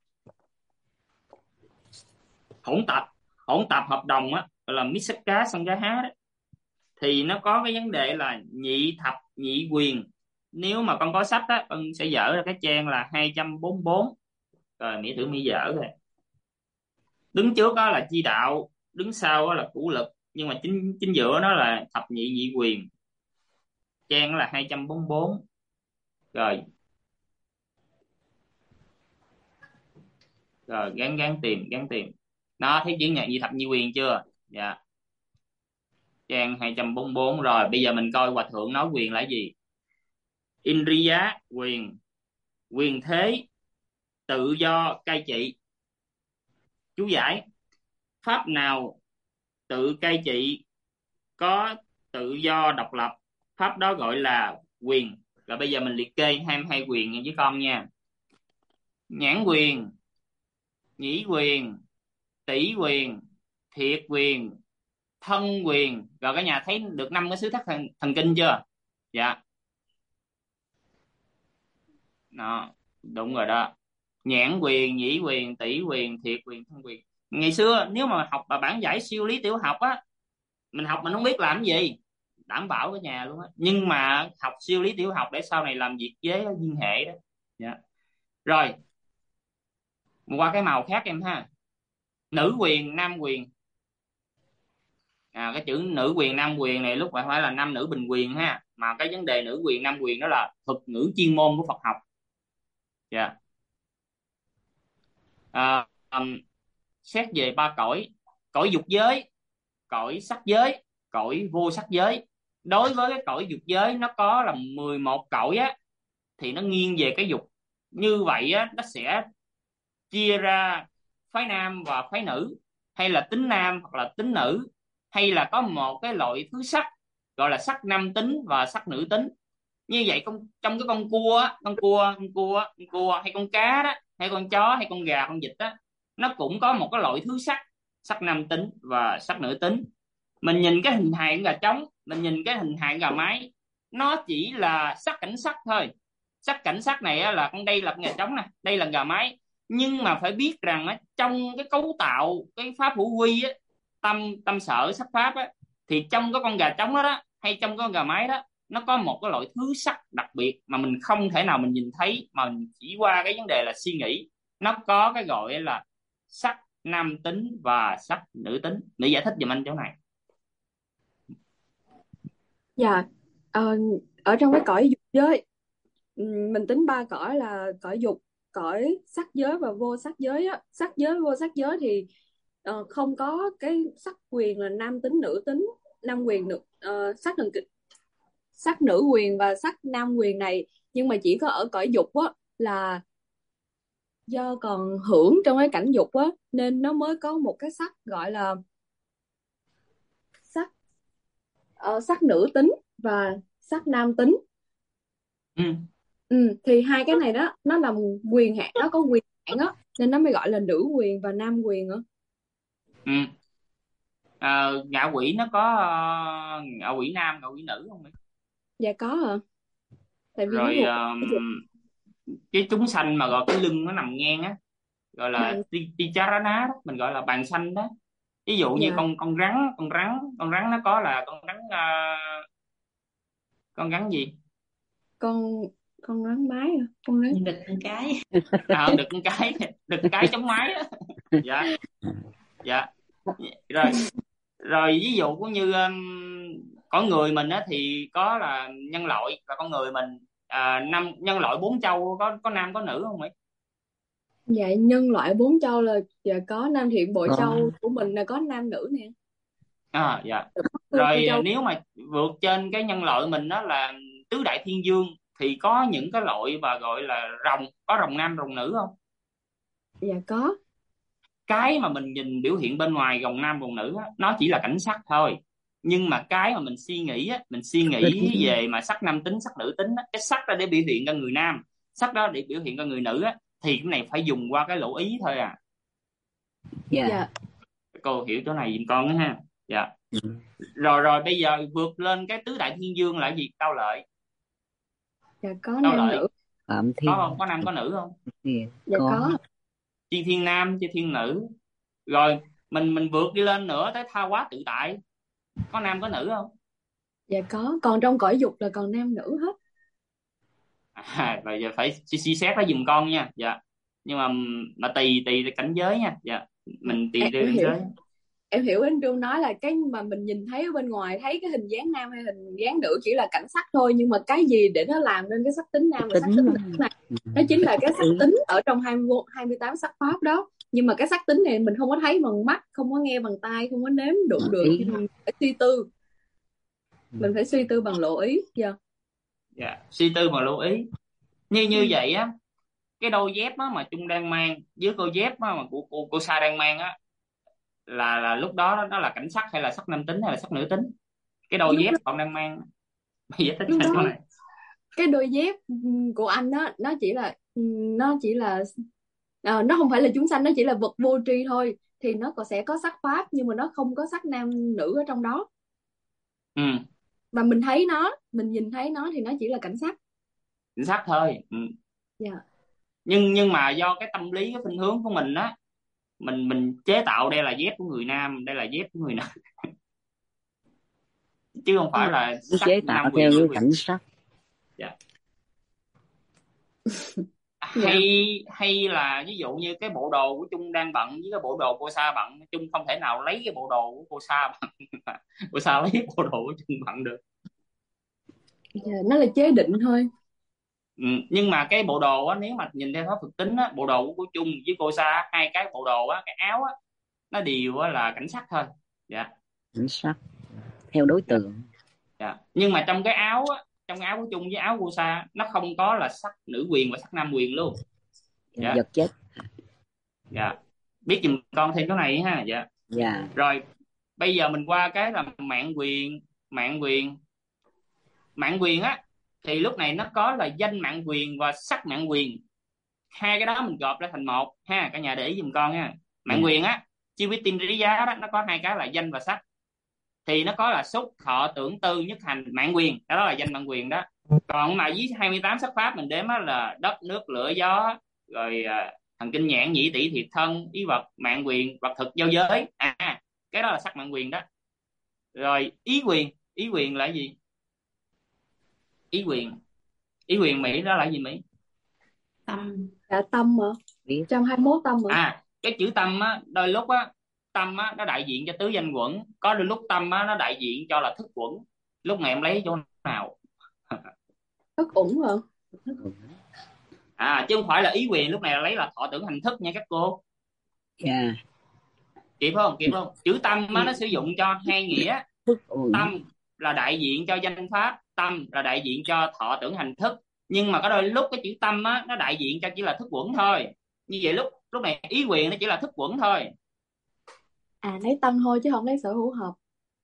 hỗn tập hợp đồng á, gọi là Misaka Sangaha đó. Thì nó có cái vấn đề là nhị thập nhị quyền. Nếu mà con có sách á, con sẽ dở ra cái trang là 244. Rồi Mỹ thử Mỹ dở rồi. Đứng trước đó là chi đạo, đứng sau đó là cũ lực, nhưng mà chính giữa nó là thập nhị nhị quyền. Trang đó là 244. Rồi gán tìm. Nó thấy chữ nhị thập nhị quyền chưa? Dạ. Trang 244. Rồi bây giờ mình coi hòa thượng nói quyền là gì. Indriya quyền thế, tự do cai trị. Chú giải: pháp nào tự cai trị, có tự do độc lập, pháp đó gọi là quyền. Rồi bây giờ mình liệt kê 22 quyền nha với con nha. Nhãn quyền, nhĩ quyền, tỷ quyền, thiệt quyền, thân quyền. Rồi cả nhà thấy được 5 cái xứ thắt thần kinh chưa? Dạ. Đó, đúng rồi đó. Nhãn quyền, nhĩ quyền, tỷ quyền, thiệt quyền, thân quyền. Ngày xưa nếu mà học bài bản giải siêu lý tiểu học á, mình học mình không biết làm cái gì, đảm bảo cả nhà luôn á. Nhưng mà học siêu lý tiểu học để sau này làm việc với liên hệ đó. Dạ. Rồi qua cái màu khác em ha. Nữ quyền, nam quyền. Cái chữ nữ quyền nam quyền này lúc phải là nam nữ bình quyền ha, mà cái vấn đề nữ quyền nam quyền đó là thuật ngữ chuyên môn của Phật học. Dạ. Xét về 3 cõi: cõi dục giới, cõi sắc giới, cõi vô sắc giới. Đối với cái cõi dục giới nó có là 11 cõi á, thì nó nghiêng về cái dục. Như vậy á, nó sẽ chia ra phái nam và phái nữ, hay là tính nam hoặc là tính nữ, hay là có một cái loại thứ sắc gọi là sắc nam tính và sắc nữ tính. Như vậy trong cái con cua hay con cá đó, hay con chó hay con gà con vịt đó, nó cũng có một cái loại thứ sắc nam tính và sắc nữ tính. Mình nhìn cái hình hài gà trống, mình nhìn cái hình hài gà mái, nó chỉ là sắc cảnh sắc thôi. Sắc cảnh sắc này á, là con đây là con gà trống nè, đây là gà mái. Nhưng mà phải biết rằng á, trong cái cấu tạo cái pháp hữu vi á, tâm sở sắc pháp á, thì trong cái con gà trống đó, hay trong cái con gà mái đó, nó có một cái loại thứ sắc đặc biệt mà mình không thể nào mình nhìn thấy, mà mình chỉ qua cái vấn đề là suy nghĩ. Nó có cái gọi là sắc nam tính và sắc nữ tính. Để giải thích giùm anh chỗ này. Dạ, ở trong cái cõi dục giới, mình tính 3 cõi là cõi dục, cõi sắc giới và vô sắc giới á. Sắc giới vô sắc giới thì không có cái sắc quyền là nam tính nữ tính, nam quyền nữ, sắc nữ quyền và sắc nam quyền này. Nhưng mà chỉ có ở cõi dục á, là do còn hưởng trong cái cảnh dục á, nên nó mới có một cái sắc gọi là sắc sắc nữ tính và sắc nam tính. Thì hai cái này đó nó là quyền hạn, nó có quyền hạn á, nên nó mới gọi là nữ quyền và nam quyền á. Ngạ quỷ nó có ngạ quỷ nam, ngạ quỷ nữ không? Dạ có ạ. Tại vì Rồi nó cái chúng sanh mà gọi cái lưng nó nằm ngang á, gọi là Ticharana đó, mình gọi là bàn xanh đó. Ví dụ như con rắn nó có là con rắn gì? Con rắn mái à? Con rắn đực con cái. Đực con cái chống mái đó. Dạ. Rồi ví dụ cũng như con người mình á, thì có là nhân loại và con người mình nhân loại 4 châu có nam có nữ không ấy? Dạ, nhân loại 4 châu là có nam thiện bộ châu của mình là có nam nữ nè. Dạ. Rồi nếu mà vượt trên cái nhân loại mình đó là tứ đại thiên dương, thì có những cái loại mà gọi là rồng, có rồng nam rồng nữ không? Dạ có. Cái mà mình nhìn biểu hiện bên ngoài rồng nam rồng nữ á, nó chỉ là cảnh sắc thôi. Nhưng mà cái mà mình suy nghĩ á, mình suy nghĩ về mà sắc nam tính, sắc nữ tính á, cái sắc đó để biểu hiện cho người nam, sắc đó để biểu hiện cho người nữ á, thì cái này phải dùng qua cái lỗ ý thôi à. Dạ. Cô hiểu chỗ này giùm con đó ha. Dạ. Rồi bây giờ vượt lên cái tứ đại thiên dương là gì? Cao Lợi. Dạ có Cao nam Lợi nữ. Phạm có Thiên. không? Có nam có nữ không? Dạ có. Chi thiên nam, chi thiên nữ. Rồi mình vượt đi lên nữa tới tha hóa tự tại, có nam có nữ không? Dạ có, còn trong cõi dục là còn nam nữ hết. Rồi giờ phải suy xét nó giùm con nha. Dạ. Nhưng mà tùy cảnh giới nha. Dạ. Mình tùy theo cảnh giới. Em hiểu anh Trung nói là cái mà mình nhìn thấy ở bên ngoài, thấy cái hình dáng nam hay hình dáng nữ chỉ là cảnh sắc thôi, nhưng mà cái gì để nó làm nên cái sắc tính nam và sắc tính nữ này, nó chính là cái sắc tính ở trong 28 sắc pháp đó. Nhưng mà cái sắc tính này mình không có thấy bằng mắt, không có nghe bằng tai, không có nếm đụng được, thì mình phải suy tư. Mình phải suy tư bằng lộ ý. Dạ. Suy tư bằng lưu ý. Như vậy á, cái đôi dép á mà Trung đang mang với đôi dép á mà cô Sa đang mang á, là lúc đó nó là cảnh sắc hay là sắc nam tính hay là sắc nữ tính? Cái đôi Lúc dép đó, con đang mang giải thích lúc cho đó này. cái đôi dép của anh á, nó chỉ là nó không phải là chúng sanh, nó chỉ là vật vô tri thôi, thì nó sẽ có sắc pháp nhưng mà nó không có sắc nam nữ ở trong đó. Ừ. Và mình thấy nó, mình nhìn thấy nó thì nó chỉ là cảnh sắc. Cảnh sắc thôi. Ừ. Dạ. Nhưng mà do cái tâm lý, cái khuynh hướng của mình á, mình chế tạo đây là dép của người nam, đây là dép của người nữ, chứ không phải là sắc chế tạo nam theo quyền cái cảnh sắc. Dạ. Dạ. hay là ví dụ như cái bộ đồ của Trung đang bận với cái bộ đồ cô Sa bận, Trung không thể nào lấy cái bộ đồ của cô Sa bận cô Sa lấy bộ đồ của Trung bận được. Dạ, nó là chế định thôi. Ừ. Nhưng mà cái bộ đồ á, nếu mà nhìn theo pháp thực tính á, bộ đồ của Trung với cô Sa, hai cái bộ đồ á, cái áo á, nó đều á là cảnh sắc thôi. Dạ. Cảnh sắc theo đối tượng. Dạ. Nhưng mà trong cái áo á, trong cái áo của Trung với áo của Sa, nó không có là sắc nữ quyền và sắc nam quyền luôn. Dạ. Vật chất. Dạ. Biết giùm con thêm cái này ha. Dạ. Dạ. Rồi bây giờ mình qua cái là mạng quyền á, thì lúc này nó có là danh mạng quyền và sắc mạng quyền. Hai cái đó mình gộp ra thành một ha, cả nhà để ý giùm con nha. Mạng quyền á, chi với tin lý giá đó, nó có hai cái là danh và sắc. Thì nó có là xúc thọ tưởng tư nhất hành mạng quyền, đó là danh mạng quyền đó. Còn mà với 28 sắc pháp mình đếm á là đất nước lửa gió, rồi thần kinh nhãn nhĩ tỷ thiệt thân ý vật mạng quyền vật thực giao giới, cái đó là sắc mạng quyền đó. Rồi ý quyền là gì? Ý quyền Mỹ đó là gì Mỹ? Tâm. Dạ tâm mà, 121 tâm mà. Cái chữ tâm á, đôi lúc á, tâm á nó đại diện cho tứ danh quẩn, có đôi lúc tâm á nó đại diện cho là thức quẩn. Lúc này em lấy chỗ nào? Thức uẩn mà. Chứ không phải là ý quyền, lúc này là lấy là thọ tưởng hành thức nha các cô. Dạ. Kịp không? Chữ tâm á nó sử dụng cho hai nghĩa. Tâm là đại diện cho danh pháp, tâm là đại diện cho thọ tưởng hành thức. Nhưng mà có đôi lúc cái chữ tâm á nó đại diện cho chỉ là thức quẩn thôi. Như vậy lúc này ý quyền nó chỉ là thức quẩn thôi. Lấy tâm thôi chứ không lấy sở hữu hợp.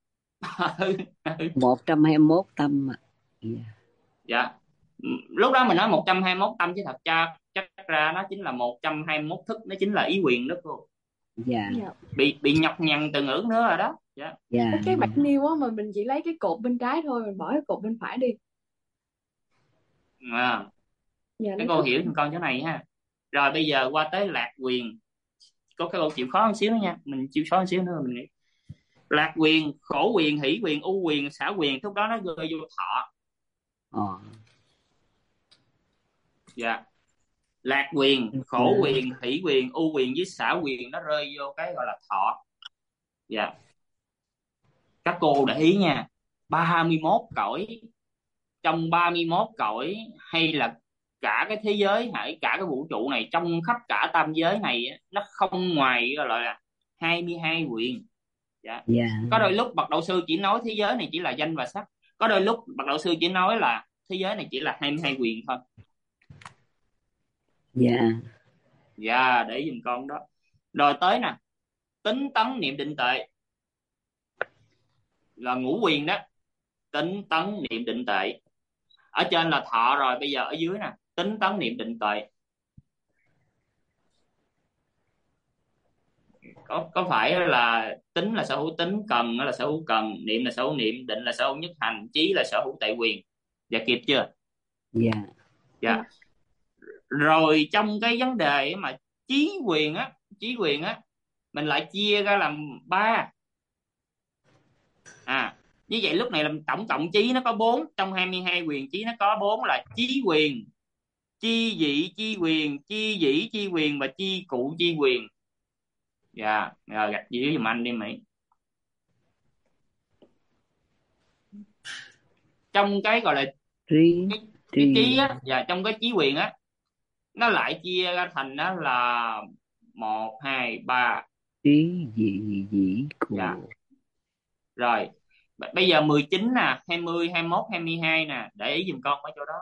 121 tâm mà. Dạ. Lúc đó mình nói 121 tâm chứ thật chắc ra nó chính là 121 thức, nó chính là ý quyền đó cô. Dạ. Bị nhọc nhằn từ ngữ nữa rồi đó. Dạ. Cái bạch niêu á, mà mình chỉ lấy cái cột bên trái thôi, mình bỏ cái cột bên phải đi. Cái cô hiểu giùm con chỗ này ha. Rồi bây giờ qua tới lạc quyền. Có cái câu chịu khó một xíu nữa nha, mình chịu khó một xíu nữa mình nghĩ. Lạc quyền, khổ quyền, hỷ quyền, ưu quyền, xả quyền, lúc đó nó rơi vô thọ. Dạ. Lạc quyền, khổ quyền, hỷ quyền, ưu quyền với xả quyền nó rơi vô cái gọi là thọ. Dạ. Các cô để ý nha, 31 cõi, trong 31 cõi hay là cả cái thế giới hay cả cái vũ trụ này, trong khắp cả tam giới này, nó không ngoài gọi là 22 quyền. Dạ. Có đôi lúc bậc đạo sư chỉ nói thế giới này chỉ là danh và sắc, có đôi lúc bậc đạo sư chỉ nói là thế giới này chỉ là 22 quyền thôi. Dạ, để dùm con đó. Rồi tới nè, tính tấn niệm định tuệ là ngũ quyền đó. Tính tấn niệm định tuệ, ở trên là thọ rồi, bây giờ ở dưới nè, tính tấn niệm định tuệ. có phải là tính là sở hữu tính, cần là sở hữu cần, niệm là sở hữu niệm, định là sở hữu nhất hành, trí là sở hữu tệ quyền. Dạ kịp chưa? Dạ. Dạ. Rồi trong cái vấn đề mà trí quyền á, trí quyền á, mình lại chia ra làm ba. Như vậy lúc này là tổng cộng trí nó có 4, trong 22 quyền trí nó có 4 là trí quyền, chi dị chi quyền, chi dĩ chi quyền và chi cụ chi quyền. Dạ, rồi gạch dưới giùm anh đi Mỹ. Trong cái gọi là Trí cái trí á, và trong cái trí quyền á, nó lại chia ra thành đó là 1 2 3. trí dị dĩ cụ. Dạ. Rồi bây giờ 19 nè, 20, 21, 22 nè, để ý giùm con mấy chỗ đó.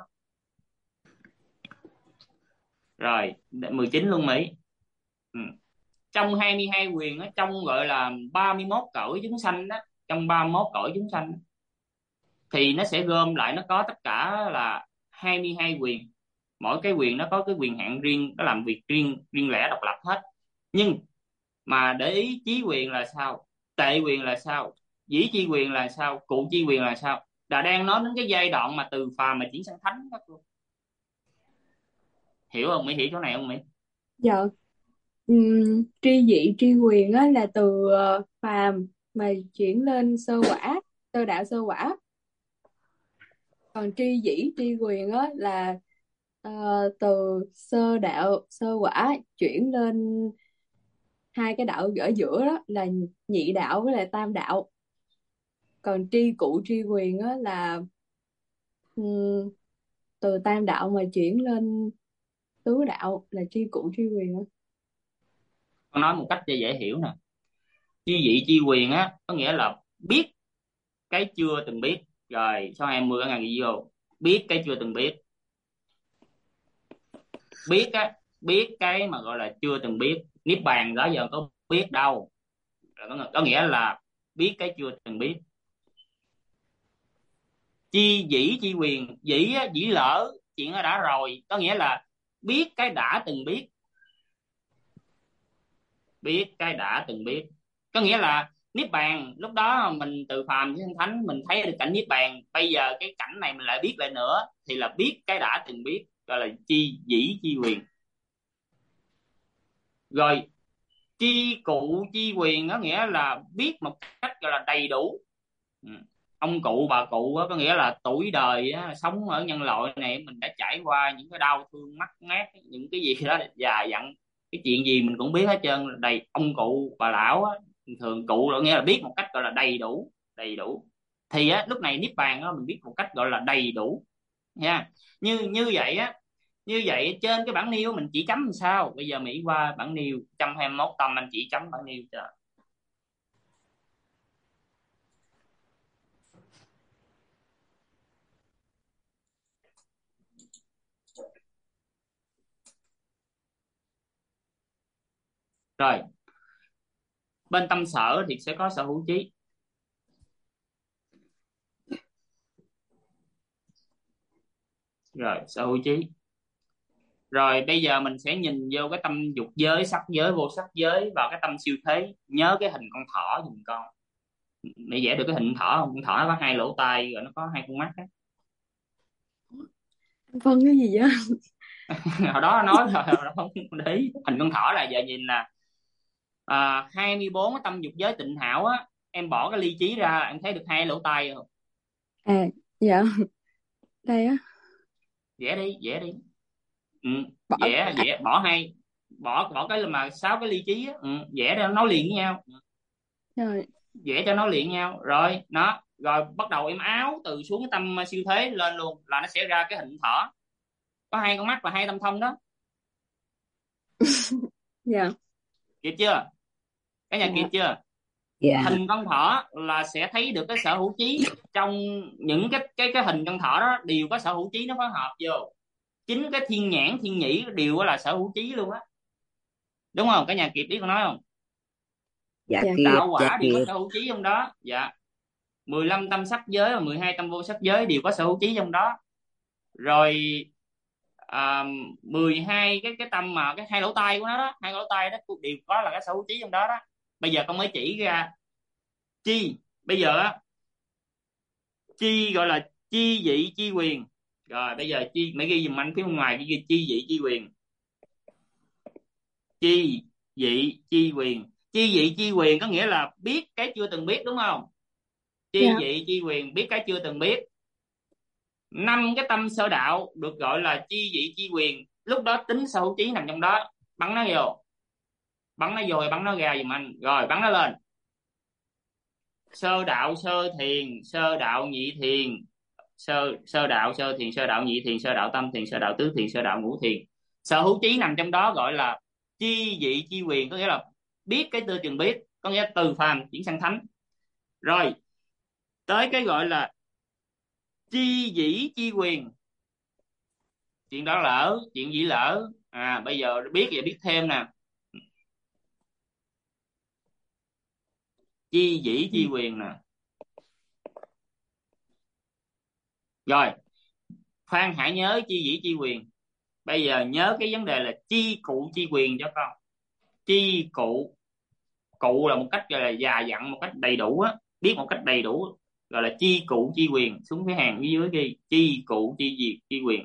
Rồi 19 luôn Mỹ. Trong 22 quyền á, trong gọi là 31 cõi chúng sanh đó, trong 31 cõi chúng sanh thì nó sẽ gom lại, nó có tất cả là 22 quyền. Mỗi cái quyền nó có cái quyền hạn riêng, nó làm việc riêng riêng lẻ độc lập hết. Nhưng mà để ý chí quyền là sao, tệ quyền là sao, dĩ chi quyền là sao, cụ chi quyền là sao, là đang nói đến cái giai đoạn mà từ phàm mà chuyển sang thánh đó. Hiểu không Mỹ? Hiểu chỗ này không Mỹ? Dạ. Tri dị tri quyền á, là từ phàm mà chuyển lên sơ quả, sơ đạo sơ quả. Còn tri dĩ tri quyền á là từ sơ đạo sơ quả chuyển lên hai cái đạo ở giữa đó là nhị đạo với lại tam đạo. Còn tri cụ tri quyền á là từ tam đạo mà chuyển lên tứ đạo là tri cụ tri quyền á. Con nói một cách cho dễ hiểu nè. Chi dị chi quyền á có nghĩa là biết cái chưa từng biết. Rồi sau 20 ngàn ghi vô, biết cái chưa từng biết. Biết á, biết cái mà gọi là chưa từng biết. Niết bàn đó giờ có biết đâu, có nghĩa là biết cái chưa từng biết. Chi dĩ chi quyền, dĩ á, dĩ lỡ chuyện nó đã rồi, có nghĩa là biết cái đã từng biết. Biết cái đã từng biết có nghĩa là niết bàn, lúc đó mình từ phàm đến thánh, mình thấy được cảnh niết bàn, bây giờ cái cảnh này mình lại biết lại nữa thì là biết cái đã từng biết, gọi là chi dĩ chi quyền. Rồi chi cụ chi quyền có nghĩa là biết một cách gọi là đầy đủ. Ông cụ bà cụ á, có nghĩa là tuổi đời á, sống ở nhân loại này mình đã trải qua những cái đau thương mất mát, những cái gì đó dài dặn, cái chuyện gì mình cũng biết hết trơn. Đầy ông cụ bà lão á, thường cụ là nghĩa là biết một cách gọi là đầy đủ, đầy đủ. Thì á, lúc này niết bàn á, mình biết một cách gọi là đầy đủ nha. Như vậy á, như vậy trên cái bảng nêu mình chỉ chấm làm sao? Bây giờ Mỹ qua bảng nêu 121 tâm, anh chỉ chấm bảng nêu cho. Rồi bên tâm sở thì sẽ có sở hữu trí. Rồi sở hữu trí. Rồi bây giờ mình sẽ nhìn vô cái tâm dục giới, sắc giới, vô sắc giới và cái tâm siêu thế. Nhớ cái hình con thỏ giùm con. Mẹ vẽ được cái hình thỏ không? Con thỏ nó có hai lỗ tai rồi nó có hai con mắt á. Phân cái gì vậy? Hồi đó nói rồi không để ý. Hình con thỏ là giờ nhìn là 24 cái tâm dục giới tịnh hảo á, em bỏ cái ly trí ra em thấy được hai lỗ tai không? Dạ. Đây á. Vẽ đi, vẽ đi. Bỏ Vẽ bỏ hai, bỏ cái mà 6 cái ly trí á, vẽ ra nó liền với nhau. Rồi. Vẽ cho nó liền nhau rồi nó, rồi bắt đầu em áo từ xuống cái tâm siêu thế lên luôn là nó sẽ ra cái hình thỏ có hai con mắt và hai tâm thông đó. Dạ. Kịp chưa cả nhà? Kịp chưa? Dạ. Hình con thỏ là sẽ thấy được cái sở hữu trí. Trong những cái hình con thỏ đó đều có sở hữu trí nó phối hợp vô. Chính cái thiên nhãn thiên nhĩ đều là sở hữu trí luôn á, đúng không cả nhà? Kịp biết con nói không? Dạ Dạ. kịp. Đạo quả Dạ đều có kịp. sở hữu trí trong đó. Dạ. 15 tâm sắc giới và 12 tâm vô sắc giới đều có sở hữu trí trong đó. Rồi 12 cái tâm mà cái hai lỗ tai của nó đó, hai lỗ tai đó đều có là cái sở hữu trí trong đó đó. Bây giờ con mới chỉ ra chi. Bây giờ á, chi gọi là chi vị chi quyền. Rồi bây giờ chi, mấy ghi dùm anh phía bên ngoài ghi chi vị chi quyền. Chi vị chi quyền. Chi vị chi quyền có nghĩa là biết cái chưa từng biết, đúng không? Chi Dạ. vị chi quyền, biết cái chưa từng biết. 5 cái tâm sơ đạo được gọi là chi vị chi quyền. Lúc đó tính sở hữu trí nằm trong đó. Bắn nó vô, bắn nó vô, bắn nó ra giùm anh. Rồi bắn nó lên. Sơ đạo sơ thiền, sơ đạo nhị thiền, sơ đạo sơ thiền, sơ đạo nhị thiền, sơ đạo tâm thiền, sơ đạo tứ thiền, sơ đạo ngũ thiền. Sở hữu trí nằm trong đó gọi là chi vị chi quyền, có nghĩa là biết cái chưa từng biết, có nghĩa là từ phàm chuyển sang thánh. Rồi tới cái gọi là chi dĩ chi quyền. Chuyện đó lỡ, chuyện dĩ lỡ. Bây giờ biết vậy, biết thêm nè. Chi dĩ chi quyền nè. Rồi khoan hãy nhớ chi dĩ chi quyền. Bây giờ nhớ cái vấn đề là chi cụ chi quyền cho con. Chi cụ, cụ là một cách gọi là già dặn, một cách đầy đủ á, biết một cách đầy đủ, gọi là chi cụ chi quyền. Xuống cái hàng phía dưới ghi chi cụ chi diệt chi quyền.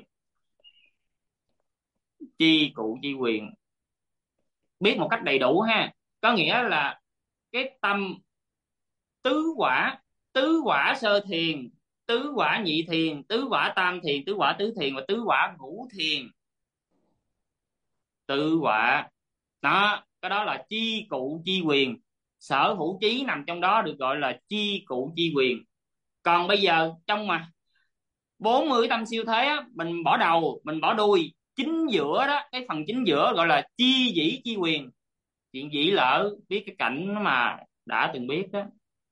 Chi cụ chi quyền, biết một cách đầy đủ ha. Có nghĩa là cái tâm tứ quả sơ thiền, tứ quả nhị thiền, tứ quả tam thiền, tứ quả tứ thiền và tứ quả ngũ thiền. Tứ quả đó, cái đó là chi cụ chi quyền. Sở hữu trí nằm trong đó được gọi là chi cụ chi quyền. Còn bây giờ trong mà 40 tâm siêu thế á, mình bỏ đầu mình bỏ đuôi, chính giữa đó, cái phần chính giữa gọi là chi dĩ chi quyền. Chuyện dĩ lỡ, biết cái cảnh mà đã từng biết đó.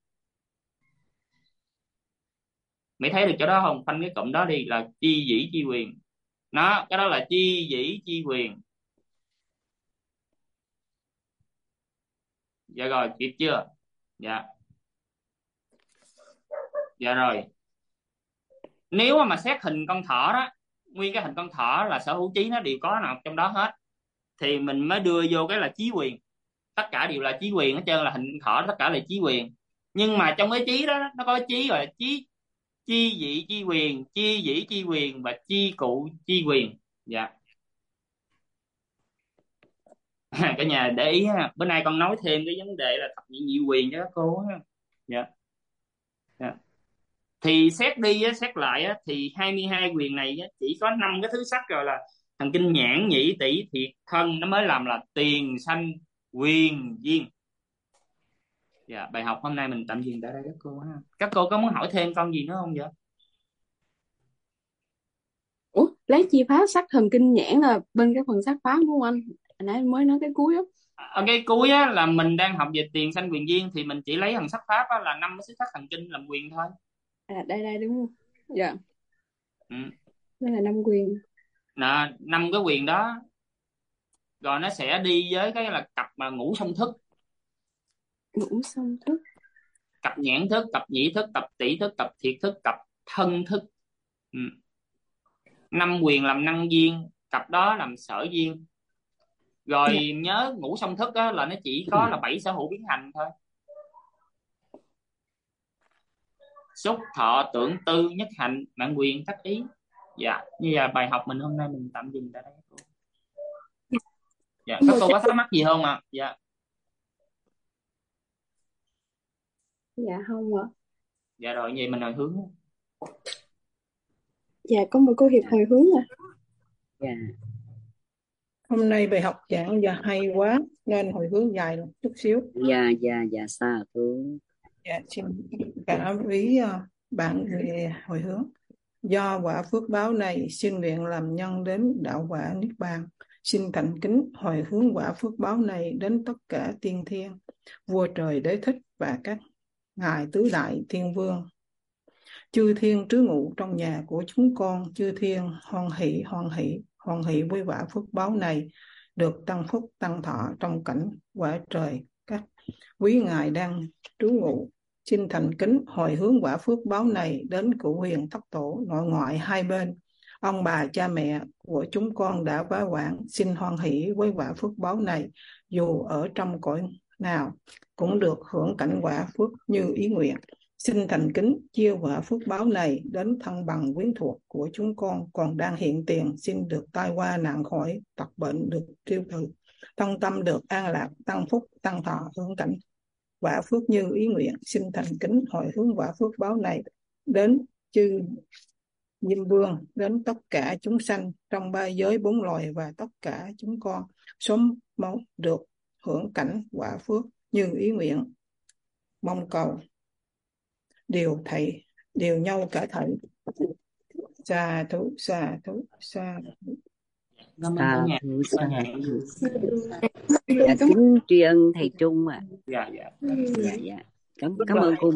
Mày thấy được chỗ đó không? Phanh cái cụm đó đi là chi dĩ chi quyền. Nó, cái đó là chi dĩ chi quyền. Dạ rồi, kịp chưa? Dạ. Dạ rồi. Nếu mà xét hình con thỏ đó, nguyên cái hình con thỏ là sở hữu trí nó đều có nào trong đó hết, thì mình mới đưa vô cái là trí quyền. Tất cả đều là trí quyền hết trơn, là hình thỏ tất cả là trí quyền. Nhưng mà trong cái trí đó nó có trí gọi là trí chi vị chi quyền, chi dĩ chi quyền và chi cụ chi quyền. Dạ. Cả nhà để ý ha, bữa nay con nói thêm cái vấn đề là thập nhị nhị quyền cho các cô ha. Dạ. Dạ. Thì xét đi á, xét lại á, thì 22 quyền này á, chỉ có 5 cái thứ sắc rồi là thần kinh nhãn nhĩ tỷ thiệt thân nó mới làm là tiền sanh quyền duyên. Dạ, bài học hôm nay mình tạm dừng tại đây các cô ha. Các cô có muốn hỏi thêm con gì nữa không vậy? Ủa, lấy chi phá sắc thần kinh nhãn là bên cái phần sắc phá đúng không anh? Hồi nãy anh mới nói cái cuối á. Ở cái cuối á là mình đang học về tiền sanh quyền duyên, thì mình chỉ lấy thằng sắc pháp á, là 5 cái xứ sắc thần kinh làm quyền thôi. Đây đúng không? Dạ. Ừ. Đây là 5 quyền. Nè, 5 cái quyền đó rồi nó sẽ đi với cái là cặp mà ngũ song thức. Ngũ song thức. Cặp nhãn thức, cặp nhĩ thức, cặp tỷ thức, cặp thiệt thức, cặp thân thức. 5 quyền làm năng duyên, cặp đó làm sở duyên. Rồi nhớ ngũ song thức á, là nó chỉ có là 7 sở hữu biến hành thôi. Xúc thọ tưởng tư nhất hạnh mạng quyền tác ý. Dạ, như là bài học mình hôm nay mình tạm dừng tại đây. Dạ, các cô có thắc mắc gì không ạ? Dạ. Dạ không ạ. Dạ rồi, vậy mình hồi hướng. Dạ, có một cô Hiệp hồi hướng ạ. Dạ. Hôm nay bài học giảng hay quá nên hồi hướng dài một chút xíu. Dạ xa thú. Dạ, xin cả quý bạn người hồi hướng. Do quả phước báo này, xin nguyện làm nhân đến đạo quả Niết Bàn. Xin thành kính hồi hướng quả phước báo này đến tất cả tiên thiên, vua trời đế thích và các ngài tứ đại thiên vương. Chư thiên trú ngụ trong nhà của chúng con, chư thiên hoan hỷ với quả phước báo này, được tăng phúc tăng thọ trong cảnh quả trời. Các quý ngài đang trú ngụ, xin thành kính hồi hướng quả phước báo này đến cụ huyền thất tổ nội ngoại hai bên. Ông bà cha mẹ của chúng con đã quá quản, xin hoan hỷ với quả phước báo này, dù ở trong cõi nào cũng được hưởng cảnh quả phước như ý nguyện. Xin thành kính chia quả phước báo này đến thân bằng quyến thuộc của chúng con còn đang hiện tiền, xin được tai qua nạn khỏi, tật bệnh được tiêu trừ, thân tâm được an lạc, tăng phúc tăng thọ, hưởng cảnh quả phước như ý nguyện. Xin thành kính hồi hướng quả phước báo này đến chư Diêm Vương, đến tất cả chúng sanh trong ba giới bốn loài và tất cả chúng con sớm mau được hưởng cảnh quả phước như ý nguyện. Mong cầu điều nhau cả thảy. Sa thú sa thú sa thú. Cảm ơn Sa cả nhà. thú Cả sa. nhà hiểu được. Dạ, kính tri ân thầy Trung ạ. Dạ. Dạ. Cảm ơn cô.